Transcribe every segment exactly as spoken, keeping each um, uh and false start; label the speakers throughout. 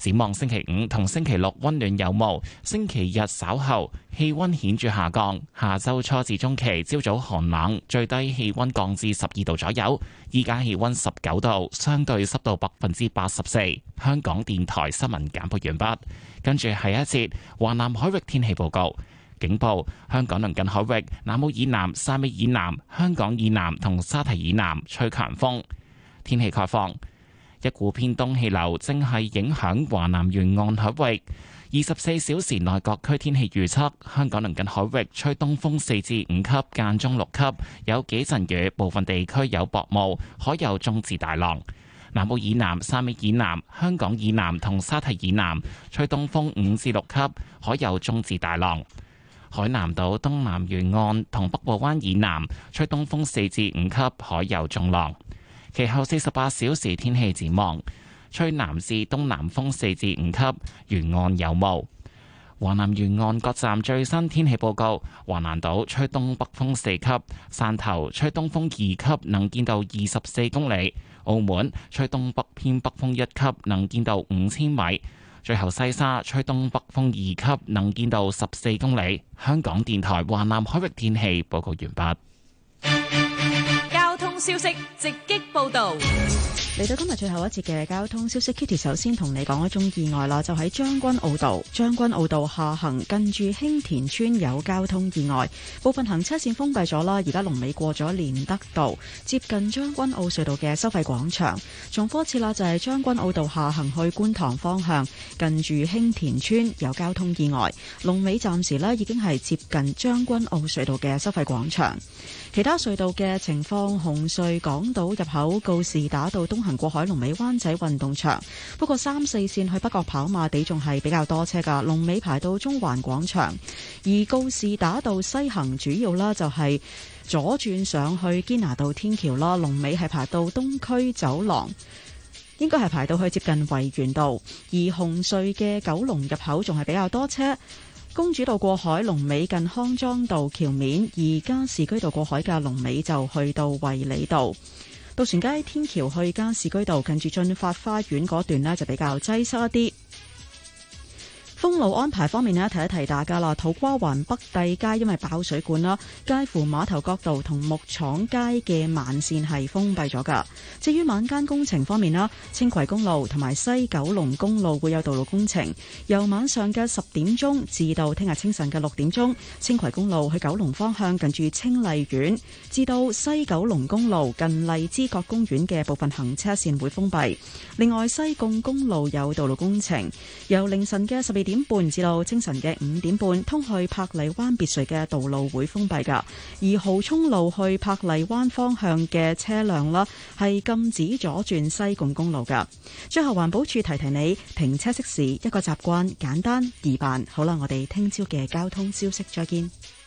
Speaker 1: 展望星期五同星期六溫暖有霧，星期日稍後氣溫顯著下降。下周初至中期朝早寒冷，最低氣溫降至十二度左右。依家氣溫十九度，相對濕度百分之八十四。香港電台新聞簡報完畢。跟住係一節華南海域天氣報告。警報：香港鄰近海域、南澳以南、汕尾以南、香港以南同沙堤以南吹強風。天氣概況。一股偏東氣流正係影響華南沿岸海域，二十四小時內各區天氣預測：香港鄰近海域吹東風四至五級，間中六級，有幾陣雨，部分地區有薄霧，海有中至大浪。南澳以南、汕尾以南、香港以南同沙堤以南吹東風五至六級，海有中至大浪。海南島東南沿岸同北部灣以南吹東風四至五級，海有中浪。其後四十八小時天氣展望，吹南至東南風四至五級，沿岸有霧。華南沿岸各站最新天氣報告：華南島吹東北風四級，汕頭吹東風二級，能見度二十四公里；澳門吹東北偏北風一級，能見度五千米。最後西沙吹東北風二級，能見度十四公里。香港電台華南海域天氣報告完畢。
Speaker 2: 消息直擊報道，
Speaker 3: 嚟到今日最後一節嘅交通消息 ，Kitty 首先同你講一宗意外啦，就喺將軍澳道將軍澳道下行近住興田村有交通意外，部分行車線封閉咗啦，而家龍尾過咗連德道，接近將軍澳隧道嘅收費廣場。重複一次啦，就係將軍澳道下行去觀塘方向，近住興田村有交通意外，龍尾暫時呢已經係接近將軍澳隧道嘅收費廣場。其他隧道嘅情況，紅隧港島入口告士打道東行過海龍尾灣仔運動場，不過三四線去北角跑馬地仲係比較多車㗎，龍尾排到中環廣場。而告士打道西行主要啦就係左轉上去堅拿道天橋啦，龍尾係排到東區走廊，應該係排到去接近維園道。而紅隧嘅九龍入口仲係比較多車。公主道過海龍尾近康莊道橋面，而加士居道過海嘅龍尾就去到衛理道。渡船街天橋去加士居道近住駿發花園嗰段呢就比較擠塞一啲。封路安排方面呢，提一提大家啦。土瓜灣北帝街因為爆水管啦，介乎碼頭角道同木廠街嘅慢線係封閉咗噶。至於晚間工程方面啦，青葵公路同埋西九龍公路會有道路工程，由晚上嘅十點鐘至到聽日清晨嘅六點鐘，青葵公路去九龍方向近住清麗苑，至到西九龍公路近荔枝角公園嘅部分行車線會封閉。另外，西貢公路有道路工程，由凌晨嘅十二點點半至到清晨嘅五點半，通去柏麗灣別墅嘅道路會封閉噶。而蠔涌路去柏麗灣方向嘅車輛啦，係禁止左轉西貢公路噶。最後環保署提提你，停車熄匙一個習慣，簡單易辦。好啦，我哋聽朝嘅交通消息再見。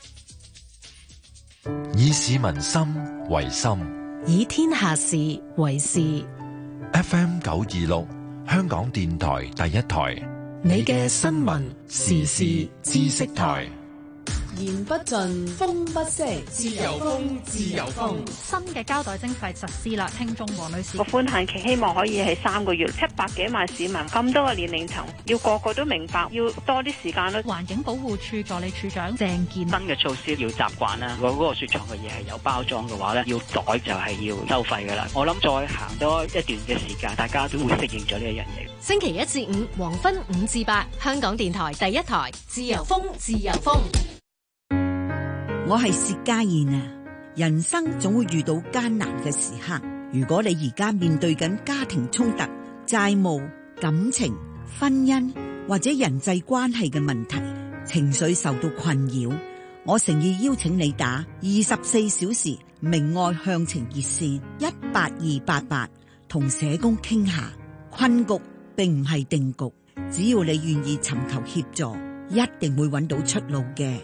Speaker 4: 以市民心為心，
Speaker 2: 以天下事為事。
Speaker 4: F M 九二六，香港電台第一台。
Speaker 2: 你嘅新聞時事知識台，
Speaker 5: 言不盡，風不息，自由風，自由風。
Speaker 6: 新嘅膠袋徵費實施啦，聽眾黃女士。
Speaker 7: 個寬限期希望可以係三個月，七百幾萬市民，咁多個年齡層，要個個都明白，要多啲時間咯。
Speaker 6: 環境保護署助理署長鄭健，
Speaker 8: 新嘅措施要習慣啦。如果嗰個雪藏嘅嘢係有包裝嘅話咧，要袋就係要收費噶啦。我諗再行多一段嘅時間，大家都會適應咗呢一樣嘢。
Speaker 5: 星期一至五黃昏五至八，香港電台第一台，自由風，自由風。
Speaker 9: 我係薛家燕啊！人生總會遇到艱難嘅時刻，如果你而家面對緊家庭衝突、債務、感情、婚姻或者人際關係嘅問題，情緒受到困擾，我誠意邀請你打二十四小時明愛向晴熱線一八二八八，同社工傾下。困局並唔係定局，只要你願意尋求協助，一定會揾到出路嘅。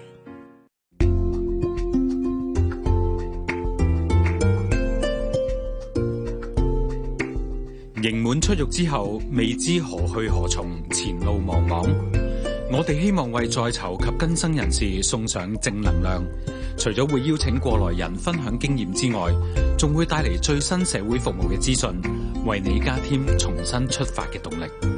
Speaker 10: 刑滿出獄之後，未知何去何從，前路茫茫。我哋希望為在囚及更生人士送上正能量，除咗會邀請過來人分享經驗之外，仲會帶嚟最新社會服務嘅資訊，為你加添重新出發嘅動力。
Speaker 5: 繼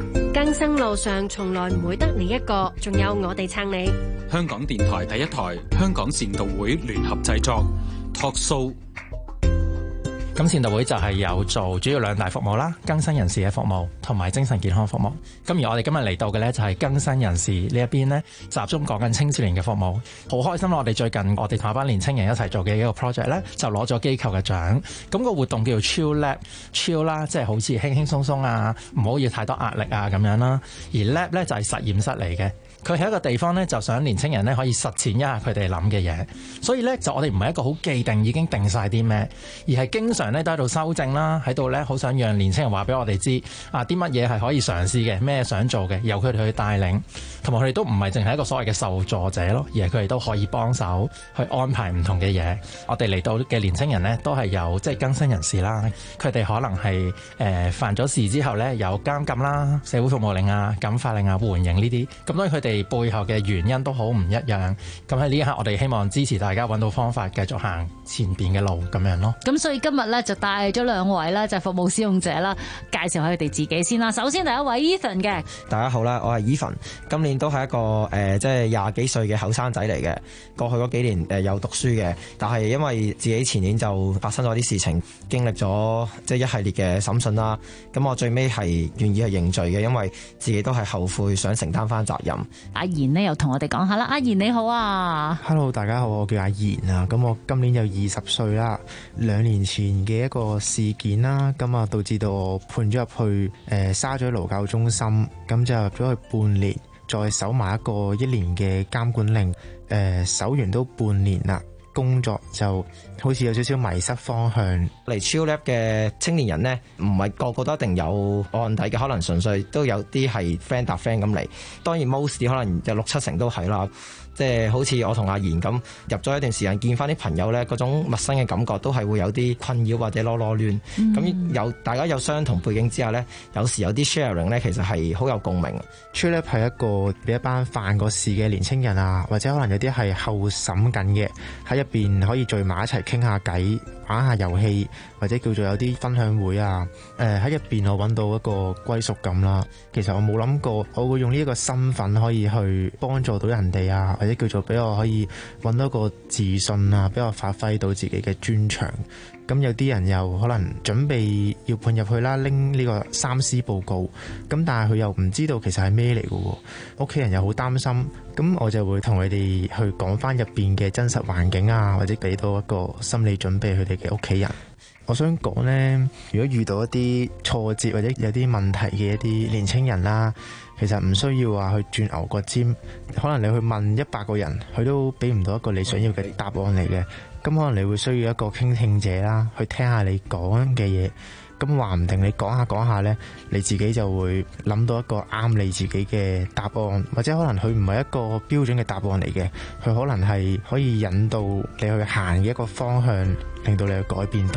Speaker 5: 更生路上從來唔會得你一個，仲有我哋撐你。
Speaker 10: 香港電台第一台，香港善導會聯合製作 Talk Show。
Speaker 11: 咁善導會就係有做主要兩大服務啦，更新人士嘅服務同埋精神健康服務。咁而我哋今日嚟到嘅呢，就係更新人士呢一邊呢，集中講緊青少年嘅服務。好開心啦！我哋最近我哋同一班年青人一齊做嘅一個 project 呢，就攞咗機構嘅獎。咁個活動叫做 Chill Lab，Chill 啦，即係好似輕輕鬆鬆啊，唔好要太多壓力啊咁樣啦。而 Lab 呢，就係實驗室嚟嘅。佢喺一個地方咧，就想年青人咧可以實踐一下佢哋諗嘅嘢，所以咧就我哋唔係一個好既定已經定晒啲咩，而係經常咧都喺度修正啦，喺度咧好想讓年青人話俾我哋知啊啲乜嘢係可以嘗試嘅，咩想做嘅，由佢哋去帶領，同埋佢哋都唔係淨係一個所謂嘅受助者咯，而係佢哋都可以幫手去安排唔同嘅嘢。我哋嚟到嘅年青人咧都係有即係更新人士啦，佢哋可能係誒、呃、犯咗事之後咧有監禁啦、社會服務令啊、感化令啊、緩刑呢啲，咁所以佢哋背後嘅原因都好唔一樣，咁喺呢一刻我哋希望支持大家揾到方法繼續行前邊嘅路咁樣咯。
Speaker 12: 咁所以今日咧就帶咗兩位咧就係服務使用者啦，介紹下佢哋自己先啦。首先第一位 Ethan 嘅，
Speaker 13: 大家好啦，我係 Ethan， 今年都係一個誒、呃、即係廿幾歲嘅後生仔嚟嘅。過去嗰幾年誒、呃、有讀書嘅，但係因為自己前年就發生咗啲事情，經歷咗即係一系列嘅審訊啦。咁我最尾係願意去認罪嘅，因為自己都係後悔，想承擔翻責任。
Speaker 12: 阿賢呢又同我哋講下啦。阿賢你好啊
Speaker 14: ，Hello 大家好，我叫阿賢啊。咁我今年有二十歲啦，兩年前嘅一個事件啦，咁啊導致到我判咗入去誒沙咀勞教中心，咁就入咗去半年，再守埋一個一年嘅監管令，誒、呃、守完都半年啦。工作就好似有少少迷失方向。
Speaker 13: 嚟 Chill Lab 嘅青年人呢，唔係個個都一定有案底嘅，可能純粹都有啲係 friend 搭 friend 咁嚟。當然 most 可能有六七成都係啦。即係好似我同阿賢咁入咗一段時間，見翻啲朋友呢，嗰種陌生嘅感覺都係會有啲困擾或者囉囉攣。咁、嗯、有大家有相同背景之下呢，有時有啲 sharing 呢，其實係好有共鳴。
Speaker 14: Chill Lab 係一個俾一班犯過事嘅年青人啊，或者可能有啲係後審緊嘅，喺入邊可以聚埋一齊傾下偈，玩下遊戲，或者叫做有啲分享會啊。誒喺入邊我揾到一個歸屬感啦。其實我冇諗過我會用呢一個身份可以去幫助到人哋啊。或者叫做俾我可以揾到個自信啊，俾我發揮到自己嘅專長。咁有啲人又可能準備要判入去啦，拎呢個三 C 報告。咁但係佢又唔知道其實係咩嚟嘅喎，屋企人又好擔心。咁我就會同佢哋去講翻入邊嘅真實環境啊，或者俾到一個心理準備佢哋嘅屋企人。我想講呢，如果遇到一啲挫折或者有啲問題嘅一啲年青人啦，其實唔需要話去轉牛角尖，可能你去問一百個人，佢都俾唔到一個你想要嘅答案嚟嘅。咁可能你會需要一個傾聽者啦，去聽下你講嘅嘢。咁話唔定你講下講下呢，你自己就會諗到一個啱你自己嘅答案，或者可能佢唔係一個標準嘅答案嚟嘅，佢可能係可以引導你去行嘅一個方向，令到你去改變到。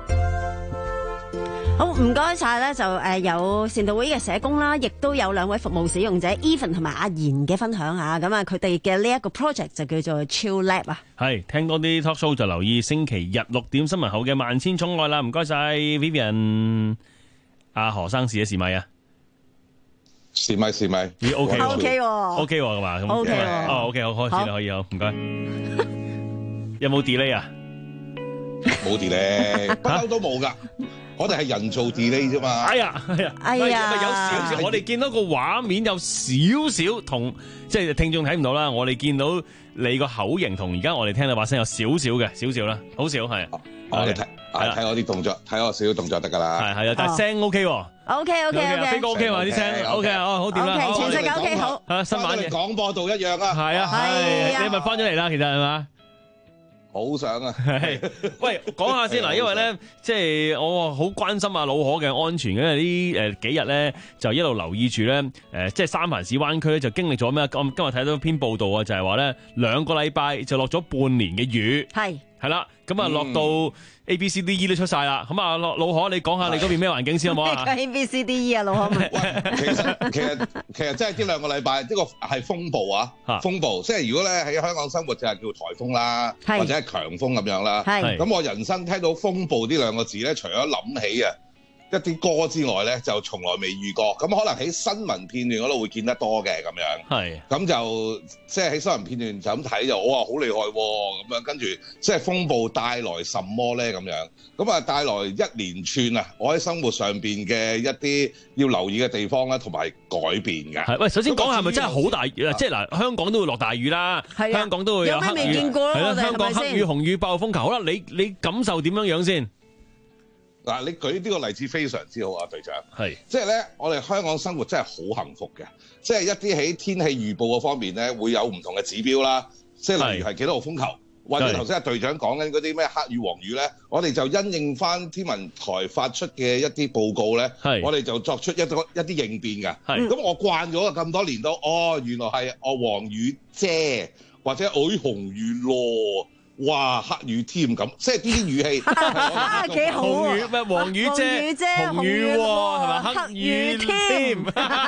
Speaker 15: 好，唔該晒咧，就誒有善導會嘅社工啦，亦都有兩位服務使用者 Ethan 同埋阿賢嘅分享啊。咁啊，佢哋嘅呢一個 project 就叫做 Chill Lab 啊。
Speaker 16: 係聽多啲 talk show 就留意星期日六點新聞後嘅萬千寵愛啦。唔該晒 Vivian， 阿何生試一試咪啊？
Speaker 17: 試咪試咪？
Speaker 16: 咦 OK
Speaker 15: OK
Speaker 16: OK 㗎嘛？咁
Speaker 15: OK
Speaker 16: 哦 OK 好開始啦，可以好唔該。有冇 delay 啊？
Speaker 17: 冇 delay， 不嬲都冇噶。我哋係人造 delay 啫嘛。
Speaker 16: 哎呀，哎呀，
Speaker 15: 哎呀，
Speaker 16: 有少少，我哋見到個畫面有少少同，即係聽眾睇唔到啦。我哋見到你個口型同而家我哋聽到把聲有少少嘅，少少啦，好少係。
Speaker 17: 我哋睇，睇我啲動作，睇我少少動作得噶啦。
Speaker 16: 係係啊，但係聲 OK 喎。
Speaker 15: OK OK OK，
Speaker 16: 飛哥 OK 嘛啲聲 OK 啊，好掂啦。
Speaker 15: OK，全世界 OK 好。
Speaker 16: 啊，新版嘅
Speaker 17: 廣播道一樣啊。
Speaker 16: 係啊係，你咪翻咗嚟啦，其實係嘛？
Speaker 17: 好想啊！
Speaker 16: 喂，講下先嗱，因為咧，即係我好關心啊老可嘅安全，因為呢誒幾日咧就一路留意住咧誒，即係三藩市灣區咧就經歷咗咩？今今日睇到篇報道啊，就係話咧兩個禮拜就落咗半年嘅雨，係係啦，咁啊落到 A B C D E 都出晒啦，咁啊老老可你講下你嗰邊咩環境先好唔好啊
Speaker 15: ？A B C D E 啊，老可咪？
Speaker 17: 其實其實其實真係呢兩個禮拜呢個係風暴啊，風暴，即係如果咧喺香港生活就係叫颱風啦，或者係強風咁樣啦。咁我人生聽到風暴呢兩個字咧，除咗諗起啊一啲歌之外咧，就從來未遇過。咁可能喺新聞片段嗰度會見得多嘅咁樣。係。咁就即係喺新聞片段就咁睇就，哇好厲害喎！咁樣跟住即係風暴帶來什麼咧？咁樣咁啊帶來一連串啊，我喺生活上邊嘅一啲要留意嘅地方咧，同埋改變嘅。係。喂，首先講下係咪真係好大雨啊？即係嗱，香港都會落大雨啦，香港都會有黑雨。有咩未見過咯？係啦，香港黑雨、紅雨、暴風球。好啦，你你感受點樣樣先？嗱，你舉呢個例子非常之好啊，隊長。係，即係咧，我哋香港生活真係好幸福嘅。即係一啲喺天氣預報嗰方面咧，會有唔同嘅指標啦。即係例如係幾多號風球，或者頭先阿隊長講緊嗰啲咩黑雨、黃雨咧，我哋就因應翻天文台發出嘅一啲報告咧，我哋就作出一個一啲應變㗎。係，咁我慣咗咁多年都，哦，原來係哦黃雨遮，或者哦紅雨落。哇！黑雨添咁，即係啲語氣幾好喎！紅雨咩？黃雨遮，紅雨喎，係咪？黑雨添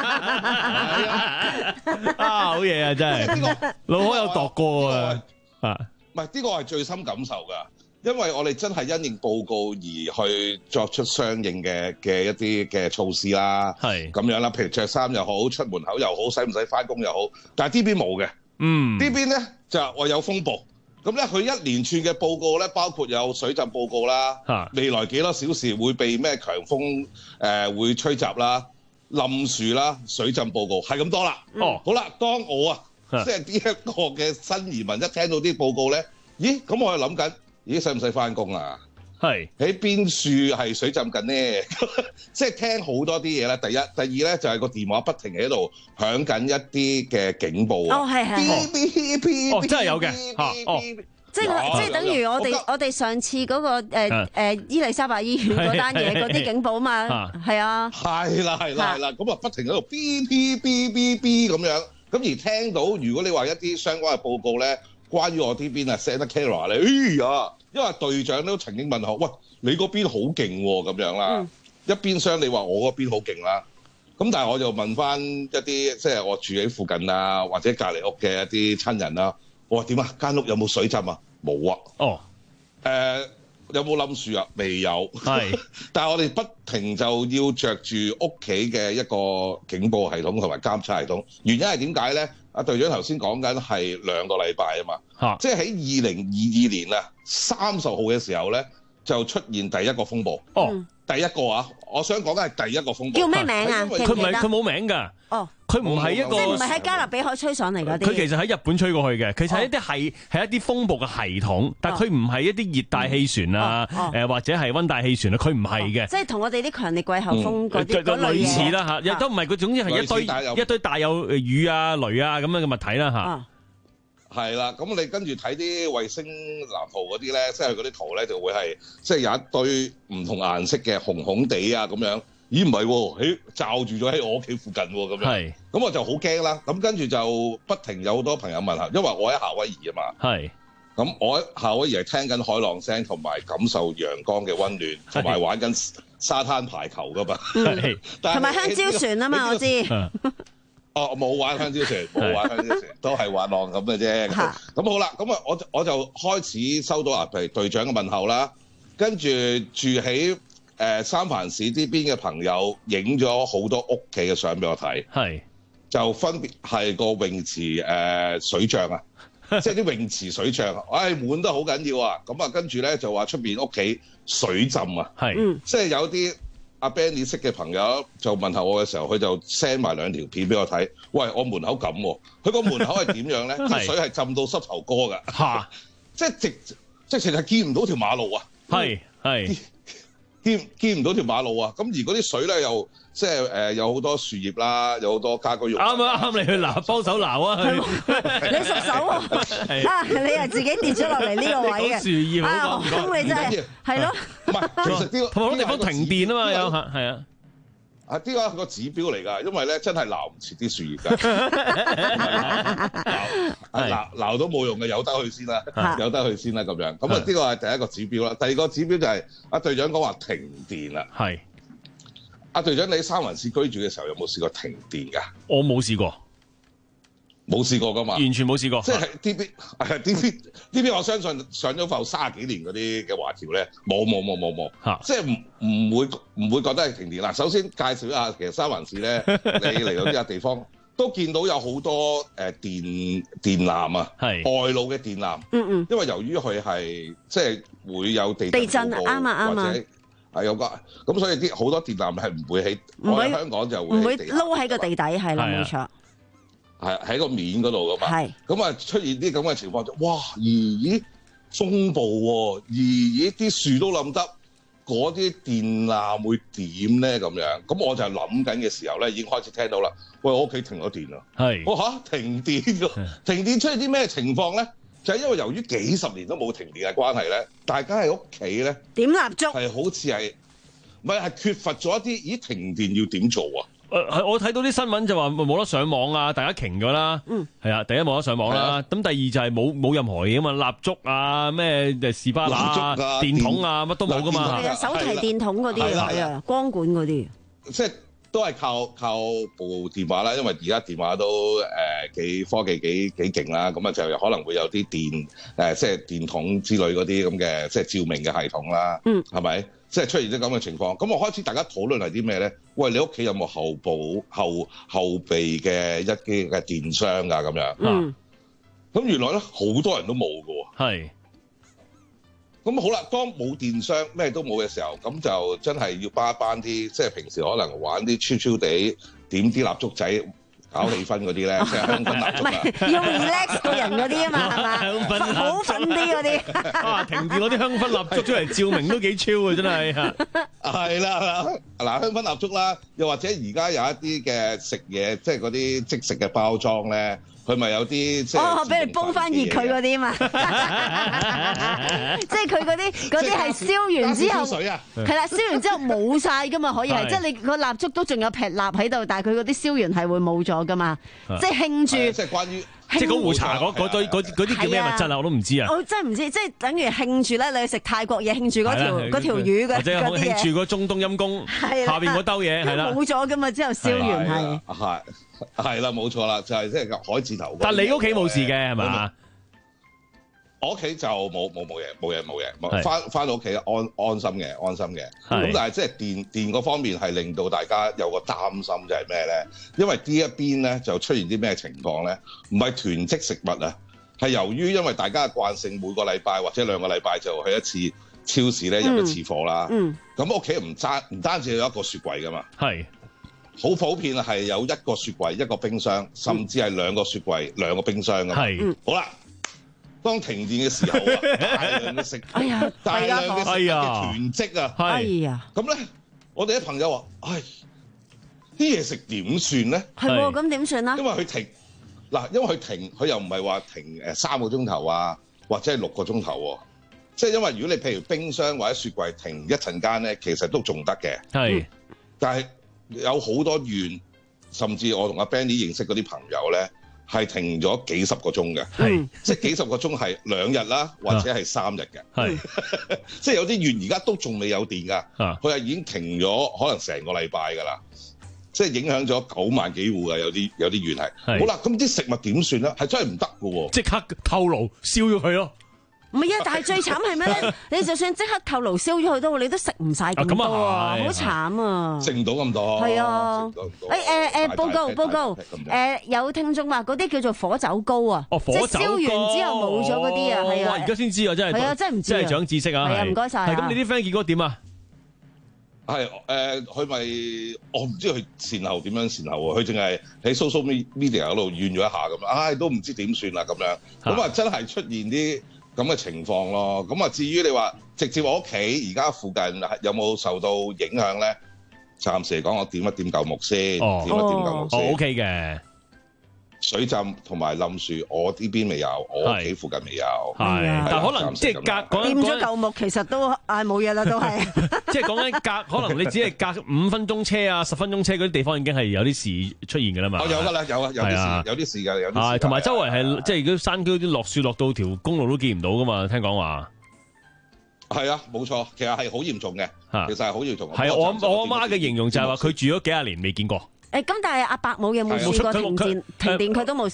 Speaker 17: 啊！好嘢啊，真係老可有度過啊！啊，唔係呢個係最深感受㗎，因為我哋真係因應報告而去作出相應嘅嘅一啲嘅措施啦。係咁樣啦，譬如着衫又好，出門口又好，使唔使翻工又好，但係呢邊冇嘅。嗯，呢邊咧就話有風暴。咁咧，佢一連串嘅報告咧，包括有水浸報告啦，未來幾多小時會被咩強風誒、呃、會吹襲啦、冧樹啦、水浸報告係咁多啦。哦，好啦，當我啊，即係呢一個嘅新移民一聽到啲報告咧，咦？咁我係諗緊，咦？使唔使翻工啊？係喺邊處係水浸緊呢？即係聽好多啲嘢啦。第一、第二咧就係、是、個電話不停喺度響緊一啲嘅警報啊！哦，係係。哦，真係有嘅嚇。哦，即係即係等於我哋我哋上次嗰、那個誒誒、呃、伊麗莎白醫院嗰單嘢嗰啲警報嘛，係啊。係啦係啦係啦，咁啊不停喺度 B B B B B 咁樣，咁而聽到如果你話一啲相關嘅報告咧，關於我呢邊啊 Santa Clara 咧，哎呀〜因為隊長都曾經問我，喂，你嗰邊好勁喎，咁樣啦。嗯、一邊廂你話我嗰邊好勁啦，咁但係我就問翻一啲即係我住喺附近啊，或者隔離屋嘅一啲親人啦。我話點啊？間屋有冇水浸啊？冇啊。哦。誒、呃，有冇冧樹啊？未有。係。但係我哋不停就要着住屋企嘅一個警報系統同埋監測系統。原因係點解咧？阿隊長頭先講緊係兩個禮拜啊嘛。嚇。即係喺二零二二年啊。三十號嘅時候咧，就出現第一個風暴。哦，第一個啊，我想講嘅係第一個風暴。叫咩名啊？佢唔係佢冇名㗎。哦，佢唔係一個，即係唔係喺加勒比海吹上嚟嗰啲。佢其實喺日本吹過去嘅，其實係一啲係係一啲風暴嘅系統，但係佢唔係一啲熱帶氣旋啊，誒或者係溫帶氣旋啊，佢唔係嘅。即係同我哋啲強烈季候風嗰啲嗰類似啦嚇，亦都唔係佢，總之係一堆一堆帶有雨啊雷啊咁樣嘅物體啦嚇。係啦，咁你跟住睇啲衛星藍圖嗰啲咧，即係嗰啲圖咧就會係即係有一堆唔同顏色嘅紅紅地啊咁樣。咦唔係喎，喺罩住咗喺我屋企附近喎咁樣。係。咁我就好驚啦。咁跟住就不停有好多朋友問下，因為我喺夏威夷啊嘛。係。咁我喺夏威夷係聽緊海浪聲同埋感受陽光嘅溫暖，同埋玩緊沙灘排球噶嘛。係。同埋香蕉船啊嘛，我知。哦，冇玩香蕉船，冇玩香蕉船，都係玩浪咁嘅啫。咁好啦，咁啊，我我就開始收到啊，譬如隊長嘅問候啦，跟住住喺誒三藩市呢邊嘅朋友影咗好多屋企嘅相俾我睇，係就分別係個泳池誒、呃、水漲啊，即係啲泳池水漲，唉、哎、滿得好緊要啊，咁啊跟住咧就話出邊屋企水浸啊，係，即係有啲。阿 Benny 識嘅朋友就問候我嘅時候，佢就 send 埋兩條片俾我睇。喂，我門口咁喎，佢個門口係點樣咧？啲水係浸到膝頭哥㗎，嚇！即係直即係其實見唔到條馬路啊！係係見見唔到條馬路啊！咁而嗰啲水咧又即係誒有好多樹葉啦，有好多家居用。啱啊啱，你去撈幫手撈啊！你熟手喎啊！你係自己跌咗落嚟呢個位嘅樹葉啊！咁你真係係咯。唔係，其實呢個同埋好地方停電啊嘛，有嚇係啊，啊呢個係個指標嚟㗎，因為咧真係撈唔切啲樹葉㗎，撈撈都冇用嘅，由得去先啦，由得去先啦咁樣。咁啊呢個係第一個指標啦，第二個指標就係阿隊長講話停電啦。係，阿隊長你喺三藩市居住嘅時候有冇試過停電㗎？我冇試過。 冇試過噶嘛，
Speaker 16: 完全冇試過。
Speaker 17: 即係 D B 係 D B D B， 我相信上咗埠三十幾年嗰啲嘅華僑咧，冇冇冇冇冇，即係唔唔會唔會覺得係停電。嗱，首先介紹一下，其實三藩市咧，你嚟到呢個地方都見到有好多誒電電纜啊，外露嘅電纜。嗯嗯。因為由於佢係即係會有地
Speaker 15: 地震啊，啱啊啱啊。
Speaker 17: 係有個咁，所以啲好多電纜係唔會喺我喺香港就會
Speaker 15: 唔會撈喺個地底，係啦，冇錯。
Speaker 17: 係喺個面嗰度噶嘛，咁啊出現啲咁嘅情況就，哇！咦咦風暴喎、啊，咦咦啲樹都冧得，嗰啲電纜會點咧咁樣？咁我就諗緊嘅時候咧，已經開始聽到啦。喂，我屋企停咗電啦，係，我嚇停電㗎，停電出現啲咩情況咧？就係、是、因為由於幾十年都冇停電嘅關係咧，大家喺屋企咧
Speaker 15: 點蠟燭
Speaker 17: 係好似係，唔係係缺乏咗一啲，咦停電要點做啊？
Speaker 16: 誒係我睇到啲新聞就話冇得上網啊，大家停咗啦。嗯，係啊，第一冇得上網啦。咁第二就係冇冇任何嘢啊嘛，蠟燭啊咩誒士巴拿啊、電筒啊乜都冇噶嘛。
Speaker 15: 係啊，手提電筒嗰啲係啊，光管嗰啲。
Speaker 17: 即係都係靠靠部電話啦，因為而家電話都誒幾科技幾幾勁啦。咁啊就可能會有啲電誒即係電筒之類嗰啲咁嘅即係照明嘅系統啦。嗯，係咪？即係出現啲咁嘅情況，咁我開始大家討論係啲咩咧？喂，你屋企有冇後補後後備嘅一啲嘅電箱㗎？咁樣，嗯，咁原來咧好多人都冇㗎喎。係。咁好啦，當冇電箱咩都冇嘅時候，咁就真係要班一班啲，即係平時可能玩啲超超地點啲蠟燭仔。搞氣氛嗰啲咧，即係香薰蠟燭啊！
Speaker 15: 唔係要 relax 個人嗰啲啊嘛，係嘛？香薰好瞓啲嗰啲。
Speaker 16: 啊！停電攞啲香薰蠟燭出嚟照明都幾超啊！真係嚇。
Speaker 17: 係啦，嗱香薰蠟燭啦，又或者而家有一啲嘅食嘢，即係嗰啲即食嘅包裝咧，佢咪有啲即係
Speaker 15: 哦，俾你煲翻熱佢嗰啲嘛。即係佢嗰啲嗰啲係燒完之後，係啦，燒完之後冇晒噶嘛，可以係，即係你個蠟燭都仲有劈蠟喺度，但係佢嗰啲燒完係會冇咗噶嘛，即係慶住。
Speaker 17: 即係關於
Speaker 16: 即係嗰壺茶嗰嗰堆嗰嗰啲叫咩物質啊？我都唔知啊。
Speaker 15: 我真係唔知，即係等於慶住咧，你去食泰國嘢，慶住嗰條嗰條魚嗰
Speaker 16: 或者慶住嗰中東陰公下邊嗰兜嘢係啦，
Speaker 15: 冇咗噶嘛，之後燒完係
Speaker 17: 係係啦，冇錯啦，就係即係海字頭。
Speaker 16: 但係你屋企冇事嘅係嘛？
Speaker 17: 我屋企就冇冇冇嘢冇嘢冇嘢，翻翻到屋企安安心嘅安心嘅。咁但係即係電電嗰方面係令到大家有個擔心就係咩咧？因為呢一邊咧就出現啲咩情況咧？唔係囤積食物啊，係由於因為大家嘅慣性每個禮拜或者兩個禮拜就去一次超市咧入一次貨啦。嗯。咁屋企唔單唔單止有一個雪櫃噶嘛。係。好普遍係有一個雪櫃一個冰箱，甚至係兩個雪櫃兩個冰箱噶嘛。係。好啦。當停電嘅時候啊，大量嘅食，哎呀，大量嘅食嘅囤積啊，
Speaker 15: 哎呀，
Speaker 17: 咁咧，我哋啲朋友話，唉，啲嘢食點算咧？
Speaker 15: 係喎，咁點算啊？
Speaker 17: 因為佢停，嗱，因為佢停，佢又唔係話停誒三個鐘頭啊，或者係六個鐘頭喎，即係因為如果你譬如冰箱或者雪櫃停一陣間咧，其實都仲得嘅，係，但係有好多縣，甚至我同阿 Benny 認識嗰啲朋友咧。係停咗幾十個鐘嘅，係即係幾十個鐘係兩日啦，或者係三日嘅，係即係有啲縣而家都仲未有電㗎，佢係已經停咗可能成個禮拜㗎啦，即係影響咗九萬幾戶㗎，有啲有啲縣係。好啦，咁啲食物點算咧？係真係唔得㗎喎，
Speaker 16: 即刻透爐燒咗佢咯。
Speaker 15: 唔係啊，但係最慘係咩咧？你就算即刻透爐燒咗佢都好，你都食唔晒咁多啊，好慘啊！
Speaker 17: 食唔到咁多。
Speaker 15: 係啊。誒誒誒，報告報告，誒有聽眾話嗰啲叫做火酒糕啊，
Speaker 16: 即係
Speaker 15: 燒完之後冇咗嗰啲啊，係啊。
Speaker 16: 哇！而家先知啊，真係。
Speaker 15: 係啊，真係唔知。
Speaker 16: 真係長知識啊！
Speaker 15: 係啊，唔該晒。
Speaker 16: 係咁，你啲 friend 結果點啊？
Speaker 17: 係誒，佢咪我唔知佢善後點樣善後喎，佢淨係喺 social media 嗰度怨咗一下咁，唉都唔知點算啦咁樣。咁啊，真係出現啲咁嘅情況咯，咁啊至於你話直接我屋企而家附近有冇受到影響咧？暫時嚟講，我點一點舊木先，點一點舊木先。
Speaker 16: 哦 OK 嘅。
Speaker 17: 水浸同埋冧樹，我呢邊未有，我屋企附近未有。
Speaker 16: 係，但可能即係隔
Speaker 15: 掂咗舊木，其實都唉冇嘢啦，都係。
Speaker 16: 即係講緊隔，可能你只係隔五分鐘車啊、十分鐘車嗰啲地方已經係有啲事出現㗎啦嘛。
Speaker 17: 哦，有㗎啦，有啊，有啲事，有啲事㗎，有啲。係，
Speaker 16: 同埋周圍係即係如果山區啲落雪落到條公路都見唔到㗎嘛，聽講話。
Speaker 17: 係啊，冇錯，其實係好嚴重嘅，其實係好嚴重。
Speaker 16: 係我我阿媽嘅形容就係話佢住咗幾廿年未見過。
Speaker 15: 誒咁，但係阿伯母有冇試過停電？停電佢都冇試過。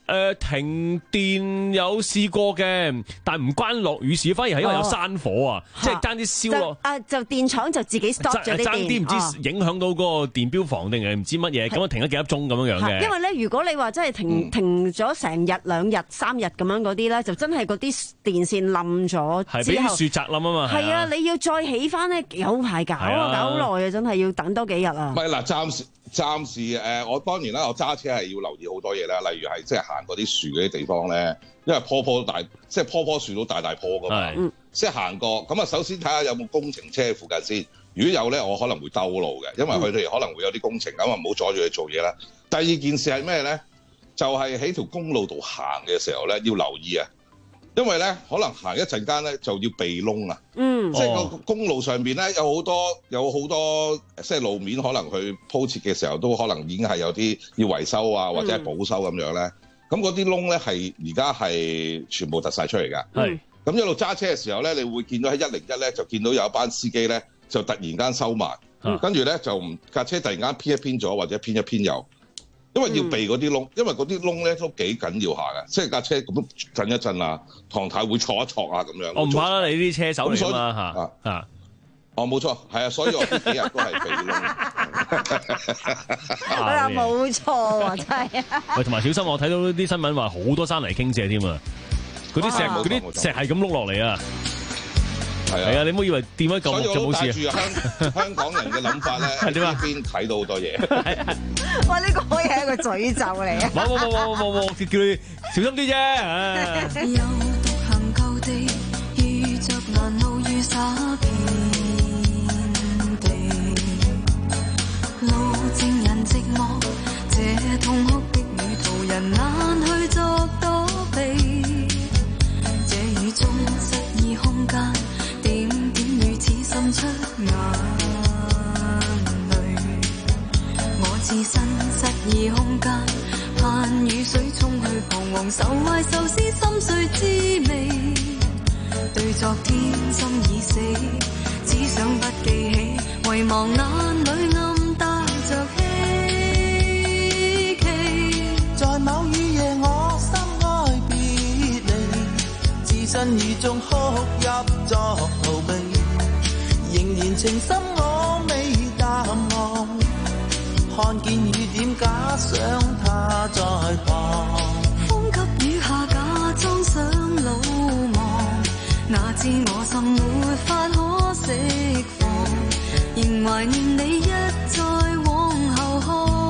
Speaker 16: 誒停電有試過嘅，但唔關落雨事，反而係因為有山火啊，即係爭啲燒落。
Speaker 15: 啊，就電廠就自己 stop 咗啲電，
Speaker 16: 爭啲唔知影響到嗰個電錶房定係唔知乜嘢，咁啊停咗幾粒鐘咁樣樣嘅。
Speaker 15: 因為咧，如果你話真係停停咗成日兩日三日咁樣嗰啲咧，就真係嗰啲電線冧咗，
Speaker 16: 係俾啲樹砸冧啊嘛。
Speaker 15: 係啊，你要再起翻咧，有排搞啊，搞好耐啊，真係要等多幾日啊。
Speaker 17: 唔係嗱，暫時暫時誒，我當然啦，我揸車係要留意好多嘢啦，例如係即係行嗰啲樹嗰啲地方咧，因為棵棵大，即係棵棵樹都大大棵噶嘛，即係行過咁啊，首先睇下有冇工程車喺附近先。如果有咧，我可能會兜路嘅，因為佢哋可能會有啲工程，咁啊唔好阻住佢做嘢啦。第二件事係咩咧？就係喺條公路度行嘅時候咧，要留意啊，因為咧可能行一陣間咧就要避窿啊。嗯，即係個公路上邊咧有好多有好多即係路面可能去鋪設嘅時候都可能已經係有啲要維修啊或者係補修咁樣咧。咁嗰啲窿咧係而家係全部突晒出嚟㗎。係。咁一路揸車嘅時候咧，你會見到喺一零一咧就見到有一班司機咧。就突然間收埋，跟住咧就唔架車突然間偏一偏左或者偏一偏右，因為要避嗰啲窿，因為嗰啲窿咧都幾緊要下嘅，即係架車咁震一震啊，唐太會挫一挫啊咁樣。我唔
Speaker 16: 怕啦，你啲車手嚟嘛嚇嚇。
Speaker 17: 哦，冇錯，係啊，所以我呢幾日都係避窿。
Speaker 15: 我話冇錯喎，真係。
Speaker 16: 喂，同埋小心，我睇到啲新聞話好多山泥傾瀉添啊，嗰啲石嗰啲石係咁碌落嚟啊！係啊，你唔好以為掂一嚿就冇事啊！
Speaker 17: 所以我帶住香香港人嘅諗法咧，喺呢邊睇到好多嘢。
Speaker 15: 哇！呢個可以係一個詛咒嚟啊！
Speaker 16: 冇冇冇冇冇冇，叫你小心啲啫。又獨行舊地，遇着難路遇灑遍地，路正人寂寞，這痛哭的旅途人難去作躲避，這雨中失意空間。滲出眼淚，我置身失意空間，盼雨水沖去彷徨愁懷愁思心碎滋味，對昨天心已死，只想不記起，遺忘眼裏暗帶着希冀，在某雨夜我心愛別離，置身雨中哭泣作逃避，仍然情深我未淡忘，看見雨點假想他在旁，風給雨下假裝想魯莽，哪知我心沒法可釋放，仍懷念你一再往後看。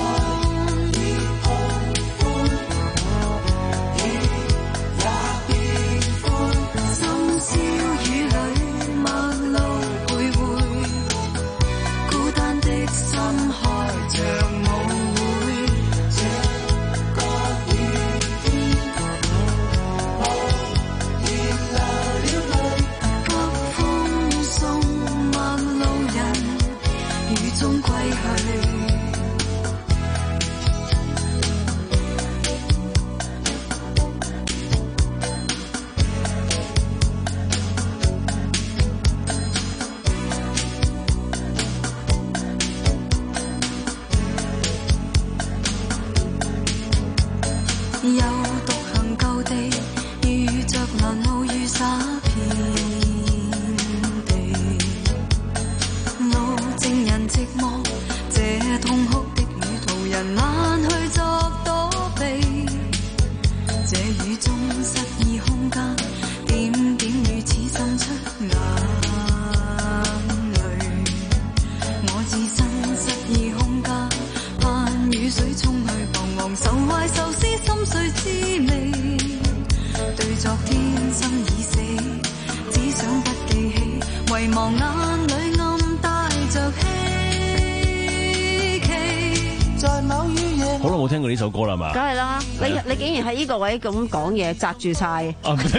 Speaker 16: 好耐冇聽過呢首歌啦嘛？
Speaker 15: 梗係啦，你你竟然喺呢個位咁講嘢，窒住晒。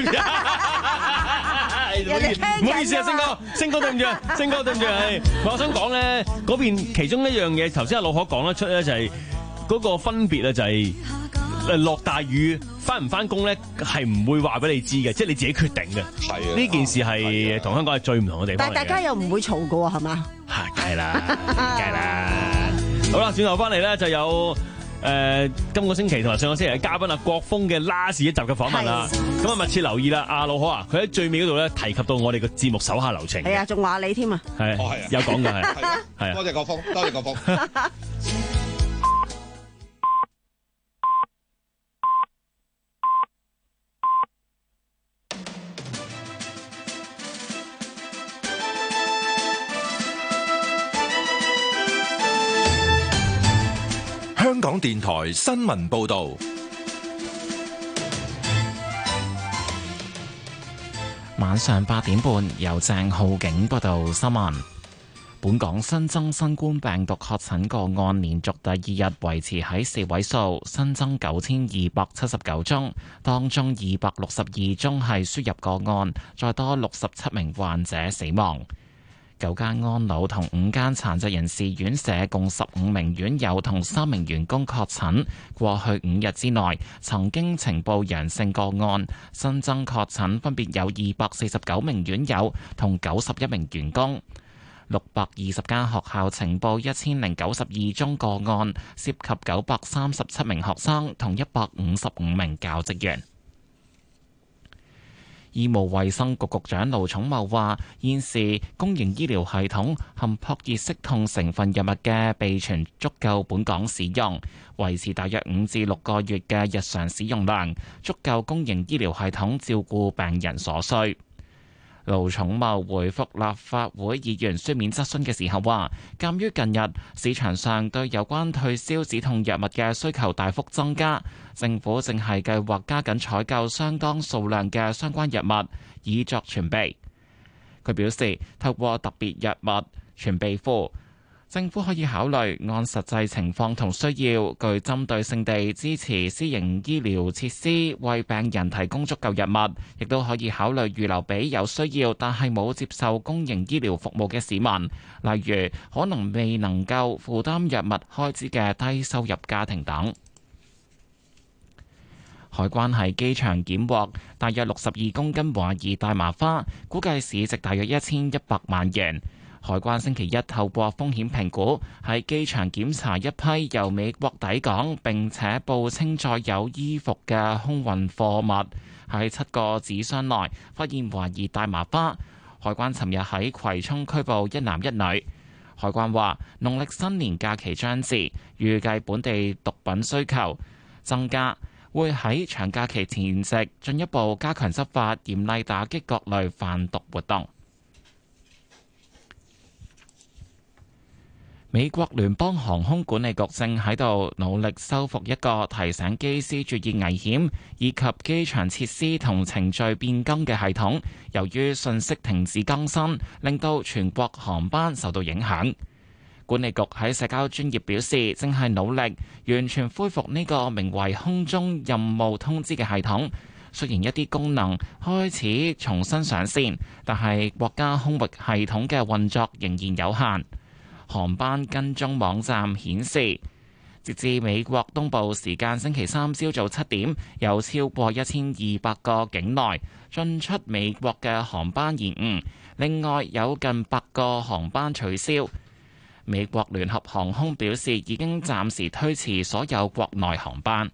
Speaker 16: 唔好意思啊，星哥，星哥對唔住啊，星哥對唔住係。我想講咧，嗰邊其中一樣嘢，頭先阿老可講得出咧，就係嗰個分別咧，就係落大雨翻唔翻工咧，係唔會話俾你知嘅，即係你自己決定嘅。係啊，呢件事係同香港係最唔同嘅地方。
Speaker 15: 但係大家又唔會嘈噶喎，係嘛？
Speaker 16: 係，梗係啦，梗係啦。好啦，轉頭翻嚟咧就有誒今個星期同埋上個星期嘅嘉賓啊，國峰嘅 last 一集嘅訪問啦。咁啊，密切留意啦，阿老可啊，佢喺最尾嗰度咧提及到我哋個節目手下留情。
Speaker 15: 係啊，仲話你添啊。
Speaker 16: 係，有講嘅係。係啊，
Speaker 17: 多謝國峰，多謝國峰。
Speaker 4: 香港電台新聞報道，
Speaker 1: 晚上八點半由鄭浩景報道新聞。本港新增新冠病毒確診個案連續第二日維持喺四位數，新增九千二百七十九宗，當中二百六十二宗係輸入個案，再多六十七名患者死亡。九間安老同五間殘疾人士院舍共十五名院友同三名員工確診，過去五日之內曾經呈報陽性個案，新增確診分別有二百四十九名院友同九十一名員工。六百二十間學校呈報一千零九十二宗個案，涉及九百三十七名學生同一百五十五名教職員。醫務衛生局局長盧寵茂話：現時公營醫療系統含撲熱息痛成分藥物嘅備存足夠本港使用，維持大約五至六個月嘅日常使用量，足夠公營醫療系統照顧病人所需。盧寵茂回覆立法會議員書面質詢嘅時候話，鑑於近日市場上對有關退燒止痛藥物嘅需求大幅增加，政府正係計劃加緊採購相當數量嘅相關藥物，以作儲備。佢表示，透過特別藥物儲備庫，政府可以考慮按實際情況同需要，具針對性地支持私營醫療設施，為病人提供足夠藥物，亦都可以考慮預留俾有需要但係冇接受公營醫療服務嘅市民，例如可能未能夠負擔藥物開支嘅低收入家庭等。海關喺機場檢獲大約六十二公斤懷疑大麻花，估計市值大約一千一百萬元。海關星期一透過風險評估，喺機場檢查一批由美國抵港並且報稱載有衣服嘅空運貨物，喺七個紙箱內發現懷疑大麻花。海關尋日喺葵涌拘捕一男一女。海關話，農曆新年假期將至，預計本地毒品需求增加，會喺長假期前夕進一步加強執法，嚴厲打擊各類販毒活動。美國聯邦航空管理局正喺度努力修復一個提醒機師注意危險以及機場設施同程序變更嘅系統，由於信息停止更新，令到全國航班受到影響。管理局喺社交專頁表示，正係努力完全恢復呢個名為空中任務通知嘅系統。雖然一啲功能開始重新上線，但係國家空域系統嘅運作仍然有限。航班跟蹤網站顯示，截至美國東部時間星期三朝早七點，有超過一千二百個境內進出美國嘅航班延誤，另外有近百個航班取消。美國聯合航空表示，已經暫時推遲所有國內航班。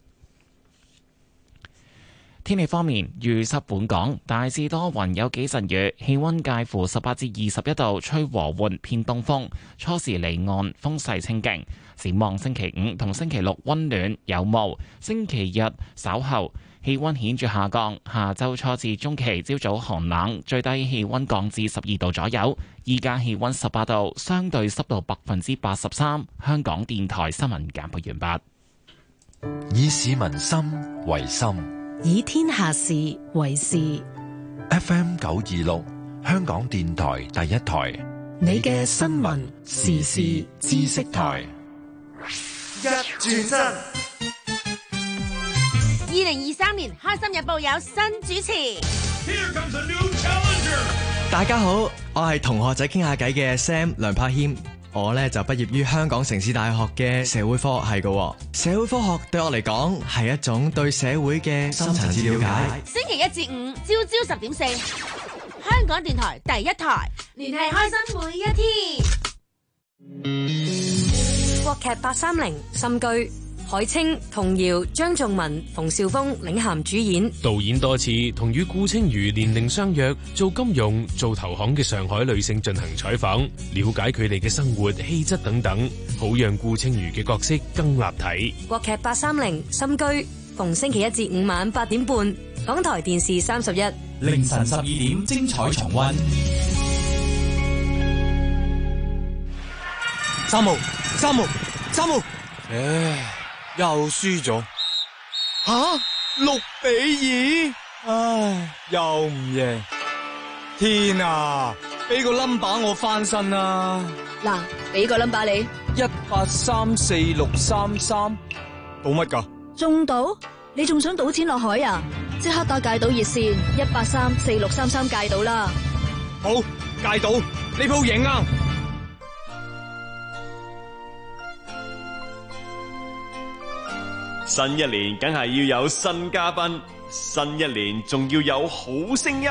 Speaker 1: 天氣方面，預測本港大致多雲，有幾陣雨，氣溫介乎十八至二十一度，吹和緩偏東風，初時離岸風勢清勁。展望星期五同星期六溫暖有霧，星期日稍後氣溫顯著下降，下周初至中期朝早寒冷，最低氣溫降至十二度左右。依家氣溫十八度，相對濕度百分之八十三。香港電台新聞簡報完
Speaker 4: 畢。以市民心為心，
Speaker 5: 以天下事為事。
Speaker 4: F M 九二六，香港電台第一台，
Speaker 2: 你嘅新聞時事知識台。
Speaker 18: 一轉身，二零二三年開心日報有新主持。Here comes a new challenger。
Speaker 19: 大家好，我係同學仔傾下偈嘅 Sam 梁柏謙。我咧就畢業於香港城市大學嘅社會科學系嘅。社會科學對我嚟講係一種對社會嘅深層次了解。
Speaker 18: 星期一至五朝朝十點四，香港電台第一台，聯繫開心每一天。
Speaker 5: 國劇八三零心居，
Speaker 20: 海清、童瑤、張頌文、馮紹峰領銜主演。
Speaker 21: 導演多次同與顧清瑜年齡相若、做金融、做投行嘅上海女性進行採訪，了解佢哋嘅生活氣質等等，好讓顧清瑜嘅角色更立體。
Speaker 20: 國劇八三零心居，逢星期一至五晚八點半，港台電視三十一，
Speaker 2: 凌晨十二點精彩重溫。
Speaker 22: 三毛，三毛，三毛，唉，又輸咗。吓，六比二，唉，又唔贏。天啊，俾個 number 我翻身啊！
Speaker 23: 嗱，俾個 number 你，
Speaker 22: 一八三四六三三，賭乜噶？
Speaker 23: 中賭？你仲想賭錢落海啊？即刻打戒賭熱線一八三四六三三戒賭啦！
Speaker 22: 好，戒賭，呢鋪贏啊！
Speaker 24: 新一年梗係要有新嘉賓，新一年仲要有好聲音。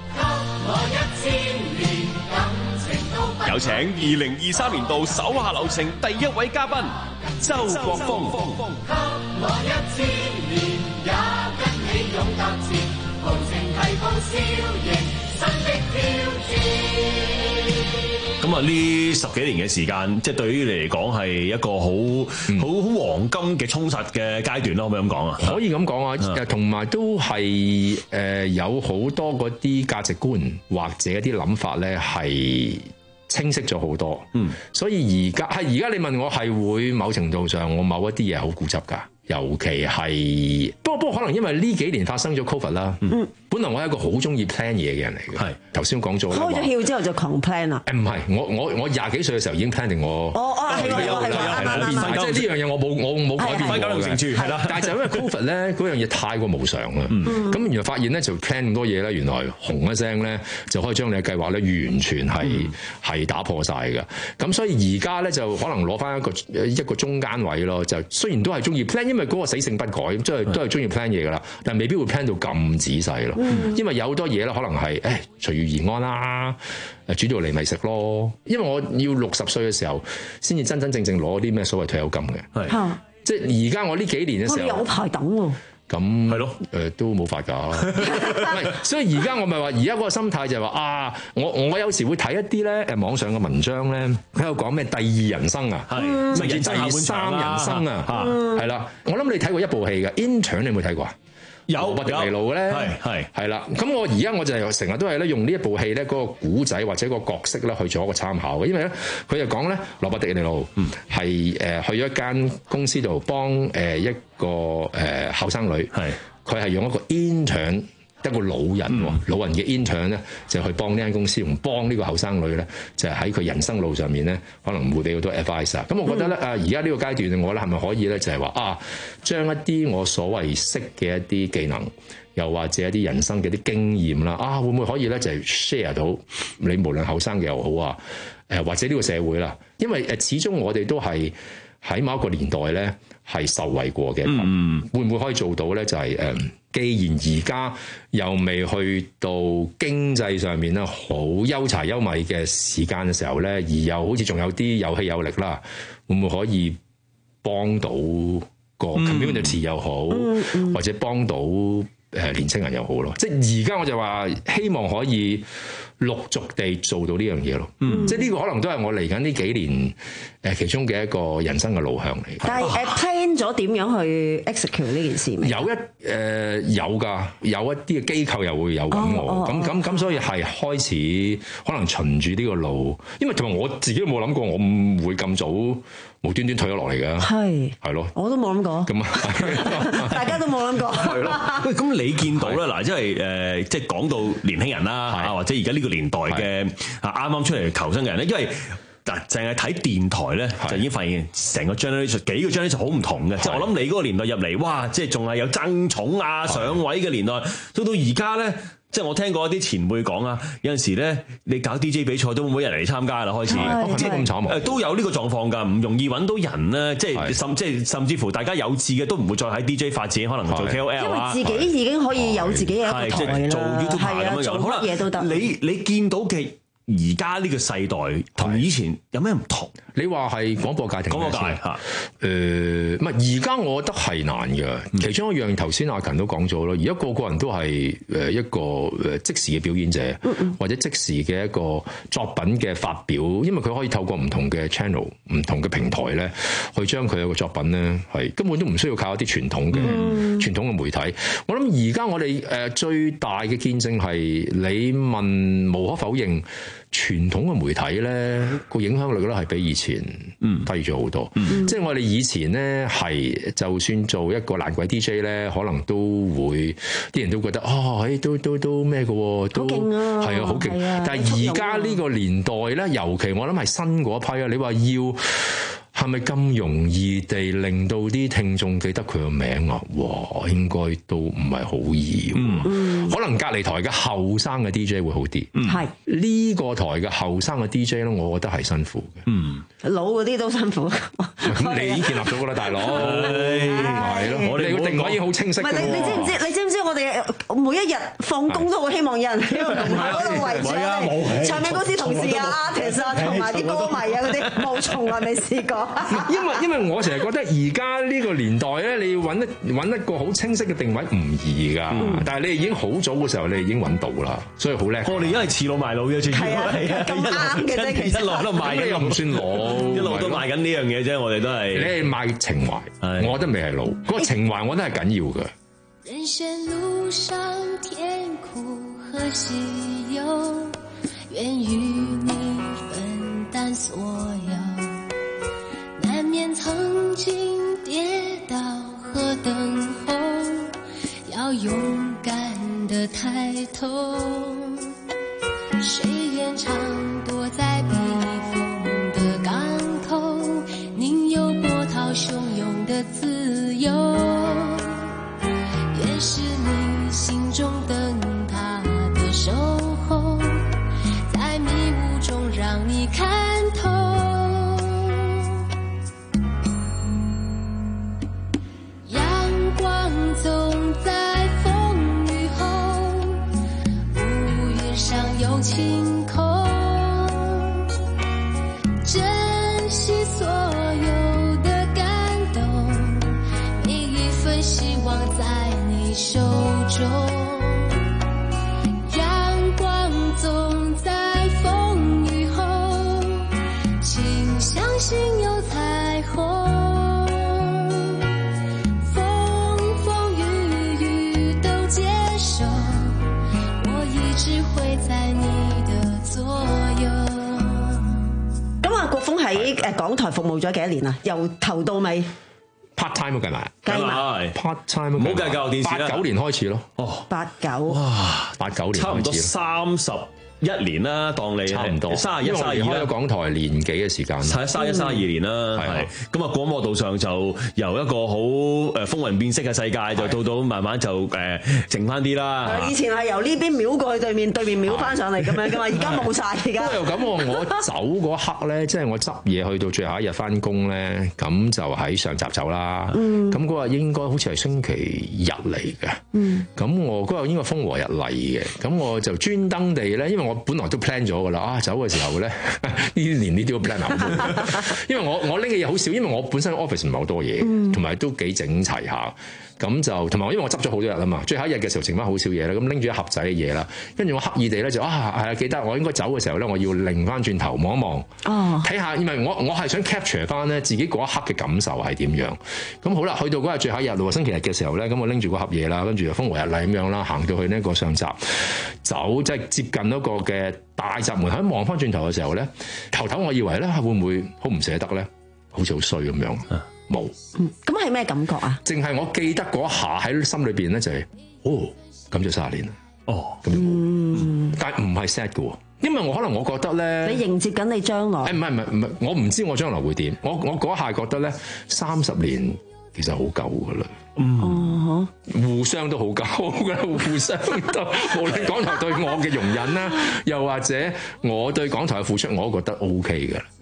Speaker 24: 有請二零二三年度手下留情第一位嘉賓周國峰。給我一千年，也跟你勇踏前，豪情提高笑迎新的挑戰。咁啊，呢十幾年嘅時間，即係對於你嚟講係一個好好好黃金嘅充實嘅階段咯，可唔可以咁講啊？
Speaker 25: 可以咁講啊，同埋都係誒、呃、有好多嗰啲價值觀或者一啲諗法咧係清晰咗好多。嗯，所以而家係而家你問我係會某程度上我某一啲嘢好固執㗎。尤其係，不過不過可能因為呢幾年發生咗 Covid 啦，嗯，本來我係一個好中意 plan 嘢嘅人嚟嘅，係頭先講咗啦，
Speaker 15: 開咗竅之後就狂 plan 啊？誒唔
Speaker 25: 係，我我我廿幾歲嘅時候已經 plan 定我，
Speaker 15: 哦哦係係係係係，
Speaker 25: 即係呢樣嘢我冇我冇改變過嘅，係啦。但係就因為 Covid 咧嗰樣嘢太過無常啦，咁原來發現咧就 plan 咁多嘢咧，原來紅一聲咧就可以將你嘅計劃咧完全係係打破晒嘅。咁所以而家咧就可能攞翻一個一個中間位咯，就雖然都係中意 plan，因為嗰個死性不改，即係都係中意 plan 嘢噶啦，但係未必會 plan 到咁仔細咯。嗯、因為有好多嘢咧，可能係誒隨遇而安啦，誒煮到嚟咪食咯。因為我要六十歲嘅時候，先至真真正正攞啲咩所謂退休金嘅。係，啊、即係而家我呢幾年嘅時候，
Speaker 15: 我有排等喎。
Speaker 25: 咁係咯，誒、呃、都冇法㗎。所以而家我咪話，而家嗰個心態就係話啊，我我有時會睇一啲咧誒網上嘅文章咧，喺度講咩第二人生啊，甚至第三人生啊，係啦。我諗你睇過一部戲嘅 Intern， 你有冇睇過啊？有羅伯迪尼路咧，係係係啦。咁我而家我就係成日都係咧用呢一部戲咧嗰個古仔或者個角色咧去做一個參考嘅，因為咧佢就講咧羅伯迪尼路係誒去咗一間公司度幫誒一個誒後生女，係佢係用一個 intern 一個老人，嗯、老人嘅 intern 咧就去幫呢間公司，同幫呢個後生女咧就係喺佢人生路上面咧可能唔會俾好多 advice 啊。咁我覺得咧啊，而家呢個階段我咧係咪可以咧就係話啊，將一啲我所謂識嘅一啲技能，又或者一啲人生嘅啲經驗啦，啊會唔會可以咧就係 share 到你無論後生嘅又好啊，誒或者呢個社會啦，因為誒始終我哋都係喺某一個年代咧係受惠過嘅，嗯、會唔會可以做到咧？就係、是、誒，既然而家又未去到經濟上面咧好憂柴憂米嘅時間嘅時候咧，而又好似仲有啲有氣有力啦，會唔會可以幫到個 community 又好，嗯嗯、或者幫到誒年青人又好咯？即係而家我就話希望可以陸續地做到呢樣嘢咯，嗯、即係呢個可能都係我嚟緊呢幾年誒其中嘅一個人生嘅路向嚟。
Speaker 15: 但係誒 plan 咗點樣去 execute 呢件事未？
Speaker 25: 有一誒、呃、有㗎，有一啲嘅機構又會有咁我，咁咁咁，所以係開始可能循住呢個路，因為同埋我自己都冇諗過我唔會咁早無端端退咗落嚟㗎。係係咯，
Speaker 15: 我都冇諗過。咁啊，大家都冇諗過。係咯。
Speaker 16: 喂，咁你見到咧嗱，即係誒，即係講到年輕人啦，啊或者而家呢個年代嘅啊啱啱出嚟求生嘅人咧，因為嗱淨係睇電台咧，就已經發現成個 generation 幾個 generation 好唔同嘅。即係我諗你嗰個年代入嚟，哇！即係仲係有爭寵啊上位嘅年代，到到而家咧。即係我聽過一啲前輩講啊，有陣時咧你搞 D J 比賽都冇人嚟參加啦，開始
Speaker 25: 即係咁慘啊！
Speaker 16: 誒都有呢個狀況㗎，唔容易揾到人咧，即係甚即係甚至乎大家有志嘅都唔會再喺 D J 發展，可能做 K O L 啊，
Speaker 15: 因為自己已經可以有自己嘅一個台啦，
Speaker 16: 做 YouTuber 咁樣樣，乜嘢都得。你你見到嘅而家呢個世代同以前有咩唔同？
Speaker 25: 你話係廣播界定
Speaker 16: 廣播界嚇？
Speaker 25: 誒，唔係而家我覺得係難嘅。
Speaker 16: 嗯、
Speaker 25: 其中一樣頭先阿勤都講咗咯，而家個個人都係誒一個誒即時嘅表演者，嗯、或者即時嘅一個作品嘅發表，因為佢可以透過唔同嘅 channel、唔同嘅平台咧，去將佢有個作品咧係根本都唔需要靠一啲傳統嘅、嗯、傳統嘅媒體。我諗而家我哋誒最大嘅見證係你問，無可否認。傳統嘅媒體咧個影響力咧係比以前低咗好多，嗯、即係我哋以前咧係就算做一個爛鬼 D J 咧，可能都會啲人都覺得啊，誒、哎、都都都咩嘅，都係啊，好勁！啊、但係而家呢個年代咧，尤其我諗係新嗰一批啊，你話要。係咪咁容易地令到啲聽眾記得佢個名啊？哇，應該都唔係好易。嗯，可能隔離台嘅後生嘅 D J 會好啲。嗯，係呢個台嘅後生嘅 D J 咧，我覺得係辛苦嘅。嗯，
Speaker 15: 老嗰啲都辛苦。
Speaker 25: 咁你已經建立咗㗎啦，大佬。係咯，我哋個定位已經好清晰。唔係你你知唔知？你知唔知我哋每一日放工都好希望有人喺個門口嗰度圍住我哋唱片公司同事啊、artist 啊同埋啲歌迷啊嗰啲，冇從來未試過。因為因為我成日覺得而家呢個年代咧，你要揾一揾一個好清晰嘅定位唔易㗎。嗯、但係你已經好早嘅時候，你已經揾到啦，所以好叻。我哋而家係恃老賣老嘅，係啊，咁啱嘅啫。其實一路都賣緊，你又唔算老，一路都賣緊呢樣嘢啫。我哋都係你係賣情懷，我覺得未係老。嗰個情懷我覺得係緊要嘅。人生路上甜苦和喜憂，願與你分擔所有。難免曾經跌倒和等候，要勇敢地抬頭。誰願常躲在避風的港口，寧有波濤洶湧的自由。也是你心中燈塔的守候，在迷霧中讓你看透。總在風雨後，烏雲上有晴空，珍惜所有的感動，每一份希望在你手中。陽光總在風雨後，請相信有彩虹。咁啊，國峰喺誒港台服務咗幾多年啊？由頭到尾 part time 計埋，計埋 part time，唔好計教育電視啦。八九年開始咯，哦，八九，哇，八九年差唔多三十一年啦，當你差唔多三十一、三十二啦。開咗港台年幾嘅時間？係三十一、三十二年啦，係。咁啊，廣播道上就由一個好誒風雲變色嘅世界，就到到慢慢就誒靜翻啲啦。以前係由呢邊秒過去對面，對面秒翻上嚟咁樣噶嘛，而家冇晒而家。又咁喎，我走嗰刻咧，即係我執嘢去到最後一日翻工咧，咁就喺上集走啦。咁嗰日應該好似係星期日嚟嘅。咁我嗰日應該風和日麗嘅，咁我就專登地咧，因為我本來都 plan 咗噶啦，啊走嘅時候咧，呢年呢啲都 plan 好，因為我我拎嘅嘢好少，因為我本身 office 唔係好多嘢，同埋、嗯、都幾整齊下，咁就同埋因為我執咗好多日啊嘛，最後一日嘅時候剩翻好少嘢啦，咁拎住一盒仔嘅嘢啦，跟住我刻意地咧就啊係啊記得我應該走嘅時候咧，我要擰翻轉頭望一望，哦，睇下，因為我我係想 capture 翻咧自己嗰一刻嘅感受係點樣，咁好啦，去到嗰日最後一日咯，星期日嘅時候咧，咁我拎住個盒嘢啦，跟住就風和日麗咁樣啦，行到去呢個上閘走，即係接近嗰個嘅大閘門口，望翻轉頭嘅時候咧，頭頭我以為咧會唔會好唔捨得咧，好似好衰咁樣，冇、嗯，咁係咩感覺啊？淨係我記得嗰一下喺心裏邊咧就係、是，哦，咁就卅年啦，哦，咁，嗯、但係唔係 sad 嘅，因為我可能我覺得咧，你迎接緊你將來，誒唔係唔係唔係，我唔知我將來會點，我我嗰一下覺得咧，三十年其實好夠噶啦。嗯，互相都好夠噶啦，互相都無論港台對我嘅容忍啦，又或者我對港台嘅付出，我都覺得 O K 噶啦。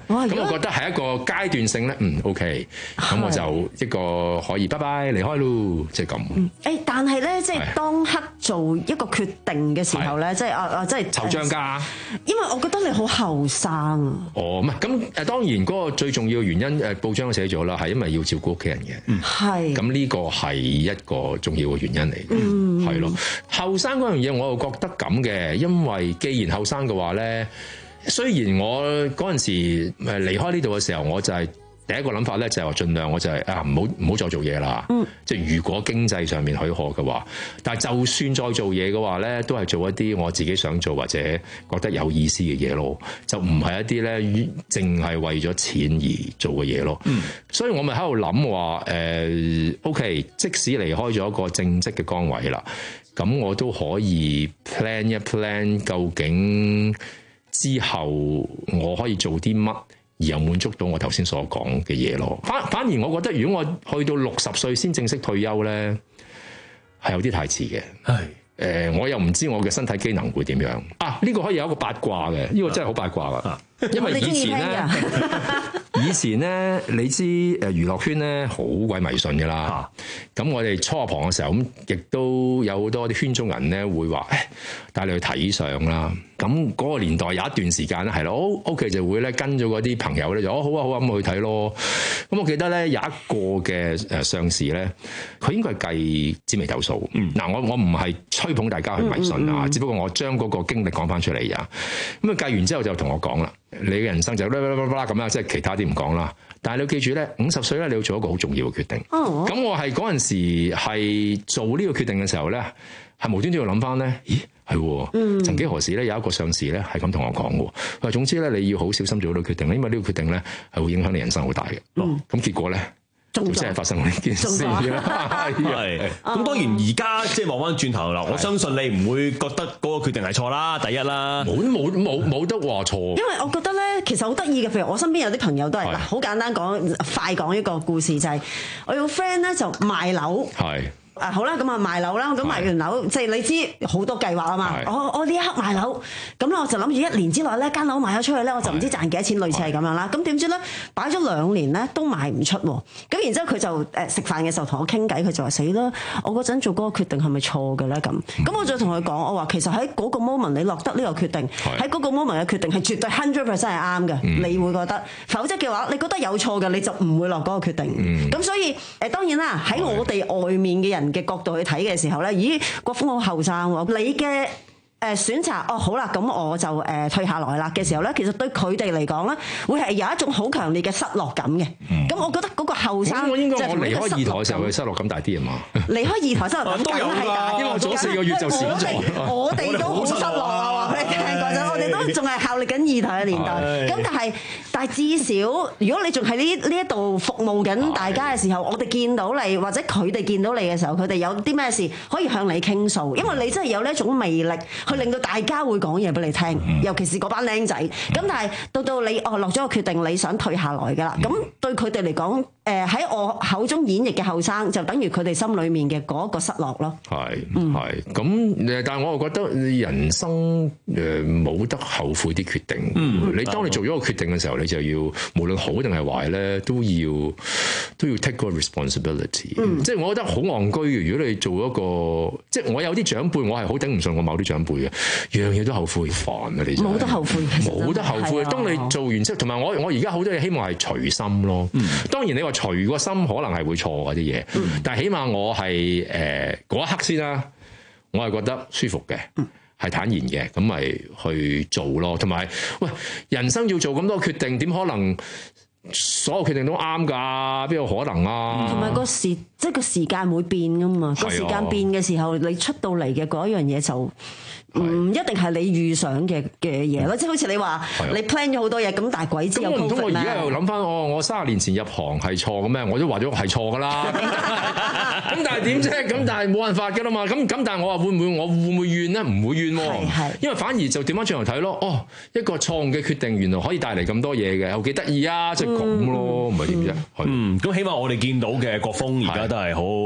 Speaker 25: 咁我覺得係一個階段性咧，嗯 OK，咁我就一個可以拜拜離開咯，即係咁。
Speaker 15: 誒，但係咧，即係當刻做一個決定嘅時候咧，即係啊啊，即係
Speaker 25: 惆悵㗎。因
Speaker 15: 為我覺得你好後生啊。
Speaker 25: 哦，唔係咁誒，當然嗰個最重要嘅原因誒，報章都寫咗啦，係因為要照顧屋企人嘅。嗯，係。咁呢個係一個重要嘅原因嚟嘅。嗯，係咯。後生嗰樣嘢我又覺得咁嘅，因為既然後生嘅話咧。雖然我嗰陣時誒離開呢度嘅時候，我就係第一個諗法咧，就係話盡量我就係、是、啊唔好唔好再做嘢啦。嗯，即係如果經濟上面許可嘅話，但係就算再做嘢嘅話咧，都係做一啲我自己想做或者覺得有意思嘅嘢咯，就唔係一啲咧淨係為咗錢而做嘅嘢咯。嗯，所以我咪喺度諗話誒 OK， 即使離開咗一個正職嘅崗位啦，咁我都可以 plan 一 plan 究竟。之後我可以做啲乜，而又滿足到我頭先所講嘅嘢咯。反反而我覺得，如果我去到六十歲先正式退休咧，係有啲太遲嘅。係誒、呃，我又唔知我嘅身體機能會點樣啊？呢、這個可以有一個八卦嘅，呢、這個真係好八卦噶。因為以前咧，以前咧，你知誒娛樂圈咧好鬼迷信噶啦。咁我哋初入行嘅時候，咁亦都有好多啲圈中人咧會話，誒帶你去睇相啦。咁嗰個年代有一段時間咧係咯 ，OK 就會咧跟咗嗰啲朋友咧就哦好啊好啊咁去睇咯。咁我記得咧有一個嘅誒相士咧，佢應該係計紫微斗數。嗱、嗯、我我唔係吹捧大家去迷信啊、嗯嗯嗯，只不過我將嗰個經歷講翻出嚟啊。咁啊計完之後就同我講啦。你嘅人生就啦啦啦啦咁啦，即係其他啲唔講啦。但係你要記住咧，五十歲咧你要做一個好重要嘅決定。哦，咁我係嗰陣時係做呢個決定嘅時候咧，係無端端要諗翻咧，咦係，嗯，曾幾何時咧有一個上司咧係咁同我講嘅，佢話總之咧你要好小心做呢個決定，因為呢個決定咧係會影響你人生好大嘅。嗯，咁結果咧。真係發生呢件事啦，
Speaker 16: 係咁當然而家即係望翻轉頭啦，我相信你唔會覺得嗰個決定係錯啦，第一啦，
Speaker 25: 冇冇冇冇得話錯。
Speaker 15: 因為我覺得咧，其實好得意嘅，譬如我身邊有啲朋友都係嗱，好簡單講，快講一個故事就係、是、我有個 friend 咧就賣樓。係。啊好啦，咁啊賣樓啦，咁賣完樓，即係你知好多計劃啊嘛。我我呢一刻賣樓，咁咧我就諗住一年之內咧間樓賣咗出去咧，我就唔知賺幾多錢，類似係咁樣啦。咁點知咧擺咗兩年咧都賣唔出喎。咁然之後佢就誒食飯嘅時候同我傾偈，佢就話死啦，我嗰陣做嗰個決定係咪錯嘅咧？咁咁我就同佢講，我話其實喺嗰個 moment 你落得呢個決定，喺嗰個 moment 嘅決定係絕對 hundred percent 係啱嘅，你會覺得，否則嘅話你覺得有錯嘅你就唔會落嗰個決定。咁、嗯、所以誒當然啦，喺我哋外面嘅人嘅角度去睇嘅時候咧，咦，國峰好後生喎，你嘅誒選擇哦好啦，咁我就誒退下來啦嘅時候咧，其實對佢哋嚟講咧，會係有一種好強烈嘅失落感嘅。咁、嗯、我覺得嗰個後生，
Speaker 25: 我應該我離開二台嘅時候，佢失落感大啲啊嘛。離開二台失落感都有㗎，因為我做咗四個月就閃咗。
Speaker 15: 我哋都好失落啊！話俾你聽嗰陣，我哋都仲係效力緊二台嘅年代。咁但係但係至少，如果你仲喺呢呢一度服務緊大家嘅時候，我哋見到你或者佢哋見到你嘅時候，佢哋有啲咩事可以向你傾訴，因為你真係有呢一種魅力。去令到大家會講嘢俾你聽，尤其是嗰班僆仔。咁但係到到你哦落咗個決定，你想退下來㗎啦。咁對佢哋嚟講，誒喺我口中演繹嘅後生，就等於佢哋心裡面嘅嗰個失落咯。
Speaker 25: 係係咁誒，但係我又覺得人生誒冇得後悔啲決定。嗯，你當你做咗個決定嘅時候，你就要無論好定係壞咧，都要都要 take 個 responsibility。嗯，即係我覺得好戇居嘅。如果你做一個，即係我有啲長輩，我係好頂唔順我某啲長輩。樣嘢都後悔煩啊！你
Speaker 15: 冇得後悔，
Speaker 25: 冇得後悔。當你做完之後，同埋我我而家好多嘢希望係隨心咯。嗯、當然你話隨個心可能係會錯嗰啲嘢，嗯、但係起碼我係誒嗰一刻先啦，我係覺得舒服嘅，係、嗯、坦然嘅，咁咪去做咯。同埋喂，人生要做咁多決定，點可能所有決定都啱㗎？邊有可能啊？
Speaker 15: 同埋個時，即係個時間會變㗎嘛。個時間變嘅時候，你出到嚟嘅嗰一樣嘢就唔一定係你預想嘅嘅嘢咯。即係好似你話，你 plan 咗好多嘢，咁但係鬼知有 COVID 咩？咁唔通我而家又諗翻，我我三十年前入行係錯嘅咩？我都話咗係錯㗎啦。咁但係點啫？咁但係冇辦法㗎啦嘛。咁咁但係我話會唔會我會唔會怨咧？唔會怨喎。因為反而就點翻轉頭睇咯。哦，一個錯誤嘅決定，原來可以帶嚟咁多嘢嘅，又幾得意啊！即係咁咯，唔係點啫？
Speaker 16: 嗯，咁起碼我哋見到嘅國峰而家都係好好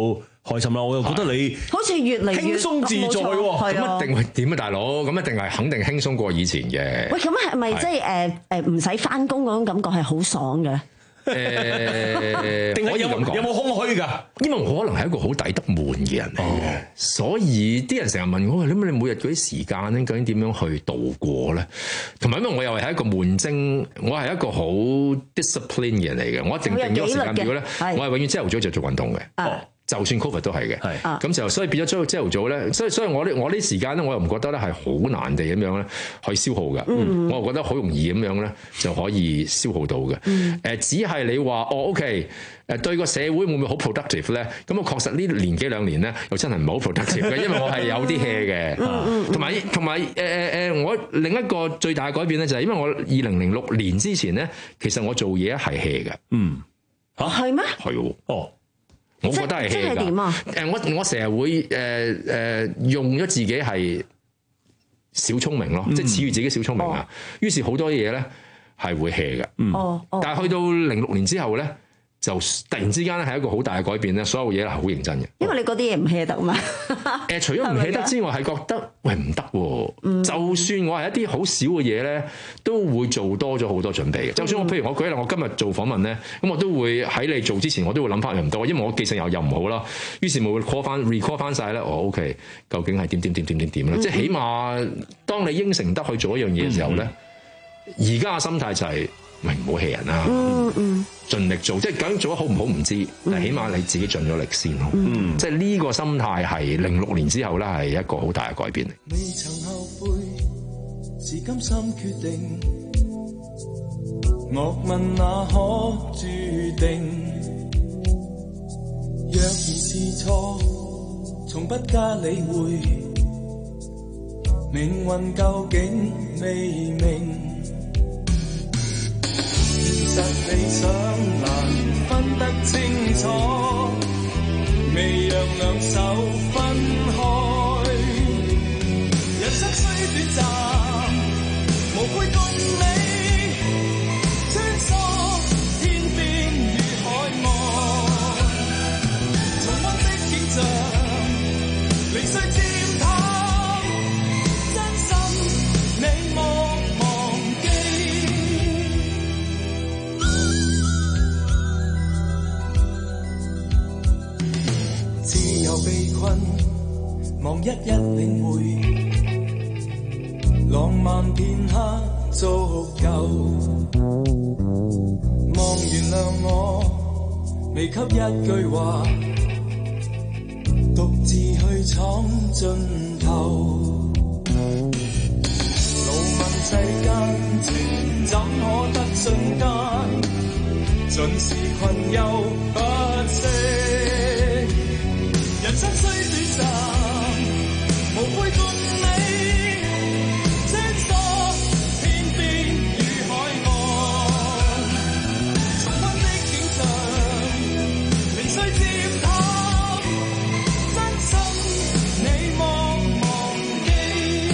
Speaker 16: 開心啦！我又覺得你
Speaker 15: 好似越嚟越
Speaker 16: 輕鬆自在喎，
Speaker 25: 咁一定會點啊，大佬？咁一定係肯定輕鬆過以前嘅。
Speaker 15: 喂，咁係咪即係誒誒唔使翻工嗰種感覺係好爽嘅？
Speaker 25: 誒，
Speaker 16: 定係有
Speaker 25: 咁講
Speaker 16: 有冇空虛㗎？
Speaker 25: 因為我可能係一個好抵得悶嘅人嚟嘅，哦、所以啲人成日問我：你你每日嗰啲時間咧，究竟點樣去度過咧？同埋因為我又係一個悶精，我係一個好 discipline 嘅人嚟嘅，我一定定咗個時間表咧，我係永遠朝頭早就做運動嘅。哦就算 Covid 都係嘅，咁就所以變咗朝朝頭早咧，所以所以我呢我呢時間咧，我又唔覺得咧係好難地咁樣咧去消耗嘅，嗯、我又覺得好容易咁樣咧就可以消耗到嘅。誒、嗯，只係你話哦 ，OK，誒對個社會會唔會好 productive 咧？咁我確實呢年幾兩年咧又真係唔係好 productive 嘅，因為我係有啲 hea 嘅，同埋同埋誒誒誒，我另一個最大嘅改變咧就係因為我二零零六年之前咧，其實我做嘢係 hea 嘅，嗯，
Speaker 15: 嚇係咩？
Speaker 25: 係喎，
Speaker 16: 哦。
Speaker 25: 我覺得係 hea 㗎。誒，我我成日會誒誒、呃、用咗自己係小聰明咯，嗯、即係賜予自己小聰明啊。哦、於是好多嘢咧係會 hea 嘅。嗯，哦哦、但係去到零六年之後咧，就突然之間咧係一個好大嘅改變咧，所有嘢係好認真嘅。
Speaker 15: 因為你嗰啲嘢唔 hea 得嘛。
Speaker 25: 誒，除咗唔 hea 得之外，係覺得喂唔得喎。嗯、就算我係一啲好少嘅嘢咧，都會做多咗好多準備嘅。嗯、就算我譬如我舉例，我今日做訪問咧，咁我都會喺你做之前，我都會諗翻又唔多，因為我記性又又唔好啦。於是冇 call 翻 recall 翻晒咧，我 OK，究竟係點點點點點點咧？嗯、即係起碼當你應承得去做一樣嘢嘅時候咧，而家嘅心態就係、是。咪唔好氣人啦，嗯嗯，盡力做，即係究竟做得好唔好唔知，嗯、但係起碼你自己盡咗力先咯，嗯，即係呢個心態係零六年之後咧係一個好大嘅改變嚟。未曾後悔，是甘心決定，
Speaker 3: 莫問那可注定，若然是錯，從不加理會，命運究竟未明。實理想難分得清楚，未讓兩手分開。人生雖短暫，無悔共你穿梭天邊與海岸。重溫的景象，零碎漸淡，真心你莫忘記。自由被困，望一一領會，浪漫片刻足夠。望原諒我，未給一句話，獨自去闖盡頭。路問世間情，怎可得瞬間？盡是困憂不息。人生雖短暫，無悔共你穿梭天邊與海岸。重溫的景象，零碎漸淡，真心你莫忘記。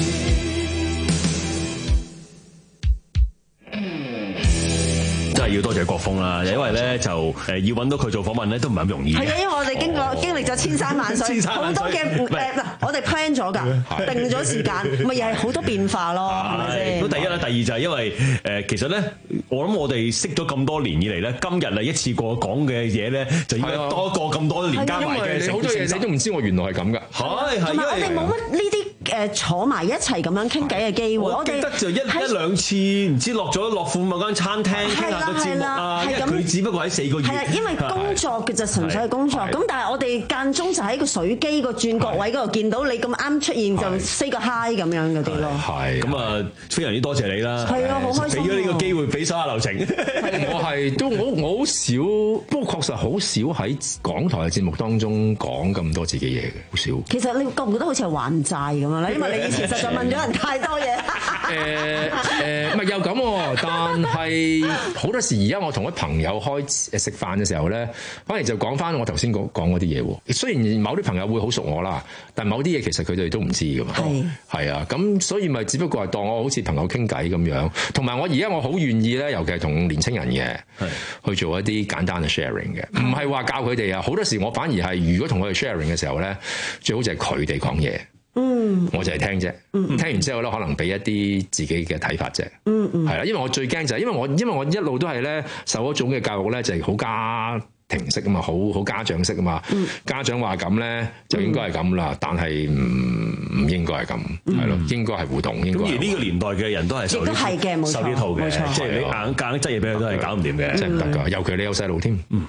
Speaker 16: 真係要多謝國峰啦，因為咧就誒要揾到佢做訪問咧都唔係咁容易。
Speaker 15: 係啊，因為我哋經過、哦、經歷咗千山萬水，好多嘅誒嗱，我哋 plan 咗㗎，定咗時間，咪又係好多變化咯，係咪先？
Speaker 16: 咁第一啦，第二就係因為誒，其實咧，我諗我哋識咗咁多年以嚟咧，今日啊一次過講嘅嘢咧，就應該多過咁多年加埋嘅。
Speaker 25: 你好多嘢你都唔知我原來係咁㗎。
Speaker 16: 係係，
Speaker 15: 同埋我哋冇乜呢啲。誒坐埋一齊咁樣傾偈嘅機會，
Speaker 16: 我記得就一一兩次，唔知落咗樂富某間餐廳傾下個節目啊，因為佢只不過喺四個月。
Speaker 15: 係啊，因為工作嘅就純粹係工作，咁但係我哋間中就喺個水機個轉角位嗰度見到你咁啱出現，就 say 個 hi 咁樣嗰啲咯。
Speaker 25: 係
Speaker 16: 咁啊，非常之多謝你啦。
Speaker 15: 係啊，好開心。
Speaker 16: 俾咗呢個機會，俾手下留情。
Speaker 25: 我係都我我好少，不過確實好少喺港台嘅節目當中講咁多自己嘢嘅，好少。
Speaker 15: 其實你覺唔覺得好似係還債咁樣？ 㗎啦，因為你以前實在問咗人太多嘢。
Speaker 25: 誒誒，唔係又咁喎，但係好多時而家我同啲朋友開誒食飯嘅時候咧，反而就講翻我頭先講講嗰啲嘢喎。雖然某啲朋友會好熟我啦，但係某啲嘢其實佢哋都唔知㗎嘛。係係啊，咁所以咪只不過係當我好似朋友傾偈咁樣。同埋我而家我好願意咧，尤其係同年青人嘅去做一啲簡單嘅 sharing 嘅，唔係話教佢哋啊。好多時我反而係如果同佢哋 sharing 嘅時候咧，最好就係佢哋講嘢。嗯，我就係聽啫，聽完之後咧，可能俾一啲自己嘅睇法啫。嗯嗯，係啦，因為我最驚就係因為我因為我一路都係咧受一種嘅教育咧，就係好家庭式啊嘛，好好家長式啊嘛。嗯、家長話咁咧就應該係咁啦，但係唔唔應該係咁，係咯，應該係互動。應該。咁而呢個年代嘅人都係受呢受呢套嘅，即係你硬夾硬擠嘢俾佢都係搞唔掂嘅，真係唔得㗎。尤其你有細路添。嗯。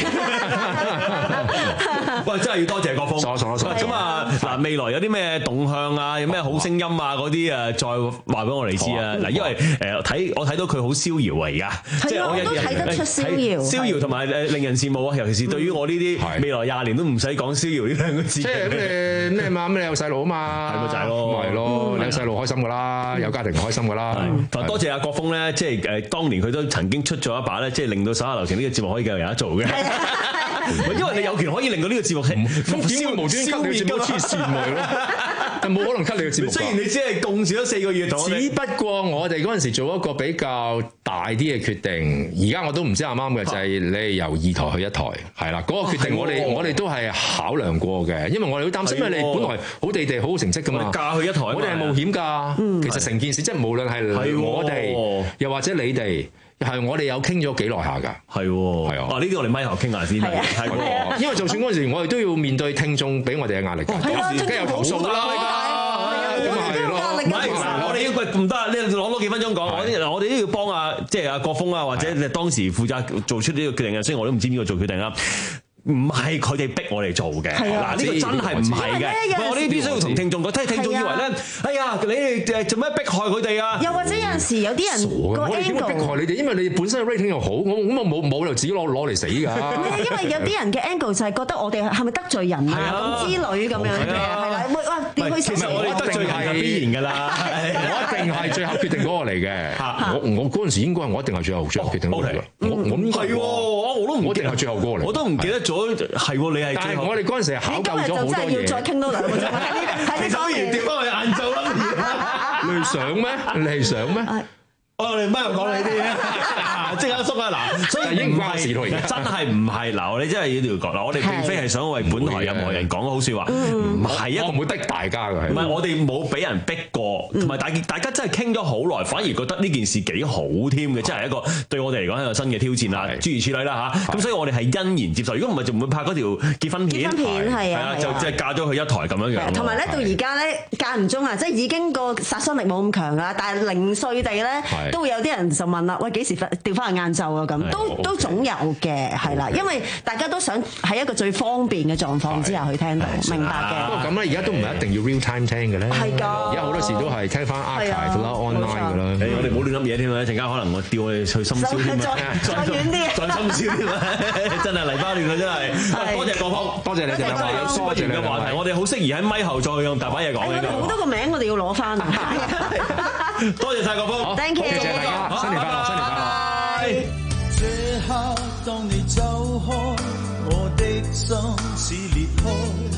Speaker 25: 喂，真係要多謝國峰。咁啊，嗱，未來有啲咩動向啊，有咩好聲音啊，嗰啲啊，再話俾我哋知啊。嗱，因為誒睇我睇到佢好逍遙啊，而家。係啊，我都睇得出逍遙。逍遙同埋誒令人羨慕啊，尤其是對於我呢啲未來廿年都唔使講逍遙呢兩個字。即係咩咩嘛？咁你有細路啊嘛？係咪就係咯？咪係咯？你有細路開心㗎啦，有家庭開心㗎啦。多謝阿國峰咧，即係誒當年佢都曾經出咗一把咧，即係令到手下留情呢個節目可以繼續有得做嘅。因為你有權可以令到呢個節目係點會無端消滅咗黐線嚟咯？但冇可能 cut 你個節目。雖然你只係共事咗四個月，只不過我哋嗰陣時做一個比較大啲嘅決定。而家我都唔知啱唔啱嘅，就係你係由二台去一台，係啦。嗰個決定我哋我哋都係考量過嘅，因為我哋好擔心，因為你本來好地地好好成績㗎嘛，嫁去一台，我哋係冒險㗎。其實成件事即係無論係我哋，又或者你哋。係，我哋有傾咗幾耐下㗎。係喎，係啊。呢啲我哋咪後傾下先。係啊，因為就算嗰陣時，我哋都要面對聽眾俾我哋嘅壓力㗎。係啊，梗係有投訴啦。係啊，咁咪係咯。唔係，我哋要唔得啊！你攞多幾分鐘講。我哋我哋都要幫啊，即係阿國峰啊，或者你當時負責做出呢個決定嘅，雖然我都唔知邊個做決定啦。唔係佢哋逼我哋做嘅，嗱呢個真係唔係嘅。我呢必須要同聽眾講，睇聽眾以為咧，哎呀，你哋誒做咩迫害佢哋啊？又或者有陣時有啲人個 angle，我哋點會迫害你哋？因為你哋本身嘅 rating 又好，我咁啊冇冇就自己攞攞嚟死㗎。唔係，因為有啲人嘅 angle 就係覺得我哋係咪得罪人啊咁之類咁樣嘅，係啦。喂哇，點去？其實我哋得罪人係必然㗎啦，我一定係最後決定嗰個嚟嘅。我我嗰陣時應該係我一定係最後最後決定嗰個嚟。我我係喎，我都唔我一定係最後嗰個嚟。我都唔記得咗。係喎，你係。但係我哋嗰陣時係考究咗好多嘢。要再傾多兩個鐘。其實不如調翻去晏晝啦。你係想咩？你係想咩？我哋乜又講你啲啊？即刻縮啊！嗱，所以唔係真係唔係嗱，我哋真係要調角嗱，我哋並非係想為本台任何人講好説話，唔係一個唔會逼大家嘅，唔係我哋冇俾人逼過，同埋大大家真係傾咗好耐，反而覺得呢件事幾好添嘅，即係一個對我哋嚟講係一個新嘅挑戰啊，諸如此類啦嚇。咁所以我哋係欣然接受，如果唔係就唔會拍嗰條結婚片，結婚片係啊，就即係嫁咗去一台咁樣樣。同埋咧，到而家咧間唔中啊，即係已經個殺傷力冇咁強啦，但係零碎地咧。都會有啲人就問啦，喂幾時調翻去晏晝啊？咁都都總有嘅，係啦，因為大家都想喺一個最方便嘅狀況之下去聽到，明白嘅。不過咁咧，而家都唔係一定要 real time 聽嘅咧。係㗎，而家好多時都係聽翻 archive 啦、online 㗎啦。誒，我哋唔好亂諗嘢添啊！一陣間可能我調我哋去深宵添啊，再遠啲，再深宵添啊！真係黎巴嫩啊，真係。多謝國峰，多謝你哋兩位有疏遠嘅話題，我哋好適宜喺咪後再用大把嘢講嘅。好多個名我哋要攞翻。多謝晒國峰 ，thank you，多謝大家，新年快樂，新年快樂。這刻當你走開，我的心似裂開，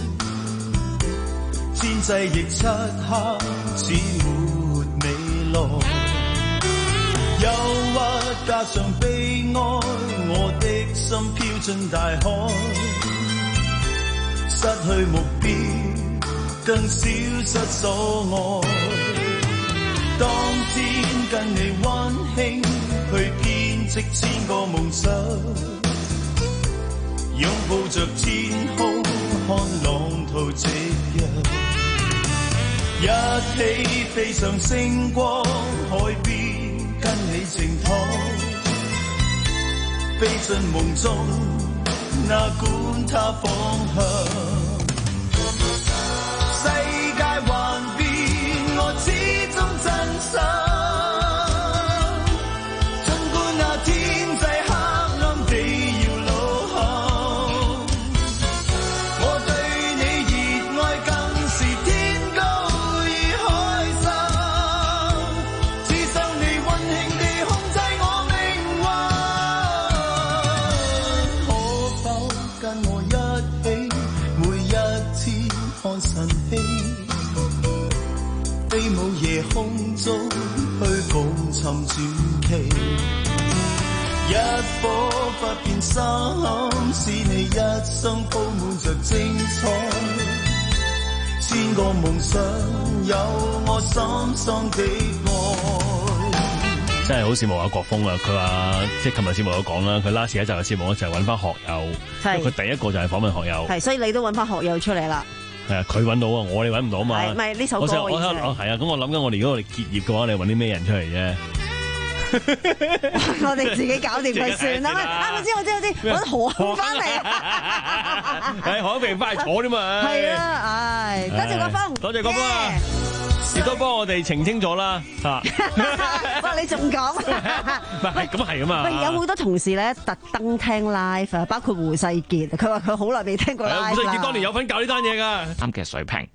Speaker 25: 天際亦漆黑，似沒未來。憂鬱加上悲哀，我的心飄進大海，失去目標，更消失所愛。當天跟你溫馨去編織千個夢想，擁抱着天空看浪濤夕陽，一起飛上星光海邊跟你靜躺，飛進夢中哪管它方向，世界幻變我始終真心，儘管那天際黑暗地搖路行，我對你熱愛更是天高
Speaker 3: 看晨曦，飛舞夜空中虛共尋傳奇，一顆不變心，使你一生鋪滿着精彩。千個夢想有我深深的愛。
Speaker 16: 真係好羨慕阿國峰啊！佢話即係琴日節目有講啦，佢 last 一集嘅節目咧就係揾翻學友，因為佢第一個就係訪問學友。
Speaker 15: 係，所以你都揾翻學友出嚟啦。
Speaker 16: 係啊，佢揾到啊，我哋揾唔到嘛。
Speaker 15: 係咪呢首歌？
Speaker 16: 我我我係啊，咁我諗緊我哋如果我哋結業嘅話，你揾啲咩人出嚟啫？
Speaker 15: 我哋自己搞掂佢算啦。啊，我知我知我知，揾何鏗翻嚟啊！
Speaker 16: 係何鏗翻嚟坐啫嘛。
Speaker 15: 係啊，唉，多謝國峰，
Speaker 16: 多謝國峰啊！亦都幫我哋澄清咗啦嚇。
Speaker 15: 哇！你仲講？
Speaker 16: 唔係咁係啊嘛。
Speaker 15: 喂，有好多同事咧特登聽 live 啊，包括胡世傑，佢話佢好耐未聽過 live 啦。
Speaker 16: 胡世傑當年有份搞呢單嘢㗎。
Speaker 1: 啱嘅水平。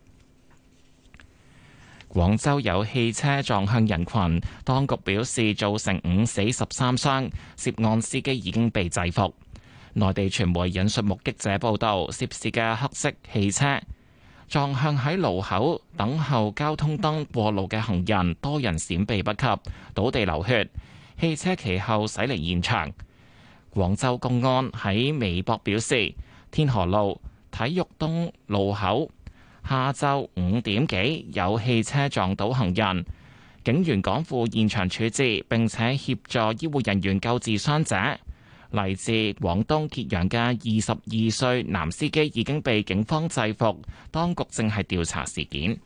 Speaker 1: 廣州有汽車撞向人群，當局表示造成五死十三傷，涉案司機已經被制服。內地傳媒引述目擊者報道，涉事嘅黑色汽車撞向喺路口等候交通燈過路嘅行人，多人閃避不及，倒地流血。汽車其後駛離現場。廣州公安喺微博表示，天河路體育東路口下晝五點幾有汽車撞倒行人，警員趕赴現場處置，並且協助醫護人員救治傷者。嚟自廣東揭陽嘅二十二歲男司機已經被警方制服，當局正係調查事件。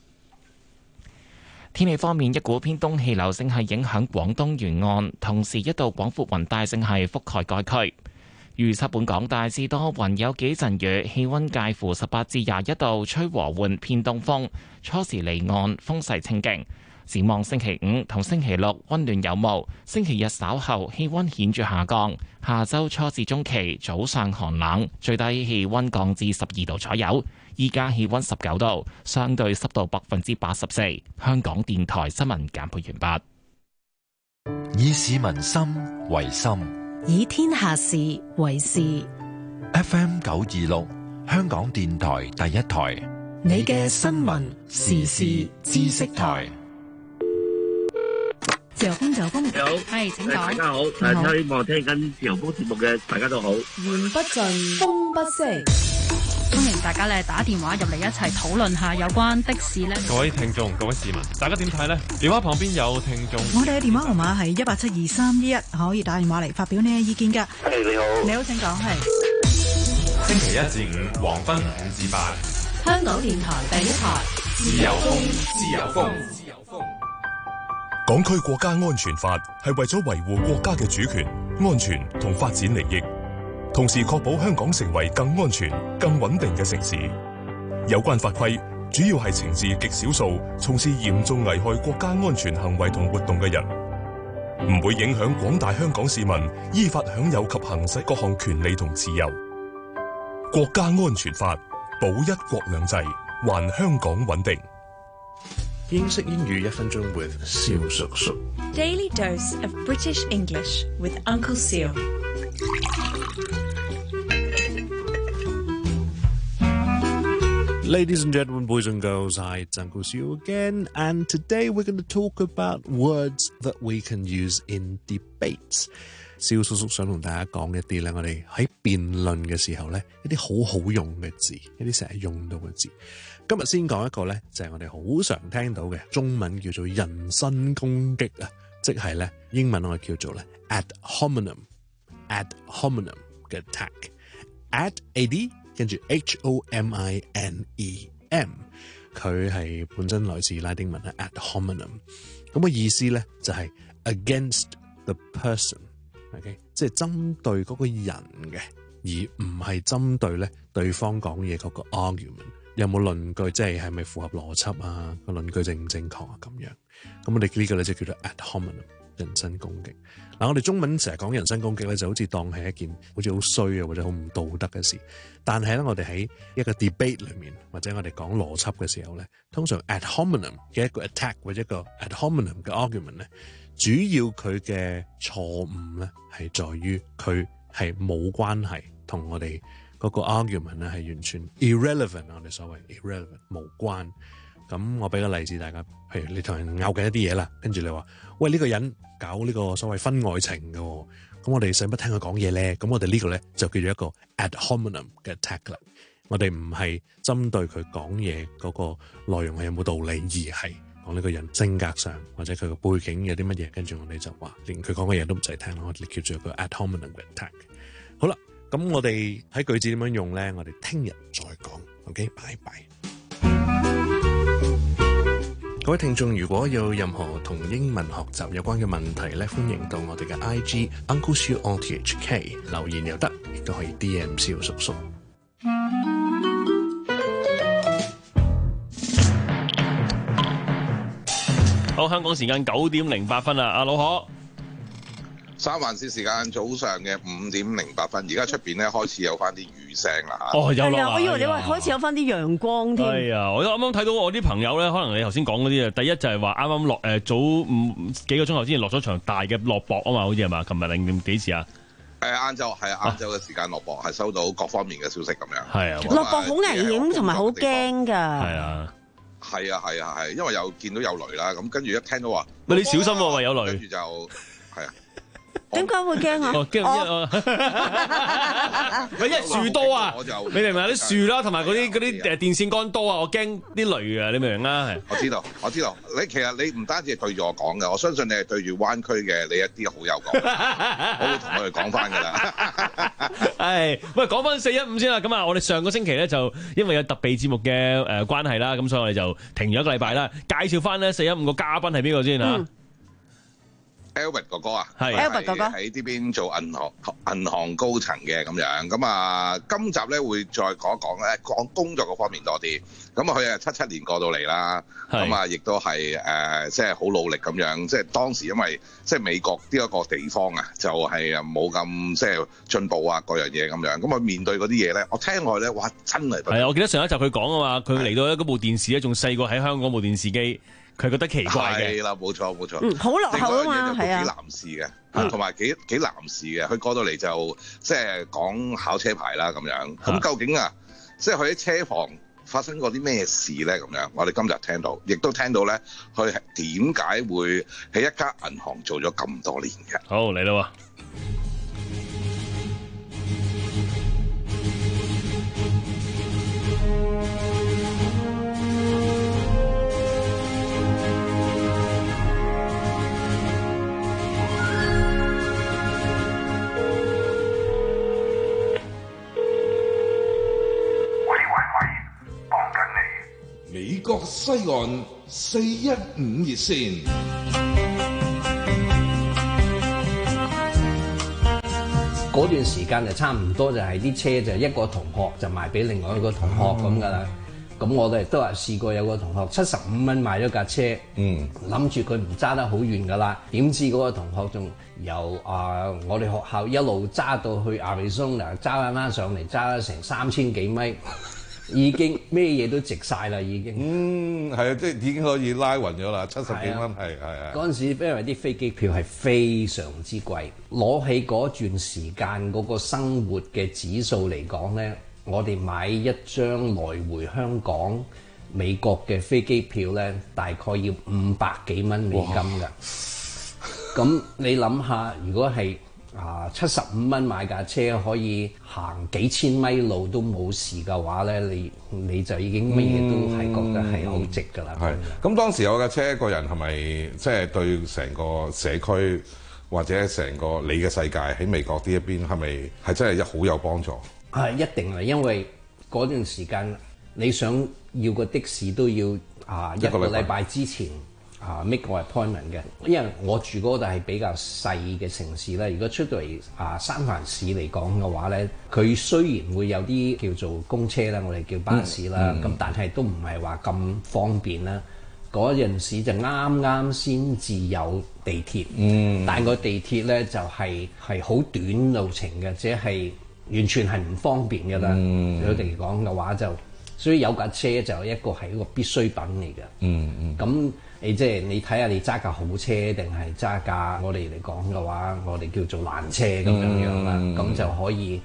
Speaker 1: 天氣方面，一股偏東氣流正係影響廣東沿岸，同時一道廣闊雲帶正係覆蓋該區。預測本港大致多雲，有幾陣雨，氣溫介乎十八至廿一度，吹和緩偏東風，初時離岸風勢清勁。展望星期五同星期六溫暖有霧，星期日稍後氣溫顯著下降。下周初至中期早上寒冷，最低氣溫降至十二度左右。依家氣溫十九度，相對濕度百分之八十四。香港電台新聞簡報完
Speaker 4: 畢。以市民心為心，
Speaker 2: 以天下事為事。
Speaker 4: F M 九二六，香港電台第一台，
Speaker 2: 你嘅新聞時事知識台。自由風，自由風，
Speaker 6: 你好，
Speaker 2: 係請講。
Speaker 6: 大家好，誒，希望聽緊自由風節目嘅大家都好。
Speaker 23: 言不盡，風不息。
Speaker 7: 歡迎大家咧打電話入嚟一齊討論下有關的士咧。
Speaker 8: 各位聽眾、各位市民，大家點睇呢？電話旁邊有聽眾。
Speaker 9: 我哋嘅電話號碼係一八七二三一一，可以打電話嚟發表你嘅意見㗎。
Speaker 6: 係你好，
Speaker 9: 你好，請講。係
Speaker 8: 星期一至五黃昏五至八，
Speaker 5: 香港電台第一台，
Speaker 8: 自由風，自由風，自由風。
Speaker 10: 港區國家安全法係為咗維護國家嘅主權、安全同發展利益，同時確保香港成為更安全、更穩定嘅城市。有關法規主要係懲治極少數從事嚴重危害國家安全行為同活動嘅人，唔會影響廣大香港市民依法享有及行使各項權利同自由。國家安全法保一國兩制，還香港穩定。
Speaker 26: 英式英語一分鐘 with 蕭叔叔。
Speaker 27: Daily dose of British English with Uncle Seal。
Speaker 26: Ladies and gentlemen, boys and girls, hi, it's Uncle Seal again, and today we're going to talk about words that we can use in debates. 蕭叔叔想同大家講一啲咧，我哋喺辯論嘅時候咧，一啲好好用嘅字，一啲成日用到嘅字。今日先講一個咧，就係我哋好常聽到嘅中文叫做人身攻擊啊，即係咧英文我哋叫做咧 ad hominem，ad hominem 嘅 attack，ad ad 跟住 h o m i n e m， 佢係本身來自拉丁文咧 ad hominem， 咁嘅意思咧就係 against the person。OK， 即係針對嗰個人嘅，而唔係針對咧對方講嘢嗰個 argument 有冇論據，即係係咪符合邏輯啊？個論據正唔正確啊？咁樣，咁我哋呢個咧就叫做 ad hominem 人身攻擊。嗱，我哋中文成日講人身攻擊咧，就好似當係一件好似好衰啊或者好唔道德嘅事。但係咧，我哋喺一個 debate 裏面，或者我哋講邏輯嘅時候咧，通常 ad hominem 嘅一個 attack 或者一個 ad hominem 嘅 argument 咧，主要佢嘅錯誤咧係在於佢係冇關係同我哋嗰個 argument 咧係完全 irrelevant， 我哋所謂 irrelevant 無關。咁我俾個例子大家，譬如你同人拗緊一啲嘢啦，跟住你話喂呢、這個人搞呢個所謂婚外情嘅，咁我哋使乜聽佢講嘢咧？咁我哋呢個咧就叫做一個 ad hominem 嘅 attack 啦。我哋唔係針對佢講嘢嗰個內容係有冇道理，而係講呢個人性格上或者佢個背景有啲乜嘢，跟住我哋就話連佢講嘅嘢都唔使聽，我哋叫做一個 ad hominem 嘅 attack。好啦，咁我哋喺句子點樣用咧？我哋聽日再講。OK， 拜拜。各位聽眾，如果有任何同英文學習有關嘅問題咧，歡迎到我哋嘅 I G Uncle Siu R T H K 留言又得，亦都可以 D M 蕭叔叔。
Speaker 16: 好，香港時間九點零八分啦，阿老何。
Speaker 11: 三環市時間早上嘅五點零八分，而家出邊咧開始有翻啲雨聲啦嚇。
Speaker 16: 哦，有啦，
Speaker 15: 我以為你話開始有翻啲陽光添。
Speaker 16: 係啊，我啱啱睇到我啲朋友咧，可能你頭先講嗰啲啊，第一就係話啱啱落誒早五幾個鐘頭之前落咗場大嘅落雹啊嘛，好似係嘛？琴日定幾時啊？
Speaker 11: 誒晏晝係啊，晏晝嘅時間落雹，係收到各方面嘅消息咁樣。
Speaker 16: 係啊，
Speaker 15: 落雹好危險同埋好驚㗎。係
Speaker 16: 啊，
Speaker 11: 係啊，係啊，係，因為有見到有雷啦，咁跟住一聽到話，
Speaker 16: 喂你小心喎，話有雷。
Speaker 11: 跟住就係啊。
Speaker 15: 點解會驚啊？
Speaker 16: 驚啊！喂，因為樹多啊，你明唔明啊？啲樹啦，同埋嗰啲嗰啲誒電線桿多啊，我驚啲雷啊！你明唔明啊？係。
Speaker 11: 我知道，我知道。你其實你唔單止係對住我講嘅，我相信你係對住灣區嘅你一啲好友講，我會同佢哋講翻㗎啦。
Speaker 16: 係，喂，講翻四一五先啦。咁啊，我哋上個星期咧就因為有特備節目嘅誒關係啦，咁所以我哋就停咗一個禮拜啦。介紹翻咧四一五個嘉賓係邊個先嚇？
Speaker 11: Albert 哥哥啊，
Speaker 16: 係
Speaker 11: Albert 哥哥喺呢邊做銀行銀行高層嘅咁樣，咁啊今集咧會再講一講咧講工作嗰方面多啲。咁啊佢係七七年過到嚟啦，咁啊亦都係誒即係好努力咁樣，即係當時因為即係美國呢一個地方啊，就係冇咁即係進步啊各樣嘢咁樣，咁啊面對嗰啲嘢咧，我聽落去咧，哇真係係
Speaker 16: 啊！我記得上一集佢講啊嘛，佢嚟到咧嗰部電視咧仲細過喺香港部電視機。佢覺得奇怪嘅，
Speaker 11: 係啦，冇錯冇錯，
Speaker 15: 嗯，好落後啊嘛，係啊，
Speaker 11: 幾男士嘅，同埋幾幾男士嘅，佢過到嚟就即係講考車牌啦咁樣。咁究竟啊，即係佢喺車房發生過啲咩事咧？咁樣，我哋今日聽到，亦都聽到咧，佢係點解會喺一家銀行做咗咁多年嘅？
Speaker 16: 好嚟啦喎！
Speaker 12: 美國西岸四一五熱線，
Speaker 13: 嗰段時間就差唔多，就係啲車就一個同學就賣俾另外一個同學咁噶啦。咁、嗯、我哋都係試過有個同學七十五蚊買咗架車，嗯，諗住佢唔揸得好遠噶啦，點知嗰個同學仲由啊、呃、我哋學校一路揸到去亞利桑那，揸翻翻上嚟揸咗成三千幾米。已經咩嘢都值晒啦，已經。
Speaker 12: 嗯，係啊，即係已經可以拉勻咗啦，七十幾蚊，係係係。
Speaker 13: 嗰陣時，因為啲飛機票係非常之貴，攞起嗰段時間嗰個生活嘅指數嚟講咧，我哋買一張來回香港、美國嘅飛機票咧，大概要五百幾蚊美金㗎。咁你諗下，如果係啊，七十五蚊買架車可以行幾千米路都冇事嘅話咧，你你就已經乜嘢都係覺得係好值㗎啦。
Speaker 12: 係、嗯。咁當時有架車，個人係咪即係對成個社區或者成個你嘅世界喺美國呢一邊係咪係真係一好有幫助？
Speaker 13: 係一定係，因為嗰段時間你想要個的士都要啊一個禮拜之前。啊 make 個 appointment 嘅，因為我住嗰度係比較細嘅城市咧。如果出到嚟啊三藩市嚟講嘅話咧，佢雖然會有啲叫做公車啦，我哋叫巴士啦，咁、嗯嗯、但係都唔係話咁方便啦。嗰陣時就啱啱先至有地鐵，嗯、但個地鐵咧就係係好短路程嘅，即係完全係唔方便㗎啦。佢哋嚟講嘅話就，所以有架車就一個係一個必需品嚟嘅。嗯嗯，咁。你即係你睇下你揸架好車定係揸架我哋嚟講嘅話，我哋叫做爛車咁樣樣啦，咁、嗯、就可以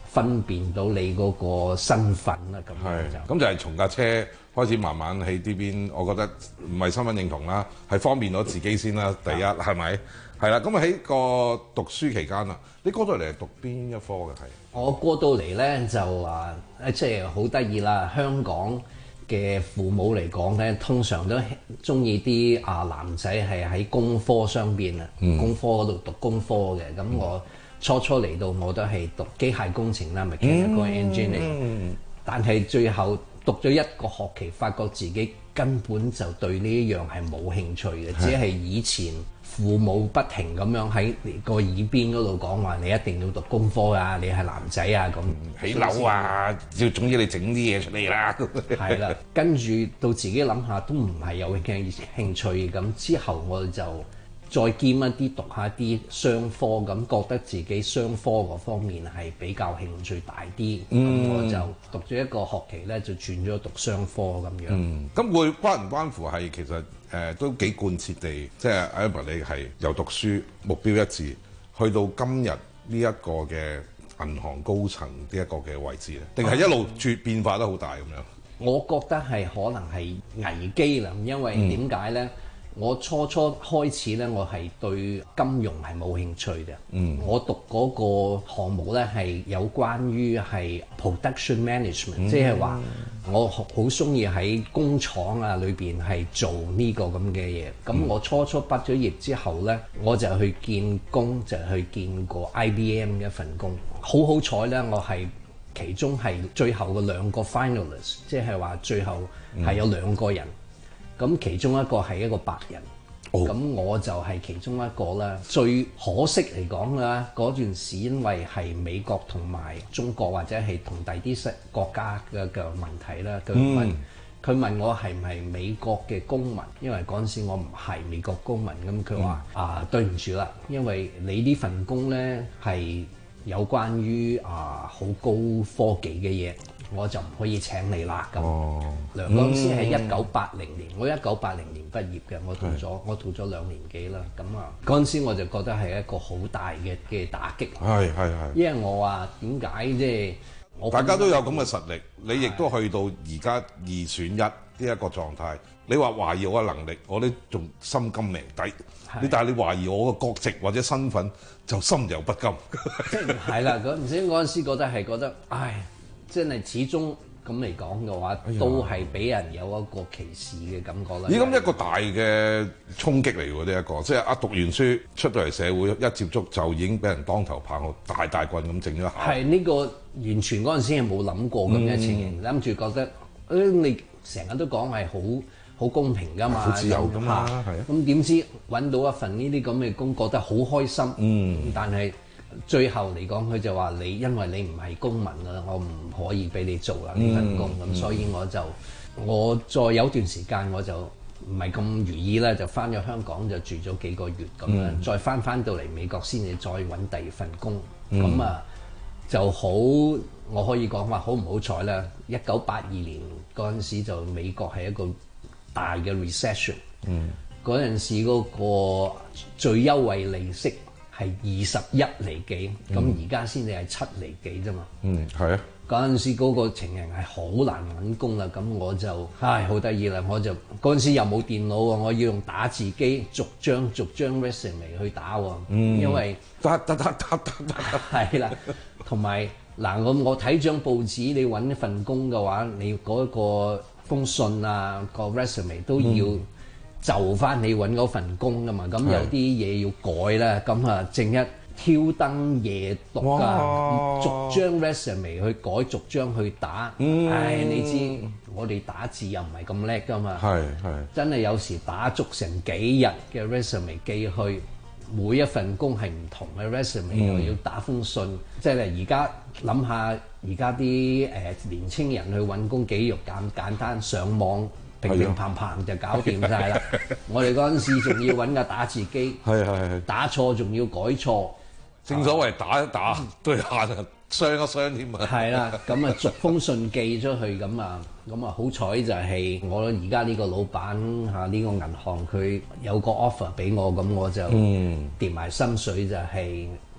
Speaker 13: 分辨到你嗰個身份啦。咁
Speaker 12: 係，咁就係從架車開始慢慢喺呢邊，我覺得唔係身份認同啦，係方便到自己先啦。第一係咪？係啦，咁喺個讀書期間啊，你過到嚟係讀邊一科嘅係？
Speaker 13: 我過到嚟咧就話誒，即係好得意啦。香港嘅父母嚟講咧，通常都中意啲啊男仔係喺工科上邊啊，嗯、工科嗰度讀工科嘅。咁我初初嚟到我都係讀機械工程啦，mechanical engineering。嗯、但係最後讀咗一個學期，發覺自己根本就對呢一樣係冇興趣嘅，只係以前父母不停咁樣喺個耳邊嗰度講話，你一定要讀工科啊，你係男仔啊咁，
Speaker 12: 起樓啊，要總之你整啲嘢出嚟啦。
Speaker 13: 係啦，跟住到自己諗下都唔係有興興趣咁，之後我就再兼一啲讀下啲商科，咁覺得自己商科嗰方面係比較興趣大啲，咁、嗯、我就讀咗一個學期咧，就轉咗讀商科咁樣。
Speaker 12: 嗯，咁會關唔關乎係其實誒、呃、都幾貫徹地，即係 Albert 你係由讀書目標一致，去到今日呢一個嘅銀行高層呢一個嘅位置咧，定係一路轉變化得好大咁樣？
Speaker 13: 我覺得係可能係危機啦，因為點解咧？嗯我初初開始咧，我係對金融係冇興趣嘅。嗯，我讀嗰個項目咧係有關於係 production management，嗯、即係話我好中意喺工廠啊裏邊係做呢個咁嘅嘢。咁、嗯、我初初畢咗業之後咧，我就去見工，就去見過 I B M 一份工。好好彩咧，我係其中係最後嘅兩個 finalist， 即係話最後係有兩個人。咁、嗯、其中一個係一個白人，咁、哦、我就係其中一個啦。最可惜嚟講啦，嗰段時因為係美國同埋中國或者係同第啲國家嘅嘅問題啦，佢問佢、嗯、問我係唔係美國嘅公民，因為嗰陣時我唔係美國公民，咁佢話啊對唔住啦，因為你呢份工咧係有關於啊好高科技嘅嘢。我就唔可以請你啦咁。梁嗰陣時係一九八零年，我一九八零年畢業嘅，我讀咗我讀咗兩年幾啦。咁啊，嗰陣時我就覺得係一個好大嘅嘅打擊。
Speaker 12: 係係係。因
Speaker 13: 為我話點解即係我
Speaker 12: 大家都有咁嘅實力，你亦都去到而家二選一呢一個狀態。你話懷疑我嘅能力，我都仲心甘命抵。你但係你懷疑我嘅國籍或者身份，就心有不甘。
Speaker 13: 即係係啦，嗰陣時嗰陣時覺得係覺得唉。真係始終咁嚟講嘅話，哎、都係俾人有一個歧視嘅感覺啦。
Speaker 12: 咦？咁一個大嘅衝擊嚟喎，呢一個即係啊，讀完書出到嚟社會一接觸就已經俾人當頭棒喝，大大棍咁整咗下。
Speaker 13: 係呢、呢個完全嗰陣時係冇諗過咁嘅情形，諗住、嗯、覺得誒、哎、你成日都講係好好公平㗎嘛，
Speaker 12: 好自由㗎嘛，係啊。
Speaker 13: 咁點知揾到一份呢啲咁嘅工，覺得好開心。嗯，但係。最後嚟講，佢就話你因為你唔係公民啊，我唔可以俾你做啦呢份工，咁、嗯、所以我就我再有段時間我就唔係咁如意啦，就翻咗香港就住咗幾個月咁樣，嗯、再翻翻到嚟美國先至再揾第二份工，咁、嗯、啊就好我可以講話好唔好彩啦！一九八二年嗰陣時就美國係一個大嘅 recession，嗰陣、嗯、時嗰個最優惠利息係二十一厘幾，咁而家先至係七厘幾啫嘛。嗯，係啊。嗰陣時嗰個情形係好難揾工啦，咁我就唉好得意啦，我就嗰陣時又冇電腦喎，我要用打字機逐張逐張 resume 去打喎。嗯，因為
Speaker 12: 得得得得得
Speaker 13: 係啦，同埋嗱我我睇張報紙，你揾一份工嘅話，你嗰個封信啊個 resume 都要、嗯。就翻你揾嗰份工噶嘛，咁有啲嘢要改啦，咁啊正一挑燈夜讀啊，逐張 resume 去改，逐張去打。嗯、唉，你知我哋打字又唔係咁叻噶嘛，係係真係有時打足成幾日嘅 resume 寄去，每一份工係唔同嘅 resume，又、嗯、要打封信，即係而家諗下而家啲誒年青人去揾工幾肉簡簡單，上網。平平砰砰就搞掂晒啦！我哋嗰陣時仲要揾個打字機，係係係打錯仲要改錯。
Speaker 12: 正所謂打一打對下就傷一傷添啊！
Speaker 13: 係啦，咁啊逐封信寄出去咁啊，咁啊好彩就係我而家呢個老闆嚇呢個銀行佢有個 offer 俾我，咁我就掂埋心水就係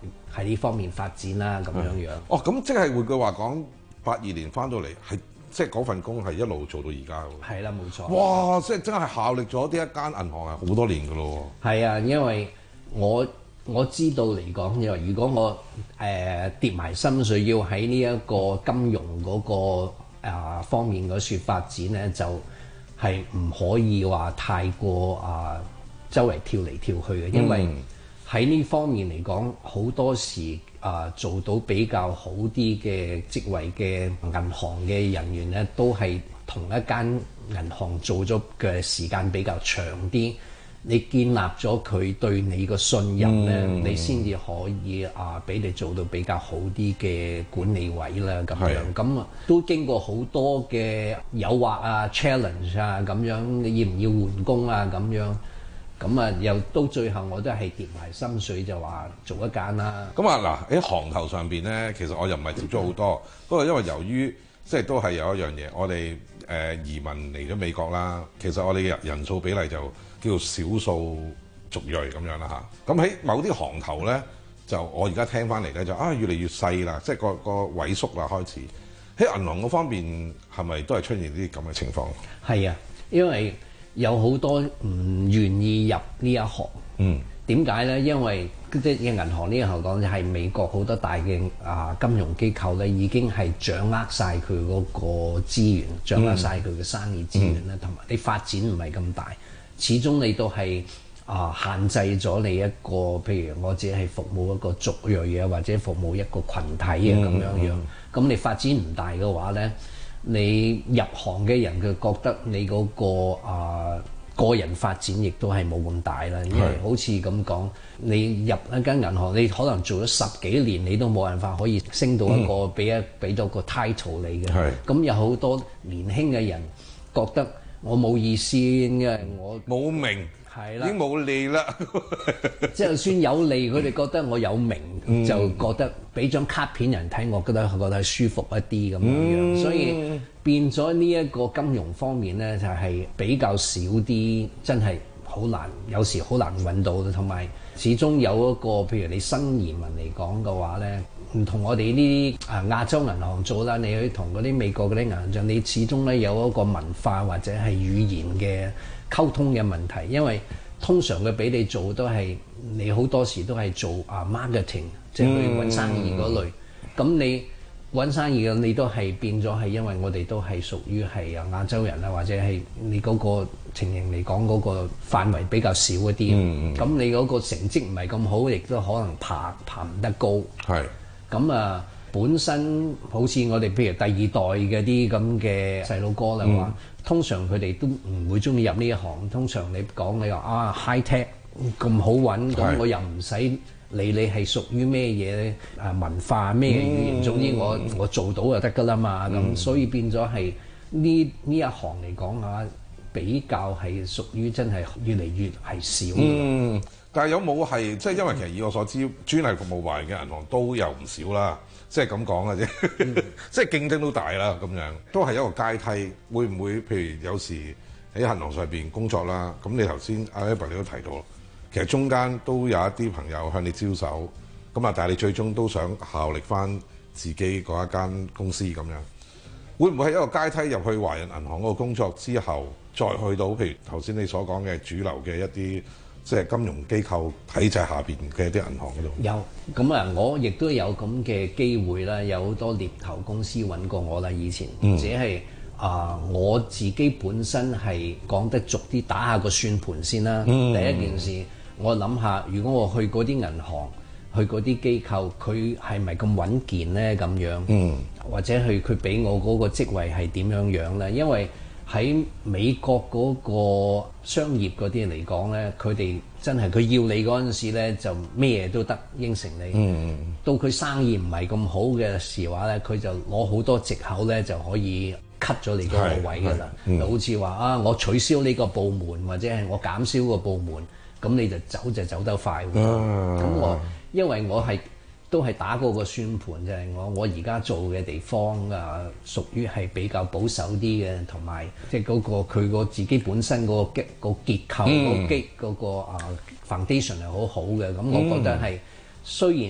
Speaker 13: 喺呢方面發展啦，咁樣樣。
Speaker 12: 哦，咁即係換句話講，八二年翻到嚟係即係嗰份工係一路做到而家喎。
Speaker 13: 係啦，冇錯。
Speaker 12: 哇！即係真係效力咗呢一間銀行係好多年㗎咯喎。
Speaker 13: 係啊，因為我我知道嚟講，因為如果我誒、呃、跌埋心水，要喺呢一個金融嗰、那個啊、呃、方面嗰處發展咧，就係、是、唔可以話太過啊、呃、周圍跳嚟跳去嘅，因為喺呢方面嚟講，好多時啊、呃、做到比較好啲嘅職位嘅銀行嘅人員咧，都係同一間銀行做咗嘅時間比較長啲。你建立咗佢對你個信任咧，嗯、你先至可以啊，俾你做到比較好啲嘅管理位啦，咁樣咁啊，都經過好多嘅誘惑啊、challenge 啊，咁樣你要唔要換工啊，咁樣咁啊，又到最後我都係跌埋心水就話做一間啦。
Speaker 12: 咁啊嗱，喺行頭上邊咧，其實我又唔係接觸好多，不過因為由於即係都係有一樣嘢，我哋誒、呃、移民嚟咗美國啦，其實我哋嘅人數比例就叫做少數族裔咁樣啦嚇，咁喺某啲行頭咧，就我而家聽翻嚟咧就啊越嚟越細啦，即係個個萎縮啦開始。喺銀行嗰方面係咪都係出現啲咁嘅情況？係
Speaker 13: 啊，因為有好多唔願意入呢一行。嗯。點解咧？因為即係銀行呢一行講就係美國好多大嘅啊金融機構咧，已經係掌握晒佢嗰個資源，掌握晒佢嘅生意資源咧，同埋你發展唔係咁大。始終你都係啊限制咗你一個，譬如我只係服務一個族裔啊，或者服務一個群體啊咁樣樣。咁你發展唔大嘅話咧，你入行嘅人佢覺得你嗰個啊個人發展亦都係冇咁大啦。因為好似咁講，你入一間銀行，你可能做咗十幾年，你都冇辦法可以升到一個俾一俾到個 title 你嘅。咁有好多年輕嘅人覺得我冇意思，因為我冇名，係啦，已經冇利啦。就算有利，佢哋覺得我有名，嗯、就覺得俾張卡片人睇，我覺得覺得係舒服一啲咁樣樣。嗯、所以變咗呢一個金融方面咧，就係、是、比較少啲，真係好難，有時好難揾到。同埋始終有一個，譬如你新移民嚟講嘅話咧。唔同我哋呢啲啊亞洲銀行做啦，你去同嗰啲美國嗰啲銀行，你始終咧有一個文化或者係語言嘅溝通嘅問題，因為通常佢俾你做都係你好多時都係做啊 marketing， 即係去揾生意嗰類。咁、嗯、你揾生意嘅你都係變咗係，因為我哋都係屬於係啊亞洲人啊，或者係你嗰個情形嚟講嗰個範圍比較少一啲。咁、嗯、你嗰個成績唔係咁好，亦都可能爬爬唔得高。係。咁啊，本身好似我哋譬如第二代嘅啲咁嘅細路哥啦話，嗯、通常佢哋都唔會中意入呢一行。通常你講你話啊 high tech 咁好揾，咁我又唔使理你係屬於咩嘢咧，啊文化咩語言，總之我我做到就得㗎啦嘛。咁、嗯、所以變咗係呢呢一行嚟講啊，比較係屬於真係越嚟越係少。嗯。
Speaker 12: 但係有冇係即係因為其實以我所知，專係服務華人嘅銀行都有唔少啦，即係咁講嘅啫，嗯、即係競爭都大啦咁樣，都係一個階梯。會唔會譬如有時喺銀行上邊工作啦？咁你頭先阿 Albert 你都提到，其實中間都有一啲朋友向你招手，咁啊，但係你最終都想效力翻自己嗰一間公司咁樣，會唔會係一個階梯入去華人銀行嗰個工作之後，再去到譬如頭先你所講嘅主流嘅一啲？即係金融機構體制下邊嘅啲銀行嗰度有
Speaker 13: 咁啊！我亦都有咁嘅機會啦，有好多獵頭公司揾過我啦。以前或者係啊，我自己本身係講得俗啲，打下個算盤先啦。嗯、第一件事，我諗下，如果我去嗰啲銀行，去嗰啲機構，佢係咪咁穩健咧？咁樣，嗯、或者去佢俾我嗰個職位係點樣樣咧？因為喺美國嗰個商業嗰啲嚟講咧，佢哋真係佢要你嗰陣時咧，就咩嘢都得應承你。嗯、到佢生意唔係咁好嘅時話咧，佢就攞好多藉口咧，就可以 cut 咗你嗰個位㗎啦。嗯、就好似話啊，我取消呢個部門，或者係我減少個部門，咁你就走就走得快。咁、啊、我因為我係。都係打過個算盤，就係、是、我我而家做嘅地方啊，屬於係比較保守啲嘅，同埋即係嗰個佢個自己本身嗰個結個結構、嗯、個基嗰個啊 foundation 係好好嘅。咁我覺得係、嗯、雖然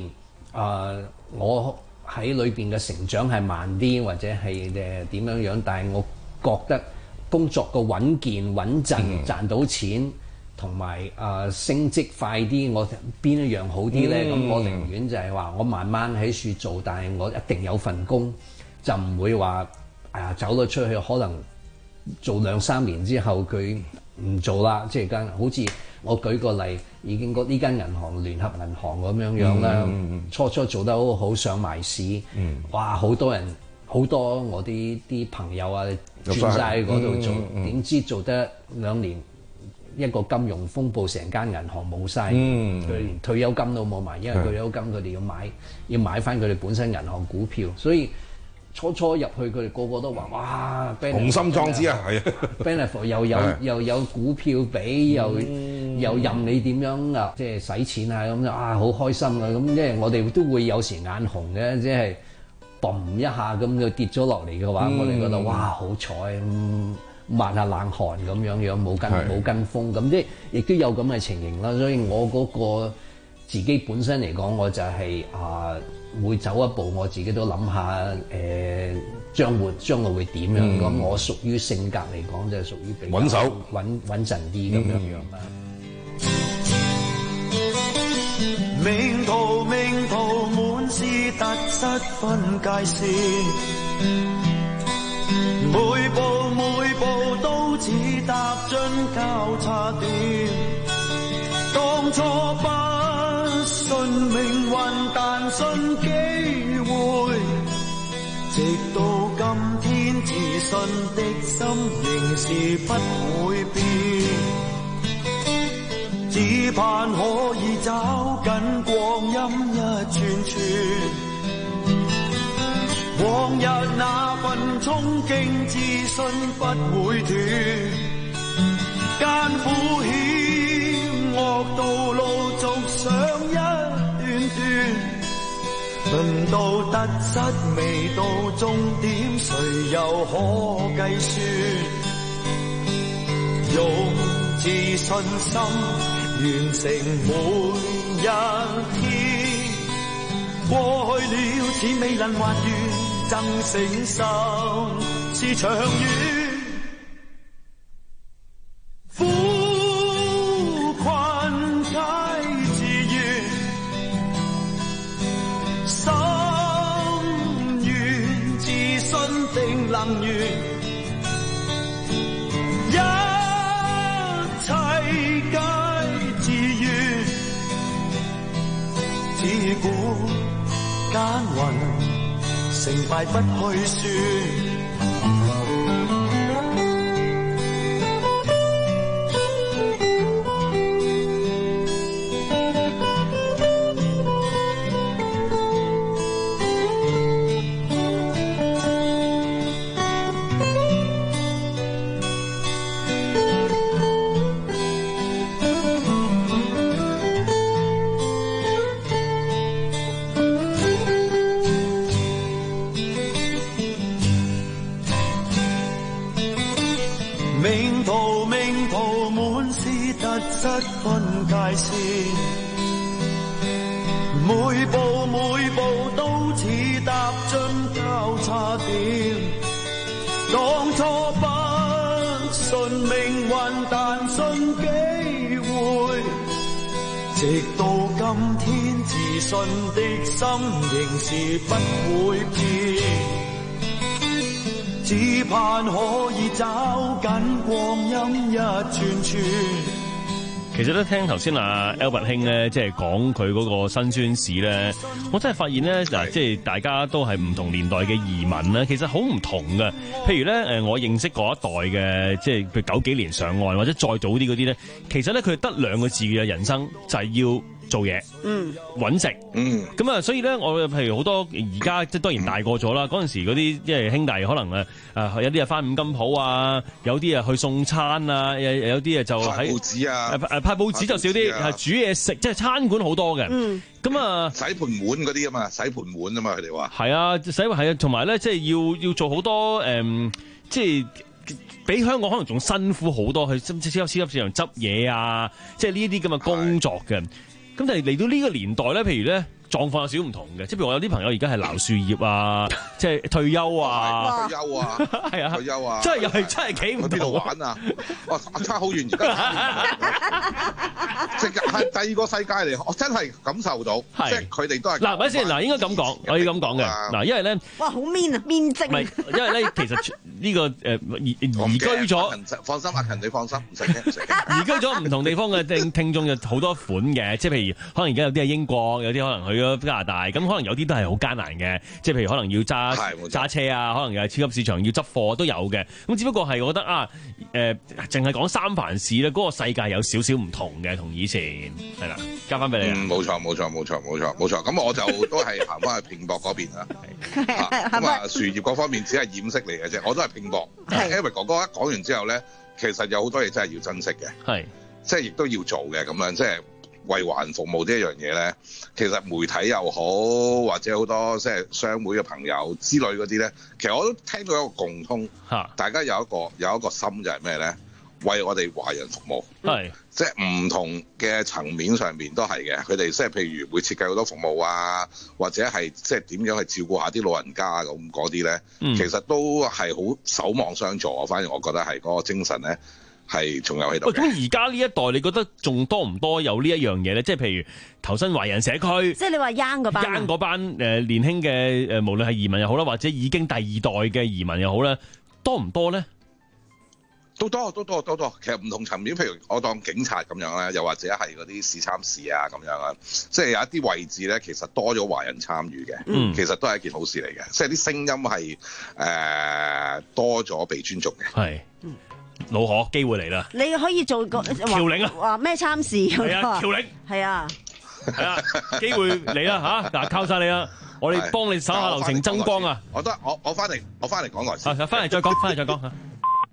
Speaker 13: 呃、我喺裏邊嘅成長係慢啲，或者係誒點樣樣，但係我覺得工作個穩健穩陣，賺到錢同埋誒升職快啲，我邊一樣好啲咧？咁、嗯、我寧願就係話我慢慢喺處做，但係我一定有份工，就唔會話誒走咗出去，可能做兩三年之後佢唔做啦，即係間好似我舉個例，已經呢間銀行聯合銀行咁樣樣啦，嗯、初初做得好好，上埋市，嗯、哇好多人好多我啲啲朋友啊轉晒去嗰度做，點、嗯嗯、知做得兩年一個金融風暴，成間銀行冇晒，佢、嗯、連退休金都冇埋，因為退休金佢哋要買要買翻佢哋本身銀行股票，所以。初初入去佢哋個個都話哇，
Speaker 12: 雄心壯志啊，係啊
Speaker 13: ，benefit 又有又有股票俾，又、嗯、又任你點樣啊，即係使錢啊咁啊，好開心啊咁，因為我哋都會有時眼紅嘅，即係嘣一下咁就跌咗落嚟嘅話，嗯、我哋覺得哇好彩，抹下冷汗咁樣樣，冇跟冇跟風，咁即係亦都有咁嘅情形啦。所以我嗰個自己本身嚟講，我就係、是、啊。會走一步，我自己都諗下誒，將會將來會點樣？咁、嗯、我屬於性格嚟講，就係屬於比較
Speaker 12: 穩手
Speaker 13: 穩穩陣啲咁樣樣啦。
Speaker 3: 命途命途滿是特質分界線，每步每步都似踏進交叉點，當初不信命運，但信機會，直到今天自信的心仍是不會變，只盼可以找緊光陰一串串，往日那份憧憬自信不會斷，艱苦險惡道路續上一段段，論到得失未到終點，誰又可計算？用自信心完成每一天，過去了似未能還原，爭勝心是長遠。苦困皆自願，心願自信定能圓，一切皆自願，只管耕耘，成敗不去算。分界線，每步每步都似踏進交叉點，當初不信命運，但信機會，直到今天自信的心仍是不會變，只盼可以找緊光陰一串串。
Speaker 16: 其實咧，聽頭先阿 Albert 兄咧，即係講佢嗰個辛酸史咧，我真係發現咧，嗱，即係大家都係唔同年代嘅移民咧，其實好唔同嘅。譬如咧，誒，我認識嗰一代嘅，即係譬如九幾年上岸或者再早啲嗰啲咧，其實咧佢得兩個字嘅人生就係要做嘢，嗯，揾食，嗯，咁啊，所以咧，我譬如好多而家即係當然大個咗啦，嗰陣時嗰啲即係兄弟可能誒誒有啲啊返五金鋪啊，有啲啊去送餐啊，有有啲啊就喺
Speaker 11: 派報紙啊，
Speaker 16: 誒誒派報紙就少啲，係煮嘢食，即係餐館好多嘅，嗯，咁啊
Speaker 11: 洗盤碗嗰啲啊嘛，洗盤碗啊嘛，佢哋話
Speaker 16: 係啊，洗係啊，同埋咧即係要要做好多誒、嗯，即係。比香港可能仲辛苦好多，去超級超級市場執嘢啊，即係呢啲咁嘅工作嘅。咁但係嚟到呢個年代咧，譬如咧狀況有少唔同嘅，即係譬如我有啲朋友而家係撈樹葉啊，即係退休啊，
Speaker 11: 退休啊，
Speaker 16: 係啊，
Speaker 11: 退休啊，
Speaker 16: 真係又係真係幾唔同。
Speaker 11: 去邊度玩啊？哇，差好遠，而家即係第二個世界嚟，我真係感受到，即係佢哋都係
Speaker 16: 嗱，咪先嗱，應該咁講，我要咁講嘅嗱，因為咧，
Speaker 15: 哇，好 mean 啊，面精，
Speaker 16: 唔係，因為咧，其實呢個誒移移居咗，
Speaker 11: 放心，阿勤你放心，唔使驚，唔使驚。
Speaker 16: 移居咗唔同地方嘅聽聽眾有好多款嘅，即係譬如可能而家有啲係英國，有啲可能去咗加拿大，咁可能有啲都係好艱難嘅，即係譬如可能要揸揸車啊，可能又係超級市場要執貨都有嘅。咁只不過係我覺得啊，誒，淨係講三藩市咧，嗰個世界有少少唔同嘅，同以前係啦，交翻俾你。
Speaker 11: 嗯，冇錯，冇錯，冇錯，冇錯，冇錯。咁我就都係行翻去拼搏嗰邊啦。咁啊，樹葉嗰方面只係掩飾嚟嘅啫，我都係拼搏。Eric 哥哥一講完之後咧，其實有好多嘢真係要珍惜嘅，
Speaker 16: 係
Speaker 11: 即係亦都要做嘅咁樣，即係為華人服務呢一樣嘢咧。其實媒體又好，或者好多即係商會嘅朋友之類嗰啲咧，其實我都聽到一個共通，大家有一個有一個心就係咩咧？為我哋華人服務，
Speaker 16: 係
Speaker 11: 即係唔同嘅層面上面都係嘅。佢哋即係譬如會設計好多服務啊，或者係即係點樣去照顧下啲老人家咁嗰啲咧，
Speaker 16: 嗯、其
Speaker 11: 實都係好守望相助。我反而我覺得係嗰個精神咧係仲有喺度。
Speaker 16: 喂，咁而家呢一代，你覺得仲多唔多有呢一樣嘢咧？即係譬如投身華人社區，
Speaker 15: 即係你話 young 嗰班
Speaker 16: young 嗰班誒年輕嘅誒，無論係移民又好啦，或者已經第二代嘅移民又好咧，多唔多咧？
Speaker 11: 都多都多都多，其實唔同層面，譬如我當警察咁樣咧，又或者係嗰啲市參事啊咁樣啊，即係有一啲位置咧，其實多咗華人參與嘅，嗯、其實都係一件好事嚟嘅，即係啲聲音係誒、呃、多咗被尊重嘅。
Speaker 16: 係，老何機會嚟啦！
Speaker 15: 你可以做個
Speaker 16: 僑領啊，
Speaker 15: 話咩參事？
Speaker 16: 係啊，僑領
Speaker 15: 係啊，
Speaker 16: 係啊，機會嚟啦嚇！嗱，靠晒你啦！我哋幫你手下留情，增光啊！
Speaker 11: 我得我我翻嚟，我翻嚟講來先。
Speaker 16: 啊，翻嚟再講，翻嚟再講嚇。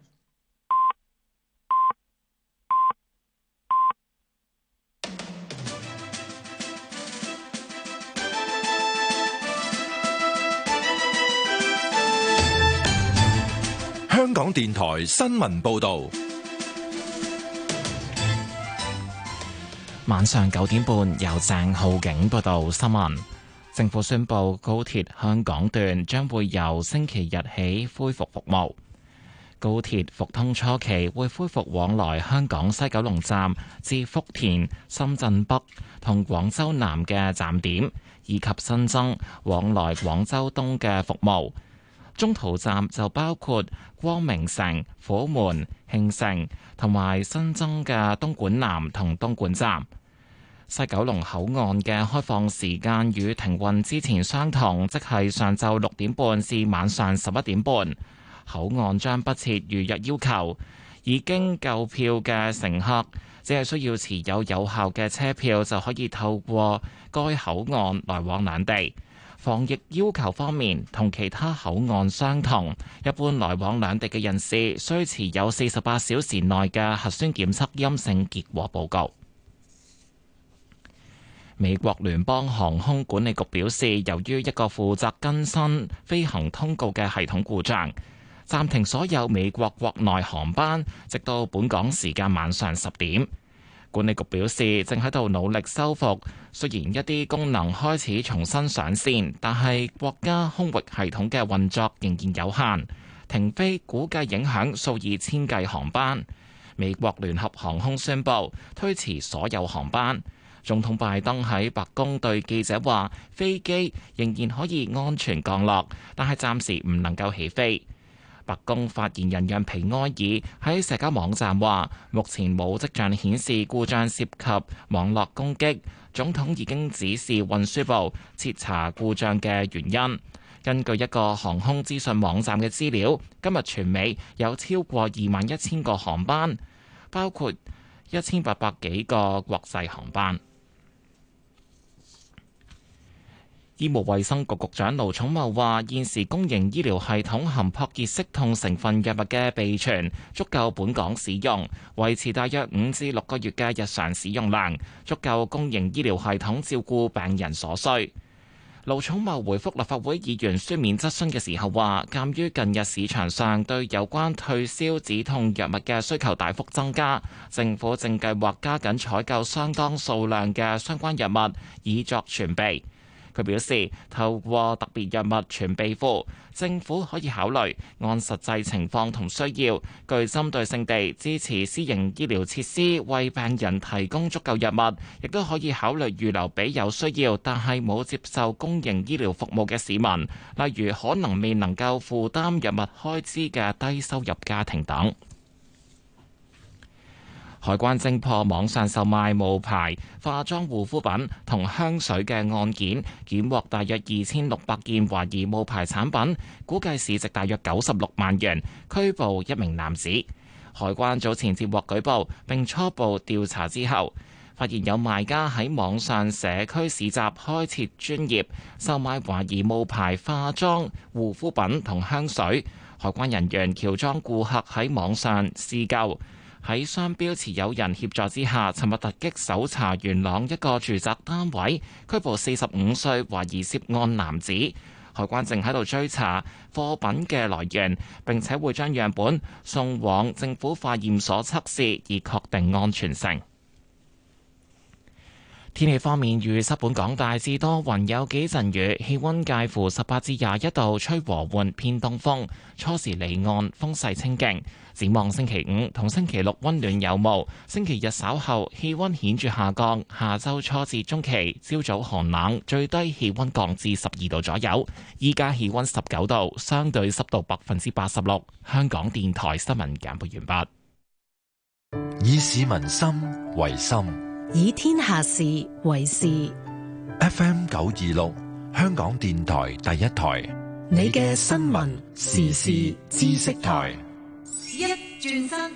Speaker 4: 香港電台新聞報道，
Speaker 1: 晚上九點半由鄭浩景報道新聞。政府宣布高鐵香港段將會由星期日起恢復服務。高鐵復通初期會恢復往來香港西九龍站至福田、深圳北同廣州南嘅站點，以及新增往來廣州東嘅服務。中途站就包括光明城、虎門、慶城同埋新增嘅東莞南同東莞站。西九龍口岸嘅開放時間與停運之前相同，即係上晝六點半至晚上十一點半。口岸將不設預約要求，已經購票嘅乘客只係需要持有有效嘅車票就可以透過該口岸來往兩地。防疫要求方面，同其他口岸相同，一般來往兩地嘅人士需持有四十八小時內嘅核酸檢測陰性結果報告。美國聯邦航空管理局表示，由於一個負責更新飛行通告嘅系統故障，暫停所有美國國內航班，直到本港時間晚上十點。管理局表示，正喺度努力修復，雖然一啲功能開始重新上線，但係國家空域系統嘅運作仍然有限，停飛估計影響數以千計航班。美國聯合航空宣布推遲所有航班。總統拜登喺白宮對記者話，飛機仍然可以安全降落，但係暫時唔能夠起飛。白宮發言人讓皮埃爾喺社交網站話，目前冇跡象顯示故障涉及網絡攻擊。總統已經指示運輸部徹查故障嘅原因。根據一個航空資訊網站嘅資料，今日全美有超過二萬一千個航班，包括一千八百幾個國際航班。醫務衛生局局長盧寵茂話：現時公營醫療系統含撲熱息痛成分藥物嘅備存足夠本港使用，維持大約五至六個月嘅日常使用量，足夠公營醫療系統照顧病人所需。盧寵茂回覆立法會議員書面質詢嘅時候話：鑑於近日市場上對有關退燒止痛藥物嘅需求大幅增加，政府正計劃加緊採購相當數量嘅相關藥物，以作存備。 佢表示，透過特別藥物儲備庫，政府可以考慮按實際情況同需要，具針對性地支持私營醫療設施為病人提供足夠藥物，亦都可以考慮預留俾有需要但係冇接受公營醫療服務嘅市民，例如可能未能夠負擔藥物開支嘅低收入家庭等。海關偵破網上售賣冒牌化妝護膚品同香水嘅案件，檢獲大約二千六百件懷疑冒牌產品，估計市值大約九十六萬元，拘捕一名男子。海關早前接獲舉報並初步調查之後，發現有賣家喺網上社區市集開設專頁，售賣懷疑冒牌化妝護膚品同香水。海關人員喬裝顧客喺網上試購，喺商標持有人協助之下，尋日突擊搜查元朗一個住宅單位，拘捕四十五歲懷疑涉案男子。海關正喺度追查貨品嘅來源，並且會將樣本送往政府化驗所測試，以確定安全性。天氣方面，預測本港大致多雲，有幾陣雨，氣溫介乎十八至廿一度，吹和緩偏東風，初時離岸風勢清勁。展望星期五同星期六溫暖有霧，星期日稍後氣溫顯著下降，下周初至中期朝早寒冷，最低氣溫降至十二度左右。依家氣溫十九度，相對濕度百分之八十六。香港電台新聞簡報完
Speaker 4: 畢。以市民心為心，
Speaker 5: 以天下事為事。
Speaker 4: F M 九二六，香港電台第一台，
Speaker 5: 你嘅新聞時事知識台。
Speaker 2: 一轉身，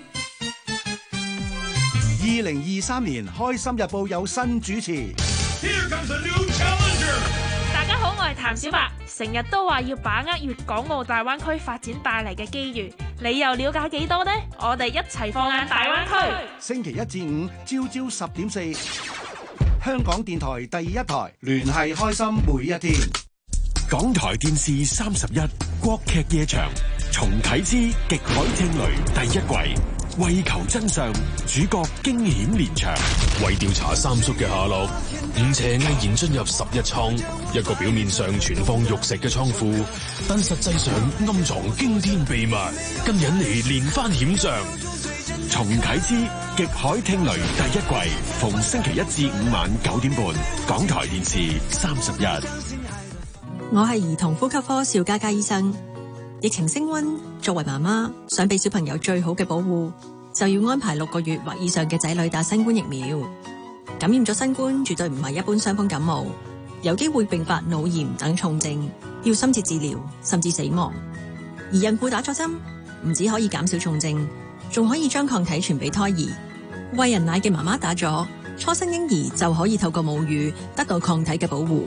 Speaker 14: 二零二三年開心日報有新主持。
Speaker 17: Here comes a new challenger.
Speaker 18: 大家好，我係譚小白，成日都話要把握粵港澳大灣區發展帶嚟嘅機遇，你又了解幾多呢？我哋一齊放眼大灣區。
Speaker 14: 星期一至五朝朝十點四，香港電台第一台，聯繫開心每一天。
Speaker 19: 港台電視三十一國劇夜場重啟之極海聽雷第一季，為求真相，主角驚險連場。
Speaker 20: 為調查三叔嘅下落，吳邪毅然進入十一倉，一個表面上存放玉石嘅倉庫，但實際上暗藏驚天秘密，更引嚟連番險象。
Speaker 19: 重啟之極海聽雷第一季，逢星期一至五晚九點半，港台電視三十一。
Speaker 21: 我係兒童呼吸科邵嘉嘉醫生。疫情升溫，作為媽媽想俾小朋友最好嘅保護，就要安排六個月或以上嘅仔女打新冠疫苗。感染咗新冠絕對唔係一般傷風感冒，有機會併發腦炎等重症，要深切治療甚至死亡。而孕婦打咗針，唔止可以減少重症，仲可以將抗體傳俾胎兒。餵人奶嘅媽媽打咗，初生嬰兒就可以透過母乳得到抗體嘅保護。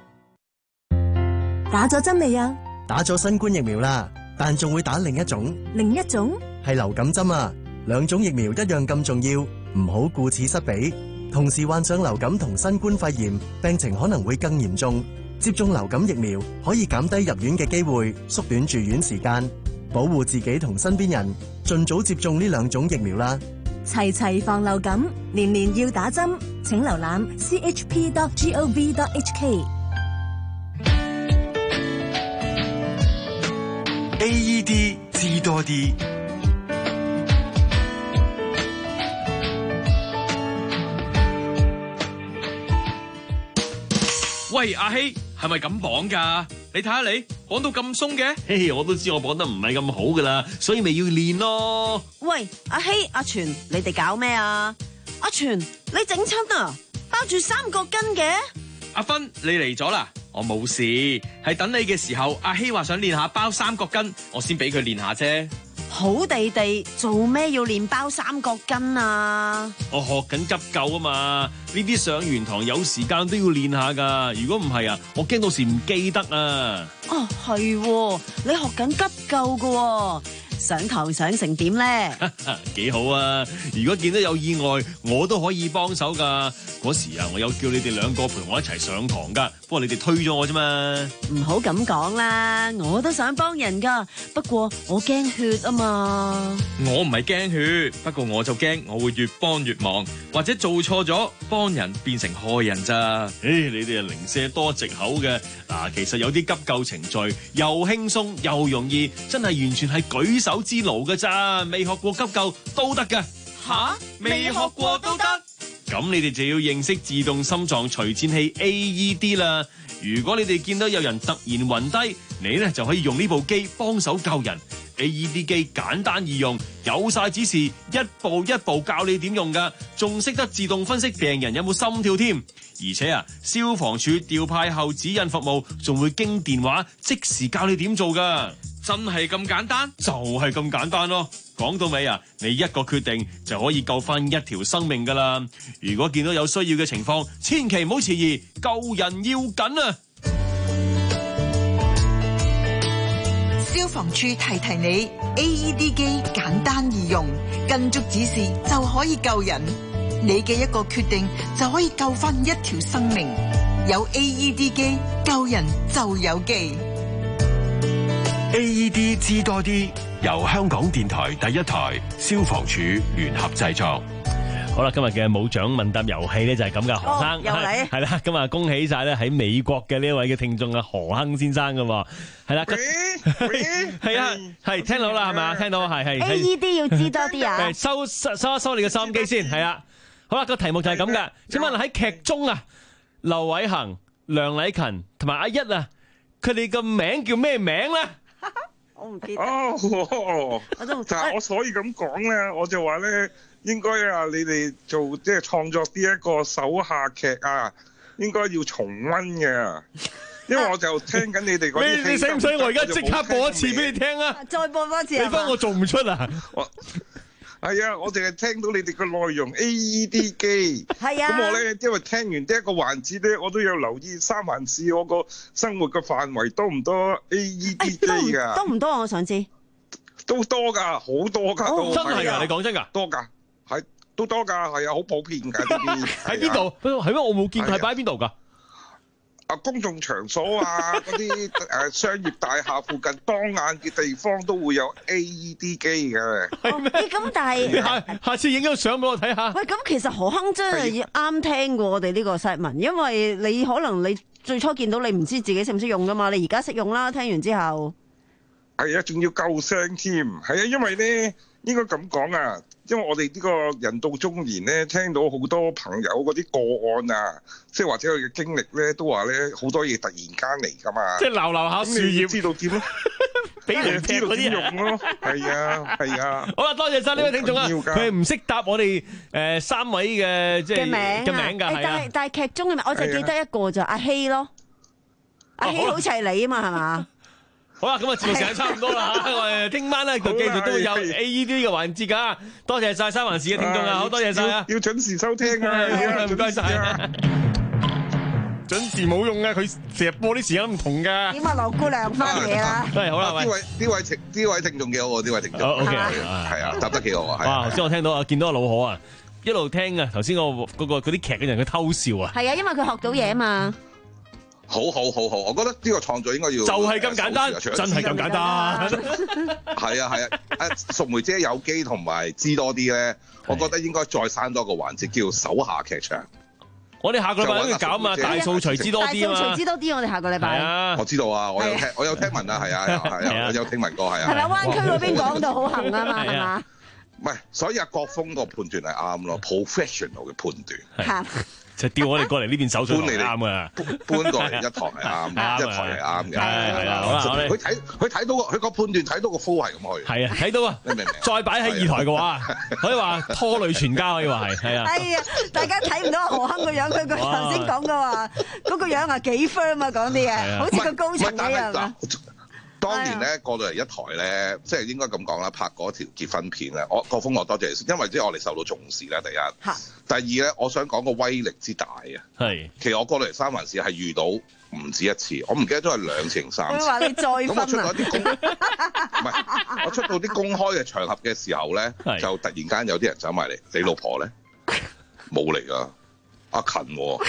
Speaker 22: 打咗針未啊？
Speaker 28: 打咗新冠疫苗啦，但仲會打另一種。
Speaker 22: 另一種
Speaker 28: 係流感針啊！兩種疫苗一樣咁重要，唔好顧此失彼。同時患上流感同新冠肺炎，病情可能會更嚴重。接種流感疫苗可以減低入院嘅機會，縮短住院時間，保護自己同身邊人。盡早接種呢兩種疫苗啦！
Speaker 22: 齊齊防流感，年年要打針。請瀏覽 c h p dot gov dot h k。
Speaker 19: A E D 知多啲。
Speaker 29: 喂，阿希，係咪咁綁㗎？你睇下你綁到咁鬆嘅。
Speaker 16: 嘿嘿，我都知我綁得唔係咁好噶啦，所以咪要練咯。
Speaker 30: 喂，阿希、阿全，你哋搞咩啊？阿全，你整親啊？包住三角巾嘅。
Speaker 29: 阿芬，你嚟咗啦。我冇事，係等你嘅時候，阿希話想練下包三角巾，我先俾佢練下啫。
Speaker 30: 好地地，做咩要練包三角巾啊？
Speaker 16: 我學緊急救啊嘛，呢啲上完堂有時間都要練下噶。如果唔係啊，我驚到時唔記得啊。
Speaker 30: 哦，係，你學緊急救噶， 上堂上成點咧？
Speaker 16: 幾好啊！如果見到有意外，我都可以幫手噶。嗰時啊，我有叫你哋兩個陪我一齊上堂噶，不過你哋推咗我啫嘛。
Speaker 30: 唔好咁講啦，我都想幫人噶，不過我驚血啊嘛。
Speaker 29: 我唔係驚血，不過我就驚我會越幫越忙，或者做錯咗幫人變成害人咋。
Speaker 16: 誒，你哋係零舍多藉口嘅。嗱，其實有啲急救程序又輕鬆又容易，真係完全係舉手之勞㗎咋。未學過急救都得㗎。
Speaker 30: 吓？未學過都得？
Speaker 16: 咁你哋就要認識自動心臟除顫器 A E D 啦。如果你哋見到有人突然暈低，你咧就可以用呢部機幫手救人。A E D 機簡單易用，有晒指示，一步一步教你點用噶，仲識得自動分析病人有冇心跳添。而且啊，消防處調派後指引服務仲會經電話即時教你點做噶。
Speaker 29: 真係咁簡單？
Speaker 16: 就係咁簡單咯。講到尾啊，你一個決定就可以救翻一條生命噶啦。如果見到有需要嘅情況，千祈唔好遲疑，救人要緊啊！
Speaker 6: 消防處提提你 ，A E D 機簡單易用，跟足指示就可以救人。你嘅一個決定就可以救翻一條生命。有 A E D 機，救人就有機。
Speaker 19: A E D 知多啲，由香港電台第一台消防處聯合製作。
Speaker 16: 好啦，今日嘅冇獎問答遊戲咧就係咁噶，何生
Speaker 30: 又嚟
Speaker 16: 係啦，今日恭喜晒咧喺美國嘅呢一位嘅聽眾啊何亨先生噶，係啦，係啊，係聽到啦，係咪？聽到係係
Speaker 30: A E D 要知多啲啊！
Speaker 16: 收收收一收你嘅收音機先，係啦。好啦，個題目就係咁噶，請問喺劇中啊，劉偉恒、梁禮勤同埋阿一啊，佢哋個名叫咩名咧？
Speaker 30: 我唔記得。
Speaker 7: 哦，但係我所以咁講咧，我就話咧，應該啊，你哋做即係創作呢一個手下劇啊，應該要重溫嘅，因為我就聽緊你哋嗰啲。
Speaker 16: 你你使唔使我而家即刻播一次俾你聽啊？
Speaker 30: 再播多次啊！
Speaker 16: 你翻我做唔出啊！
Speaker 7: 係啊，我淨係聽到你哋個內容 A E D 機。
Speaker 30: 係啊。
Speaker 7: 咁我咧，因為聽完呢一個環節咧，我都有留意三藩市我個生活嘅範圍多唔多 A E D 機㗎？
Speaker 30: 多唔多啊？我想知。
Speaker 7: 都多㗎，好多㗎。
Speaker 30: 哦，
Speaker 16: 真係㗎！你講真㗎？
Speaker 7: 多㗎，係都多㗎，係啊，好普遍㗎呢啲。
Speaker 16: 喺邊度？係咩？我冇見過，係擺喺邊度㗎？
Speaker 7: 啊，公眾場所啊，嗰啲誒商業大廈附近當眼嘅地方都會有 A E D 機嘅。
Speaker 16: 係咩？
Speaker 30: 咁但係
Speaker 16: 下下次影張相俾我睇下。
Speaker 30: 喂，咁其實何亨真係啱聽過我哋呢個 segment，因為你可能你最初見到你唔知自己識唔識用噶嘛，你而家識用啦。聽完之後，
Speaker 7: 係啊，仲要夠聲添。係啊，因為咧應該咁講啊，因為我哋呢個人到中年咧，聽到好多朋友嗰啲個案啊，即係或者佢嘅經歷咧，都話咧好多嘢突然間嚟噶嘛。
Speaker 16: 即係鬧鬧下樹葉，
Speaker 7: 知道點咯？
Speaker 16: 俾人踢嗰啲
Speaker 7: 用咯。係啊，係啊。
Speaker 16: 好啦，多謝晒呢位聽眾啊！佢係唔識答我哋誒三位嘅即係
Speaker 30: 嘅名
Speaker 16: 嘅名㗎，係
Speaker 30: 但係但係劇中嘅名，我就記得一個就阿希咯。阿希好似係你啊嘛，係嘛？
Speaker 16: 好啦，咁啊節目時間差唔多啦嚇，我哋聽晚咧就繼續都會有 A E D 嘅環節㗎。多謝晒三藩市嘅聽眾啊，好多謝晒啊！
Speaker 7: 要準時收聽啊，
Speaker 16: 唔該晒。準時冇用啊，佢成日播啲時間唔同㗎。
Speaker 30: 點啊，羅姑娘翻嘢啦！
Speaker 16: 真係好啦，喂，
Speaker 7: 呢位呢位聽呢位聽眾幾好喎，呢位聽眾。
Speaker 16: O K，
Speaker 7: 係啊，答得幾好啊！
Speaker 16: 哇，頭先我聽到啊，見到阿老何啊，一路聽啊，頭先我嗰個嗰啲劇嘅人佢偷笑啊。
Speaker 30: 係啊，因為佢學到嘢啊嘛。
Speaker 7: 好好好好，我覺得呢個創作應該要
Speaker 16: 就係咁簡單，真係咁簡單。
Speaker 7: 係啊係啊，誒淑梅姐有機同埋知多啲咧，我覺得應該再生多個環節叫手下劇場。
Speaker 16: 我哋下個禮拜都要搞嘛，大掃除知多啲啊嘛。
Speaker 30: 大掃除知多啲，我哋下個禮拜。
Speaker 16: 係啊，
Speaker 7: 我知道啊，我有聽我有聽聞啊，係啊係啊，我有聽聞過係啊。
Speaker 30: 係咪灣區嗰邊講到好行啊嘛？係嘛？
Speaker 7: 唔係，所以阿國峰個判斷係啱咯 ，professional 嘅判斷。
Speaker 16: 就調我哋過嚟呢邊手術係啱㗎，
Speaker 7: 搬過嚟一堂係啱，一堂係啱嘅。
Speaker 16: 係係啊，好啦，
Speaker 7: 佢睇佢睇到個佢個判斷睇到個 flow 係咁去。
Speaker 16: 係啊，睇到啊，你明唔明？再擺喺二台嘅話，可以話拖累全家，可以話係係啊。
Speaker 30: 係啊，大家睇唔到何亨個樣，佢佢頭先講嘅話，嗰個樣啊幾 firm 啊，講啲嘢，好似個高層一樣啊。
Speaker 11: 當年咧過到嚟一台咧，即係應該咁講啦，拍嗰條結婚片咧，我國峰我多謝你先，因為即係我哋受到重視啦，第一。第二咧，我想講個威力之大啊。
Speaker 16: 係。
Speaker 11: 其實我過到嚟三藩市係遇到唔止一次，我唔記得咗係兩次定三次。
Speaker 30: 佢話你再婚啊？
Speaker 11: 咁我出到一啲公，唔係我出到啲公開嘅場合嘅時候咧，就突然間有啲人走埋嚟，你老婆咧冇嚟㗎。阿勤喎，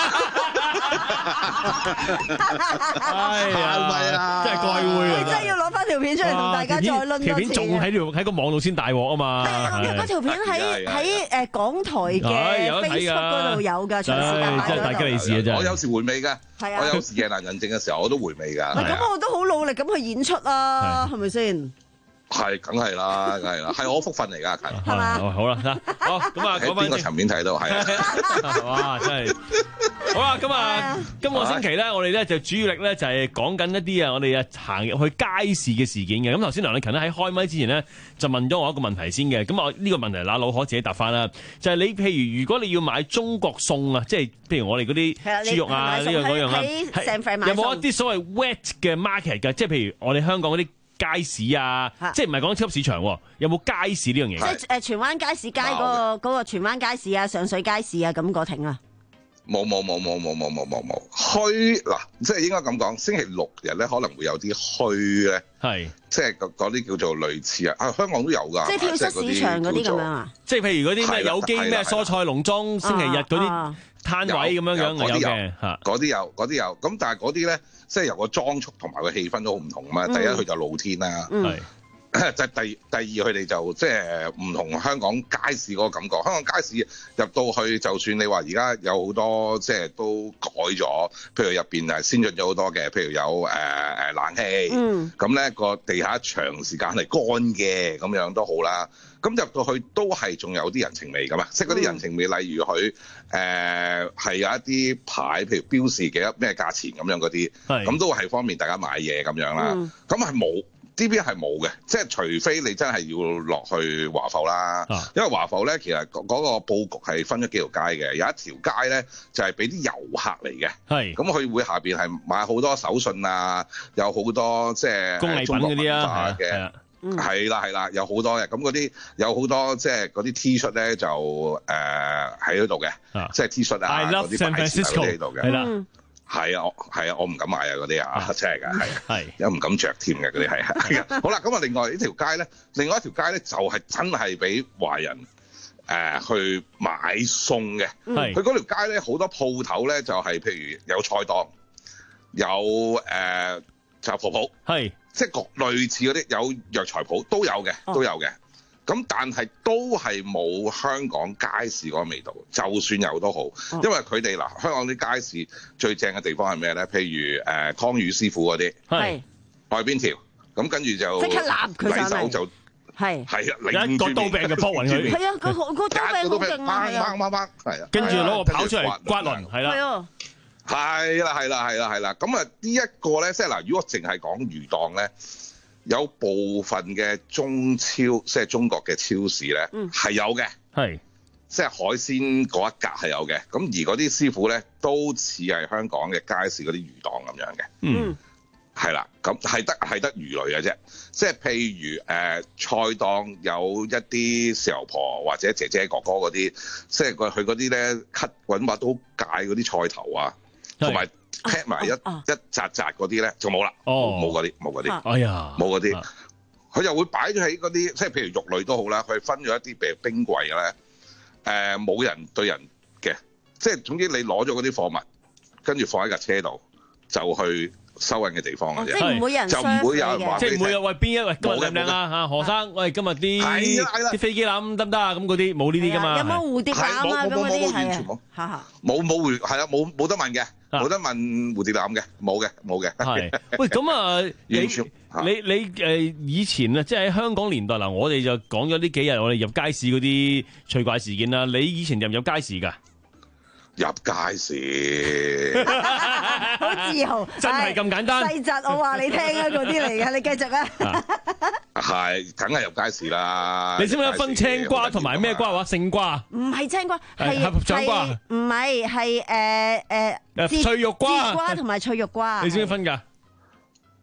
Speaker 16: 哎呀，
Speaker 11: 係咪啊？
Speaker 16: 真係該會啊！
Speaker 30: 真係要攞翻條片出嚟同大家再論多次。
Speaker 16: 條片仲喺條喺個網度先大鑊啊嘛！
Speaker 30: 嗰條片喺喺誒港台嘅 Facebook 嗰度有㗎，長時間擺咗。
Speaker 16: 真係大吉利是啊！真係。
Speaker 11: 我有時回味㗎，我有時夜闌人靜嘅時候我都回味㗎。
Speaker 30: 咁我都好努力咁去演出啊，係咪先？
Speaker 11: 係，梗係啦，梗係啦，係我福分嚟㗎，係。
Speaker 30: 係嘛？
Speaker 16: 好啦，好咁啊，
Speaker 11: 喺邊個層面睇到係啊？
Speaker 16: 哇！真係好啦，咁啊，今個星期咧，我哋咧就主要力咧就係講緊一啲啊，我哋啊行入去街市嘅事件嘅。咁頭先梁禮勤咧喺開麥之前咧就問咗我一個問題先嘅。咁我呢個問題嗱，老可自己答翻啦。就係你譬如如果你要買中國餸啊，即係譬如我哋嗰啲豬肉啊呢樣嗰樣啊，有冇一啲所謂 wet 嘅 market 㗎？即係譬如我哋香港嗰啲。街市啊，即係唔係講超級市場喎？有冇街市呢樣嘢？
Speaker 30: 即係誒荃灣街市街嗰個嗰個荃灣街市啊、上水街市啊咁嗰挺啊？
Speaker 11: 冇冇冇冇冇冇冇冇冇墟嗱，即係應該咁講，星期六日咧可能會有啲墟咧，
Speaker 16: 係即
Speaker 11: 係嗰啲叫做類似啊，啊香港都有㗎，
Speaker 30: 即係跳蚤市場嗰啲咁樣啊？
Speaker 16: 即係譬如嗰啲咩有機咩蔬菜農莊星期日嗰啲攤位咁樣樣係有嘅嚇，
Speaker 11: 嗰啲有嗰啲有，咁但係嗰啲咧。即係由個裝束同埋個氣氛都好唔同啊嘛！第一佢就露天啦，
Speaker 16: 係
Speaker 11: 就係第第二佢哋就即係唔同香港街市嗰個感覺。香港街市入到去，就算你話而家有好多即係都改咗，譬如入邊係先進咗好多嘅，譬如有誒誒、呃、冷氣，咁咧個地下長時間係乾嘅，咁樣都好啦。咁入到去都係仲有啲人情味㗎嘛，即係嗰啲人情味，例如佢誒係有一啲牌，譬如標示幾多咩價錢咁樣嗰啲，咁都係方便大家買嘢咁樣啦。咁係冇呢邊係冇嘅，即係除非你真係要落去華埠啦，啊、因為華埠咧其實嗰個佈局係分咗幾條街嘅，有一條街咧就係俾啲遊客嚟嘅，係咁佢會下邊係買好多手信啊，有好多即係
Speaker 16: 工藝品嗰啲啊
Speaker 11: 嘅。係啦係啦，有好多嘅，咁嗰啲有好多即係嗰啲 T 恤咧就誒喺嗰度嘅，即係 T 恤啊嗰啲擺設喺度嘅，係啦，係啊，係啊，我唔敢買啊嗰啲啊，真係㗎，係係，又唔敢着添嘅嗰啲係係啊。好啦，咁啊，另外呢條街咧，另外一條街咧就係真係俾華人誒去買餸嘅，佢嗰條街咧好多鋪頭咧就係譬如有菜檔，有誒雜貨鋪，係。即係各類似嗰啲有藥材鋪都有嘅，都有嘅。咁、哦、但係都係冇香港街市嗰個味道。就算有都好，哦、因為佢哋嗱香港啲街市最正嘅地方係咩咧？譬如誒、呃、湯宇師傅嗰啲，係外邊條，咁跟住就
Speaker 30: 即刻揦佢上嚟，
Speaker 11: 就係係啊，
Speaker 16: 一個刀柄就撲暈佢，
Speaker 30: 係啊，佢個刀柄好勁啊，
Speaker 11: 掹掹掹係啊，
Speaker 16: 跟住攞個跑出嚟刮輪，係啦。
Speaker 11: 係啦，係啦，係啦，係啦。咁啊，呢一個咧，即係嗱，如果淨係講魚檔咧，有部分嘅中超，即係中國嘅超市咧，係、嗯、有嘅，係即係海鮮嗰一格係有嘅。咁而嗰啲師傅咧，都似係香港嘅街市嗰啲魚檔咁樣嘅，嗯，係啦。咁係得係得魚類嘅啫，即係譬如誒、呃、菜檔有一啲豉油婆或者姐姐哥哥嗰啲，即係佢佢嗰啲咧 cut 揾把刀解嗰啲菜頭啊。同埋劈埋一、啊啊、一紮紮嗰啲咧就冇啦，冇嗰啲冇嗰啲，哎呀冇嗰啲，佢、啊、就會擺咗喺嗰啲，即係譬如肉類都好啦，佢分咗一啲譬如冰櫃咧，誒、呃、冇人對人嘅，即係總之你攞咗嗰啲貨物，跟住放喺架車度就去收銀嘅地方嘅啫，
Speaker 30: 即係唔會有人
Speaker 11: 就唔會有人話，
Speaker 16: 即係唔會有喂邊一位今日靚唔靚啊嚇何生，喂今日啲啲飛機欖得唔得啊？咁嗰啲冇呢啲噶嘛，
Speaker 30: 有冇蝴蝶欖啊？咁嗰啲係啊，
Speaker 11: 冇冇蝴係啊，冇冇得問嘅。冇得問蝴蝶欖嘅，冇嘅，冇嘅。
Speaker 16: 係，喂，咁啊，你你你誒以前啊，即係喺香港年代嗱，我哋就講咗呢幾日我哋入街市嗰啲趣怪事件啦。你以前入唔入街市㗎？
Speaker 11: 入街市，
Speaker 30: 好自豪，
Speaker 16: 真係咁簡單。
Speaker 30: 細侄，我話你聽啊，嗰啲嚟㗎，你繼續啊。
Speaker 11: 係，梗係入街市啦。
Speaker 16: 你識唔識分青瓜同埋咩瓜話？勝瓜？
Speaker 30: 唔係青瓜，係
Speaker 16: 合掌瓜。
Speaker 30: 唔係，係誒誒
Speaker 16: 脆肉瓜。
Speaker 30: 節瓜同埋脆肉瓜。
Speaker 16: 你識唔識分㗎？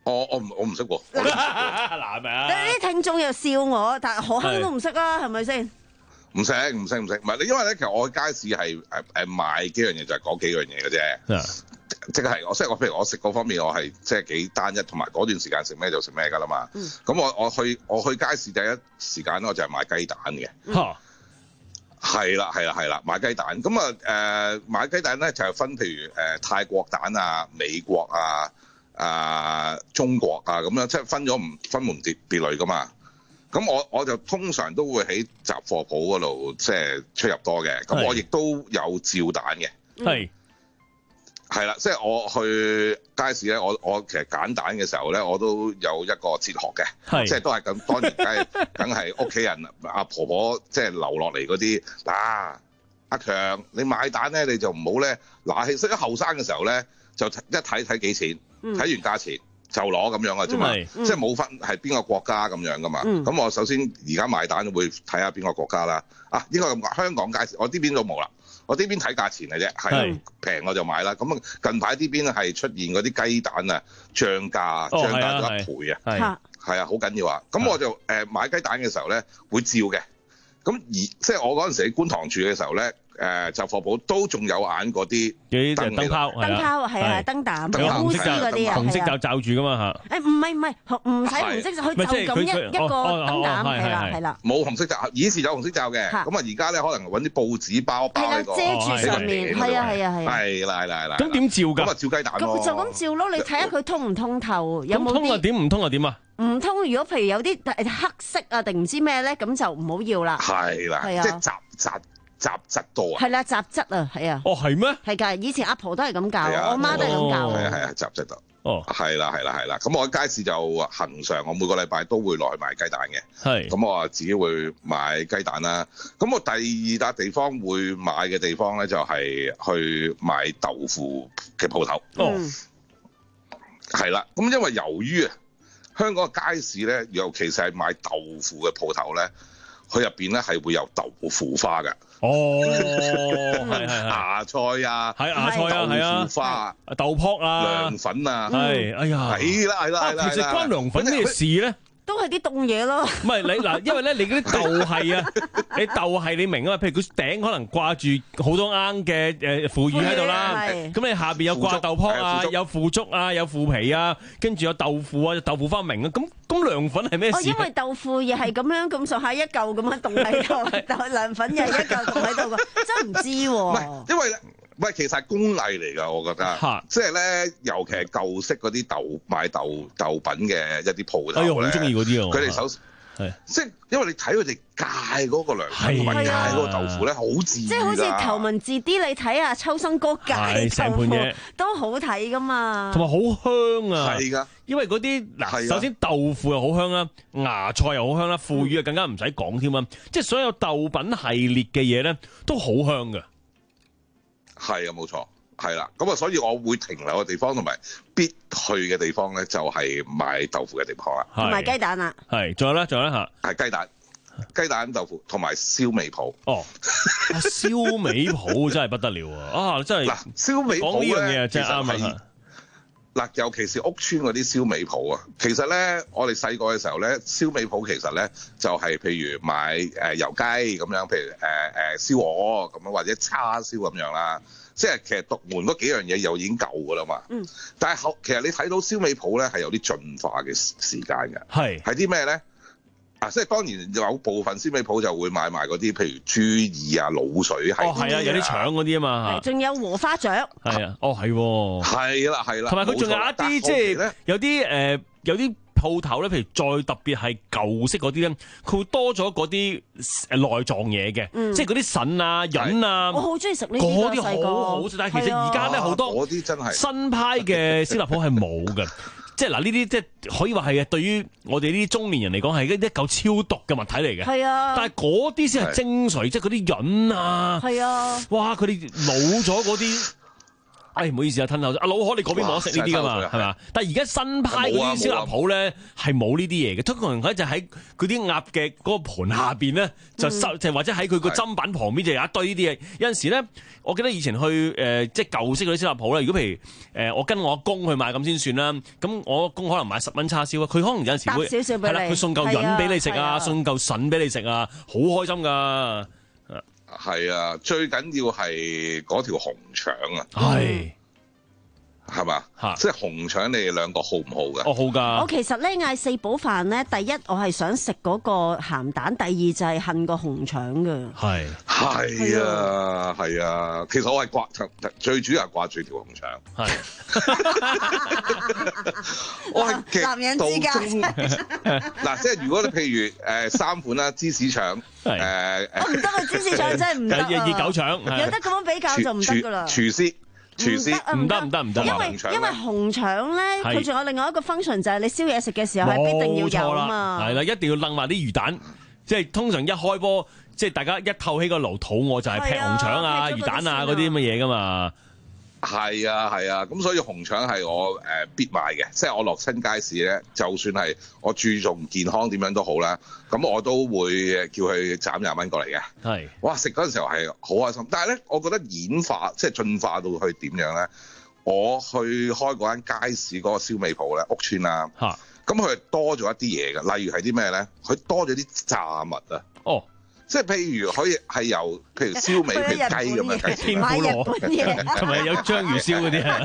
Speaker 11: 我我唔我唔識喎。
Speaker 16: 嗱係咪啊？
Speaker 30: 啲聽眾又笑我，但係何坑都唔識啊，係咪先？
Speaker 11: 唔識唔識唔識，唔係你因為咧，其實我去街市係誒誒買幾樣嘢，就係嗰幾樣嘢嘅啫。即係我即係我譬如我食嗰方面，我係即係幾單一，同埋嗰段時間食咩就食咩㗎啦嘛。咁、嗯、我我去我去街市第一時間咧，我就係買雞蛋嘅。嚇、嗯，係啦係啦係啦，買雞蛋。咁啊誒買雞蛋咧就係分譬如誒、呃、泰國蛋啊、美國啊、啊、呃、中國啊咁樣，即係分咗唔分門別別類㗎嘛。咁我我就通常都會喺雜貨鋪嗰度即係出入多嘅。咁我亦都有照蛋嘅。係。係啦，即係我去街市咧，我我其實揀蛋嘅時候咧，我都有一個哲學嘅，即係都係咁。當然梗係梗係屋企人阿婆婆即係留落嚟嗰啲嗱，阿強你買蛋咧你就唔好咧嗱，其實一後生嘅時候咧就一睇睇幾錢，睇、嗯、完價錢就攞咁樣嘅啫嘛，即係冇分係邊個國家咁樣噶嘛。咁、嗯、我首先而家買蛋會睇下邊個國家啦。啊，應該咁講，香港街市我呢邊都冇啦。我呢邊睇價錢嘅啫，係平我就買啦。咁啊近排呢邊係出現嗰啲雞蛋啊漲價，漲價咗一倍啊，係啊好緊要啊。咁我就誒、呃、買雞蛋嘅時候咧會照嘅。咁而即係我嗰陣時喺觀塘住嘅時候咧。誒雜貨鋪都仲有眼嗰啲燈燈泡，
Speaker 30: 燈泡係啊，燈膽有鎢絲嗰啲啊，
Speaker 16: 紅色就罩住噶嘛嚇。
Speaker 30: 誒唔係唔係，唔使紅色，佢就咁一一個燈膽係啦係啦。
Speaker 11: 冇紅色罩，以前有紅色罩嘅，咁啊而家咧可能揾啲報紙包包喺個
Speaker 30: 遮住上面，係啊係啊係啊。
Speaker 11: 係啦係啦係啦。
Speaker 16: 咁點照㗎？
Speaker 11: 咁啊照雞蛋咯。
Speaker 30: 就咁照咯，你睇下佢通唔通透，有冇啲？
Speaker 16: 通啊點？唔通啊點啊？
Speaker 30: 唔通如果譬如有啲黑色啊定唔知咩咧，咁就唔好要啦。
Speaker 11: 係啦，即係雜雜。雜質多啊，
Speaker 30: 係啦，雜質啊，係啊。
Speaker 16: 哦，係咩？係
Speaker 30: 㗎，以前阿婆都係咁教，我媽都係咁教。
Speaker 11: 係啊係啊，雜質多。哦，係啦係啦係啦。咁我喺街市就恆常，我每個禮拜都會落去買雞蛋嘅。係。咁我自己會買雞蛋啦。咁我第二笪地方會買嘅地方咧，就係去買豆腐嘅鋪頭。哦。係啦，咁因為由於啊，香港嘅街市咧，尤其是係賣豆腐嘅鋪頭咧。佢入邊咧係會有豆腐花嘅。哦，係係芽菜啊，
Speaker 16: 係芽菜啊，係啊，
Speaker 11: 豆腐花、
Speaker 16: 豆卜啊、
Speaker 11: 涼粉啊，
Speaker 16: 係，哎呀，
Speaker 11: 係啦係啦係啦，
Speaker 16: 其實關涼粉咩事咧？
Speaker 30: 都係啲凍嘢咯。
Speaker 16: 唔係你嗱，因為咧你嗰啲豆係啊，你豆係你明啊嘛？譬如佢頂可能掛住好多罌嘅誒腐乳喺度啦，咁你下邊有掛豆卜啊，有腐竹啊，有腐皮啊，跟住有豆腐啊，豆腐花明啊，咁咁涼粉係咩事？
Speaker 30: 哦，因為豆腐又係咁樣咁上下一嚿咁樣凍喺度，涼粉又係一嚿凍喺度嘅，真唔知喎。
Speaker 11: 唔係，因為咧。喂，其實係工藝嚟㗎，我覺得，即係咧，尤其係舊式嗰啲豆賣豆豆品嘅一啲鋪頭咧，
Speaker 16: 哎呀，好中意嗰啲啊！
Speaker 11: 佢哋手係即係，因為你睇佢哋界嗰個涼粉同埋界嗰個豆腐咧，好自然。
Speaker 30: 即係好似頭文字 D，你睇下秋生哥界
Speaker 16: 成盤嘢
Speaker 30: 都好睇㗎嘛，
Speaker 16: 同埋好香啊！
Speaker 11: 係㗎，
Speaker 16: 因為嗰啲嗱，首先豆腐又好香啦，芽菜又好香啦，腐乳啊更加唔使講添啊！即係所有豆品系列嘅嘢咧，都好香㗎。
Speaker 11: 係啊，冇錯，係啦，咁啊，所以我會停留嘅地方同埋必去嘅地方咧，就係買豆腐嘅地方啦，
Speaker 30: 同埋雞蛋啦，
Speaker 16: 係，仲有咧，仲有咧嚇，
Speaker 11: 係雞蛋、雞蛋豆腐同埋燒味鋪。哦，
Speaker 16: 燒味鋪真係不得了啊！啊，真係嗱，
Speaker 11: 燒味鋪
Speaker 16: 呢樣嘢真係啱啊！
Speaker 11: 嗱，尤其是屋村嗰啲燒味鋪啊，其實咧，我哋細個嘅時候咧，燒味鋪其實咧就係、是、譬如買誒油雞咁樣，譬如誒誒、呃、燒鵝咁樣，或者叉燒咁樣啦。即係其實獨門嗰幾樣嘢又已經夠㗎啦嘛。嗯。但係後其實你睇到燒味鋪咧係有啲進化嘅時間嘅。係。係啲咩咧？啊，即係當然有部分燒味鋪就會買埋嗰啲，譬如豬耳啊、滷水係。哦，係啊，有啲腸嗰啲啊嘛。
Speaker 30: 仲有禾花雀。係
Speaker 16: 啊。哦，係喎。
Speaker 11: 係啦，係啦。同
Speaker 16: 埋佢仲有一啲即係有啲誒、呃、有啲鋪頭咧，譬如再特別係舊式嗰啲咧，佢會多咗嗰啲誒內臟嘢嘅，嗯、即係嗰啲腎啊、潤啊。
Speaker 30: 我好中意食呢啲㗎，
Speaker 16: 嗰啲好好食，但係其實而家咧好多
Speaker 11: 嗰啲真係
Speaker 16: 新派嘅燒臘鋪係冇嘅。即係嗱，呢啲即係可以話係啊，對於我哋呢啲中年人嚟講係一一嚿超毒嘅物體嚟嘅。係啊，但係嗰啲先係精髓，即係嗰啲潤啊。係啊，哇！佢哋冇咗嗰啲。 哎，唔好意思啊，吞口水。阿老可，你嗰邊冇得食呢啲噶嘛，係嘛？但係而家新派嗰啲燒臘鋪咧係冇呢啲嘢嘅，通常佢就喺嗰啲鴨嘅嗰個盤下邊咧就收，就、嗯、或者喺佢個砧板旁邊就有一堆呢啲嘢。有陣時咧，我記得以前去誒、呃、即係舊式嗰啲燒臘鋪咧，如果譬如誒、呃、我跟我阿公去買咁先算啦，咁我阿公可能買十蚊叉燒啊，佢可能有陣時會係啦，佢送嚿潤俾你食啊，送嚿筍俾你食啊，好開心㗎。
Speaker 11: 係啊，最緊要係嗰條紅腸啊，
Speaker 16: 係
Speaker 11: 係嘛，即係紅腸，你哋兩個好唔好㗎？
Speaker 16: 我好㗎。
Speaker 30: 我其實咧嗌四寶飯咧，第一我係想食嗰個鹹蛋，第二就係恨個紅腸㗎。
Speaker 16: 係
Speaker 11: 係啊係啊，其實我係掛最主要係掛住條紅腸。係，我係極
Speaker 30: 男人之間
Speaker 11: 嗱，即係如果你譬如誒三款啦，芝士腸誒誒，
Speaker 30: 我唔得啊！芝士腸真係唔得啊！
Speaker 16: 熱狗腸
Speaker 30: 有得咁樣比較就唔得㗎啦。
Speaker 11: 廚師。廚師
Speaker 16: 唔得唔得唔得，
Speaker 30: 因為因為紅腸咧，佢仲有另外一個 function 就係你燒嘢食嘅時候係必定要有啊嘛。
Speaker 16: 係啦，一定要擸埋啲魚蛋，即係通常一開波，即係大家一透起個爐，肚餓就係劈紅腸啊、魚蛋啊嗰啲咁嘅嘢噶嘛。
Speaker 11: 係啊係啊，咁所以紅腸係我誒必買嘅，即係我落親街市咧，就算係我注重健康點樣都好啦，咁我都會叫佢斬廿蚊過嚟嘅。
Speaker 16: 係，
Speaker 11: 哇！食嗰陣時候係好開心，但係咧，我覺得演化即係進化到去點樣咧？我去開嗰間街市嗰個燒味鋪咧，屋村啦，嚇，咁佢多咗一啲嘢嘅，例如係啲咩咧？佢多咗啲炸物啊。哦。即係譬如可以係由譬如燒味，譬如雞咁樣雞，
Speaker 30: 買日本嘢，
Speaker 16: 同埋有章魚燒嗰啲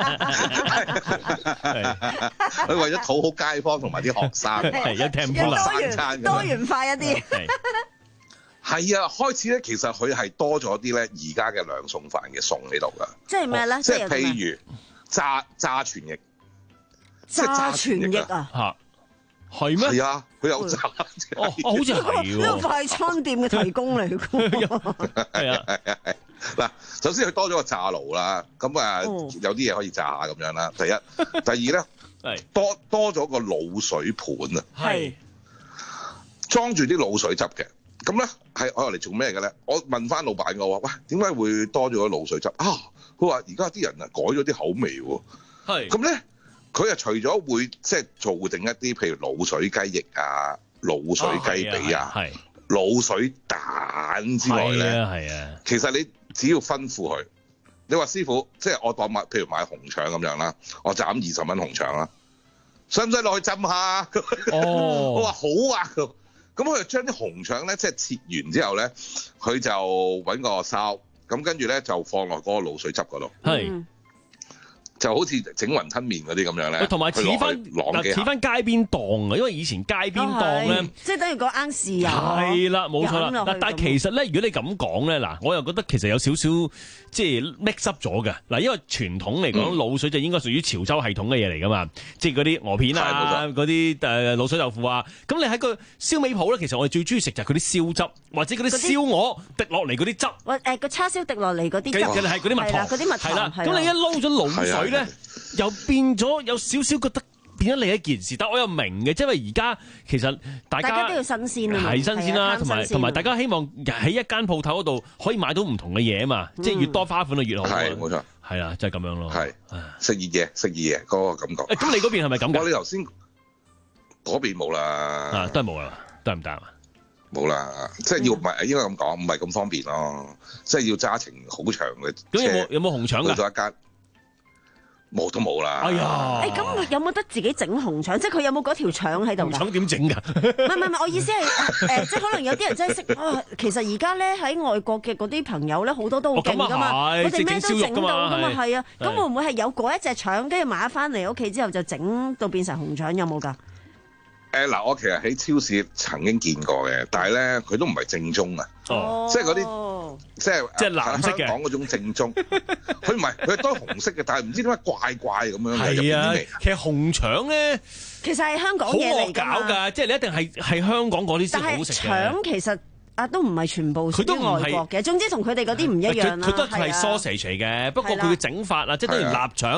Speaker 11: 啊。佢為咗討好街坊同埋啲學生，
Speaker 16: 係一聽唔
Speaker 30: 多元多元化一啲。
Speaker 11: 係啊，開始咧，其實佢係多咗啲咧，而家嘅兩餸飯嘅餸喺度㗎。
Speaker 30: 即係咩咧？
Speaker 11: 即係譬如炸炸全翼，
Speaker 30: 炸全翼啊！
Speaker 16: 嚇。係咩？
Speaker 11: 係啊，佢有炸
Speaker 16: 哦，好似係喎。
Speaker 30: 呢個快餐店嘅提供嚟㗎。
Speaker 16: 係啊，
Speaker 11: 係係嗱，首先佢多咗個炸爐啦，咁啊有啲嘢可以炸下咁樣啦。第一，第二咧係多多咗個鹵水盤啊，係裝住啲鹵水汁嘅。咁咧係我嚟做咩嘅咧？我問翻老闆我話：喂，點解會多咗個鹵水汁啊？佢話：而家啲人啊改咗啲口味喎。係咁咧。佢啊，除咗會即係做定一啲，譬如滷水雞翼啊、滷水雞髀啊、滷水蛋之外咧，
Speaker 16: 係啊，
Speaker 11: 其實你只要吩咐佢，你話師傅，即係我當買，譬如買紅腸咁樣啦，我斬二十蚊紅腸啦，使唔使落去浸下？哦，我話好啊，咁佢就將啲紅腸咧，即係切完之後咧，佢就揾個筲，咁跟住咧就放落嗰個滷水汁嗰度。係。就好似整雲吞麵嗰啲咁樣咧，
Speaker 16: 同埋似翻嗱似翻街邊檔啊，因為以前街邊檔咧，
Speaker 30: 即係等於個罌豉油。
Speaker 16: 係啦，冇錯啦。嗱，但係其實咧，如果你咁講咧，嗱，我又覺得其實有少少即係 mix up 咗嘅。嗱，因為傳統嚟講，滷水就應該屬於潮州系統嘅嘢嚟噶嘛，即係嗰啲鵝片啊，嗰啲誒滷水豆腐啊。咁你喺個燒味鋪咧，其實我哋最中意食就係佢啲燒汁，或者嗰啲燒鵝滴落嚟嗰啲汁。喂，
Speaker 30: 誒個叉燒滴落嚟嗰啲汁，
Speaker 16: 係嗰啲蜜糖，
Speaker 30: 嗰啲蜜糖。
Speaker 16: 係啦，咁你一撈咗滷水咧，又變咗有少少覺得變咗另一件事，但我又明嘅，即係因為而家其實大家
Speaker 30: 大家都要新鮮啊，
Speaker 16: 係新鮮啦，同埋同埋大家希望喺一間鋪頭嗰度可以買到唔同嘅嘢啊嘛，即係越多花款就越好。
Speaker 11: 係冇錯，
Speaker 16: 係啊，就係咁樣咯。
Speaker 11: 係食熱嘢，食熱嘢嗰個感覺。
Speaker 16: 咁你嗰邊係咪咁㗎？
Speaker 11: 我你頭先嗰邊冇啦，
Speaker 16: 啊都係冇啦，都係唔得啊。
Speaker 11: 冇啦，即係要唔係應該咁講，唔係咁方便咯，即係要揸程好長嘅車。
Speaker 16: 咁有冇有冇紅腸㗎？
Speaker 11: 去到一間冇都冇啦。
Speaker 16: 哎呀！
Speaker 30: 誒咁有冇得自己整紅腸？即係佢有冇嗰條腸喺度㗎？
Speaker 16: 紅腸點整㗎？
Speaker 30: 唔係唔係，我意思係誒，即係可能有啲人真係識啊。其實而家咧喺外國嘅嗰啲朋友咧，好多都好勁㗎嘛，佢哋咩都整到㗎嘛，係啊。咁會唔會係有嗰一隻腸，跟住買翻嚟屋企之後就整到變成紅腸？有冇㗎？
Speaker 11: 誒嗱，我其實喺超市曾經見過嘅，但係咧佢都唔係正宗啊，哦、即係嗰啲即係
Speaker 16: 即係藍色嘅
Speaker 11: 香港嗰種正宗，佢唔係佢係多紅色嘅，但係唔知點解怪怪咁樣嘅。
Speaker 16: 係啊，其實紅腸咧，
Speaker 30: 其實係香港嘢嚟㗎，
Speaker 16: 好惡搞㗎，即係你一定係係香港嗰啲先好食嘅。
Speaker 30: 但係腸其實啊都唔係全部屬於外國嘅，總之同佢哋嗰啲唔一樣啦。
Speaker 16: 佢都係 sausage 嚟嘅，不過佢嘅整法啊，即係等於臘腸。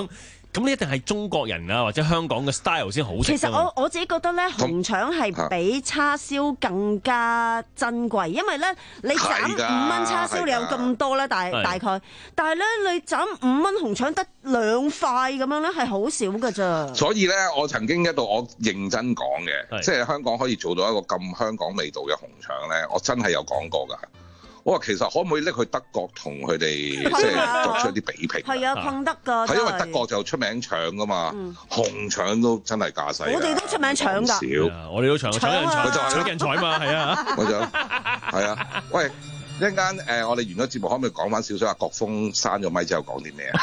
Speaker 16: 咁呢一定係中國人啊或者香港嘅 style 先好食。
Speaker 30: 其實我我自己覺得咧，紅腸係比叉燒更加珍貴，因為咧你斬五蚊叉燒你有咁多咧，大大概，但係咧你斬五蚊紅腸得兩塊咁樣咧，係好少㗎咋。
Speaker 11: 所以咧，我曾經一度我認真講嘅，即係香港可以做到一個咁香港味道嘅紅腸咧，我真係有講過㗎。我話其實可唔可以拎去德國同佢哋即係作出一啲比拼？
Speaker 30: 係啊，碰得㗎。
Speaker 11: 係因為德國就出名腸㗎嘛，紅腸都真係架勢。
Speaker 30: 我哋都出名腸㗎。
Speaker 11: 少，
Speaker 16: 我哋都搶搶人才，
Speaker 11: 佢就係
Speaker 16: 搶人才嘛，係啊。
Speaker 11: 我就係啊，喂，一陣間誒，我哋完咗節目，可唔可以講翻少少阿國峰閂咗咪之後講啲咩啊？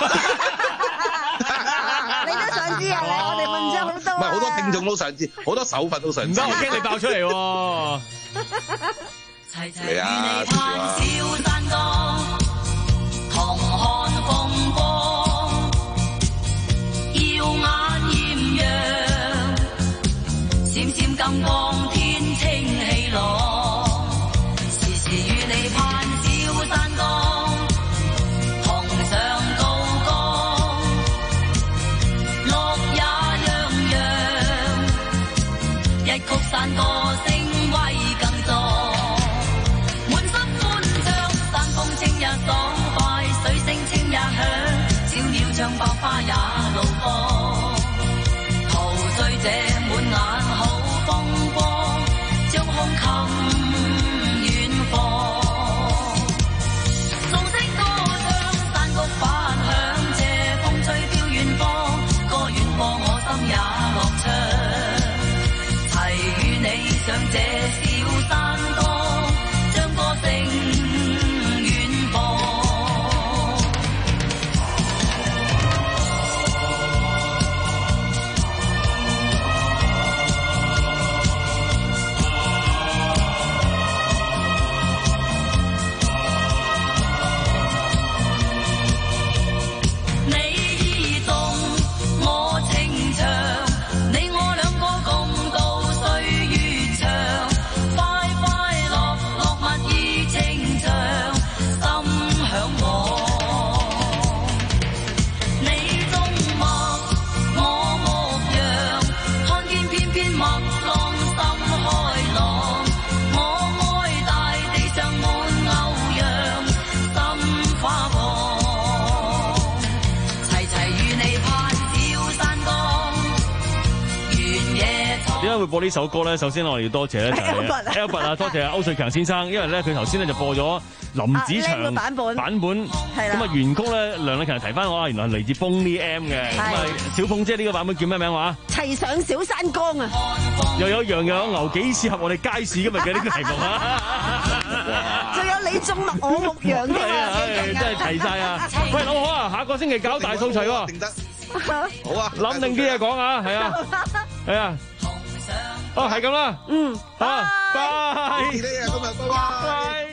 Speaker 30: 你都想知啊？我哋問咗好多。
Speaker 11: 唔係好多聽眾都想知，好多手法都想知。
Speaker 16: 唔得，我驚你爆出嚟喎。
Speaker 11: 嚟啊！
Speaker 8: 小山崗，同看風光，耀眼豔陽，閃閃金光，天清氣朗，時時與你攀小山崗，同上高崗，樂也洋洋，一曲山歌聲威更壯。爽快，水聲清也響，小鳥唱百花也怒放，陶醉這滿眼好風光，將胸襟遠放，頌聲歌唱，山谷發響，這風吹飄遠方，歌遠過我心也樂暢，齊與你上這小山崗，將歌聲
Speaker 16: 會播呢首歌咧，首先我哋要多謝咧就係 Albert 啊，多謝歐瑞強先生，因為咧佢頭先咧就播咗林子祥版本版本，咁啊原曲咧梁麗勤提翻我啊，原來係嚟自 Boney M 嘅，咁啊小鳳姐呢個版本叫咩名話？
Speaker 30: 齊上小山崗啊！
Speaker 16: 又有羊又有牛，幾適合我哋街市今日嘅呢個題目啊！
Speaker 30: 仲有你種麥我牧羊添啊！
Speaker 16: 真係齊晒啊！喂，老好啊，下個星期搞大掃除喎，
Speaker 11: 定得好啊！
Speaker 16: 諗定啲嘢講啊，係啊，係啊。哦，係咁啦，
Speaker 30: 嗯，
Speaker 16: 好，拜，
Speaker 11: 拜，今日拜拜。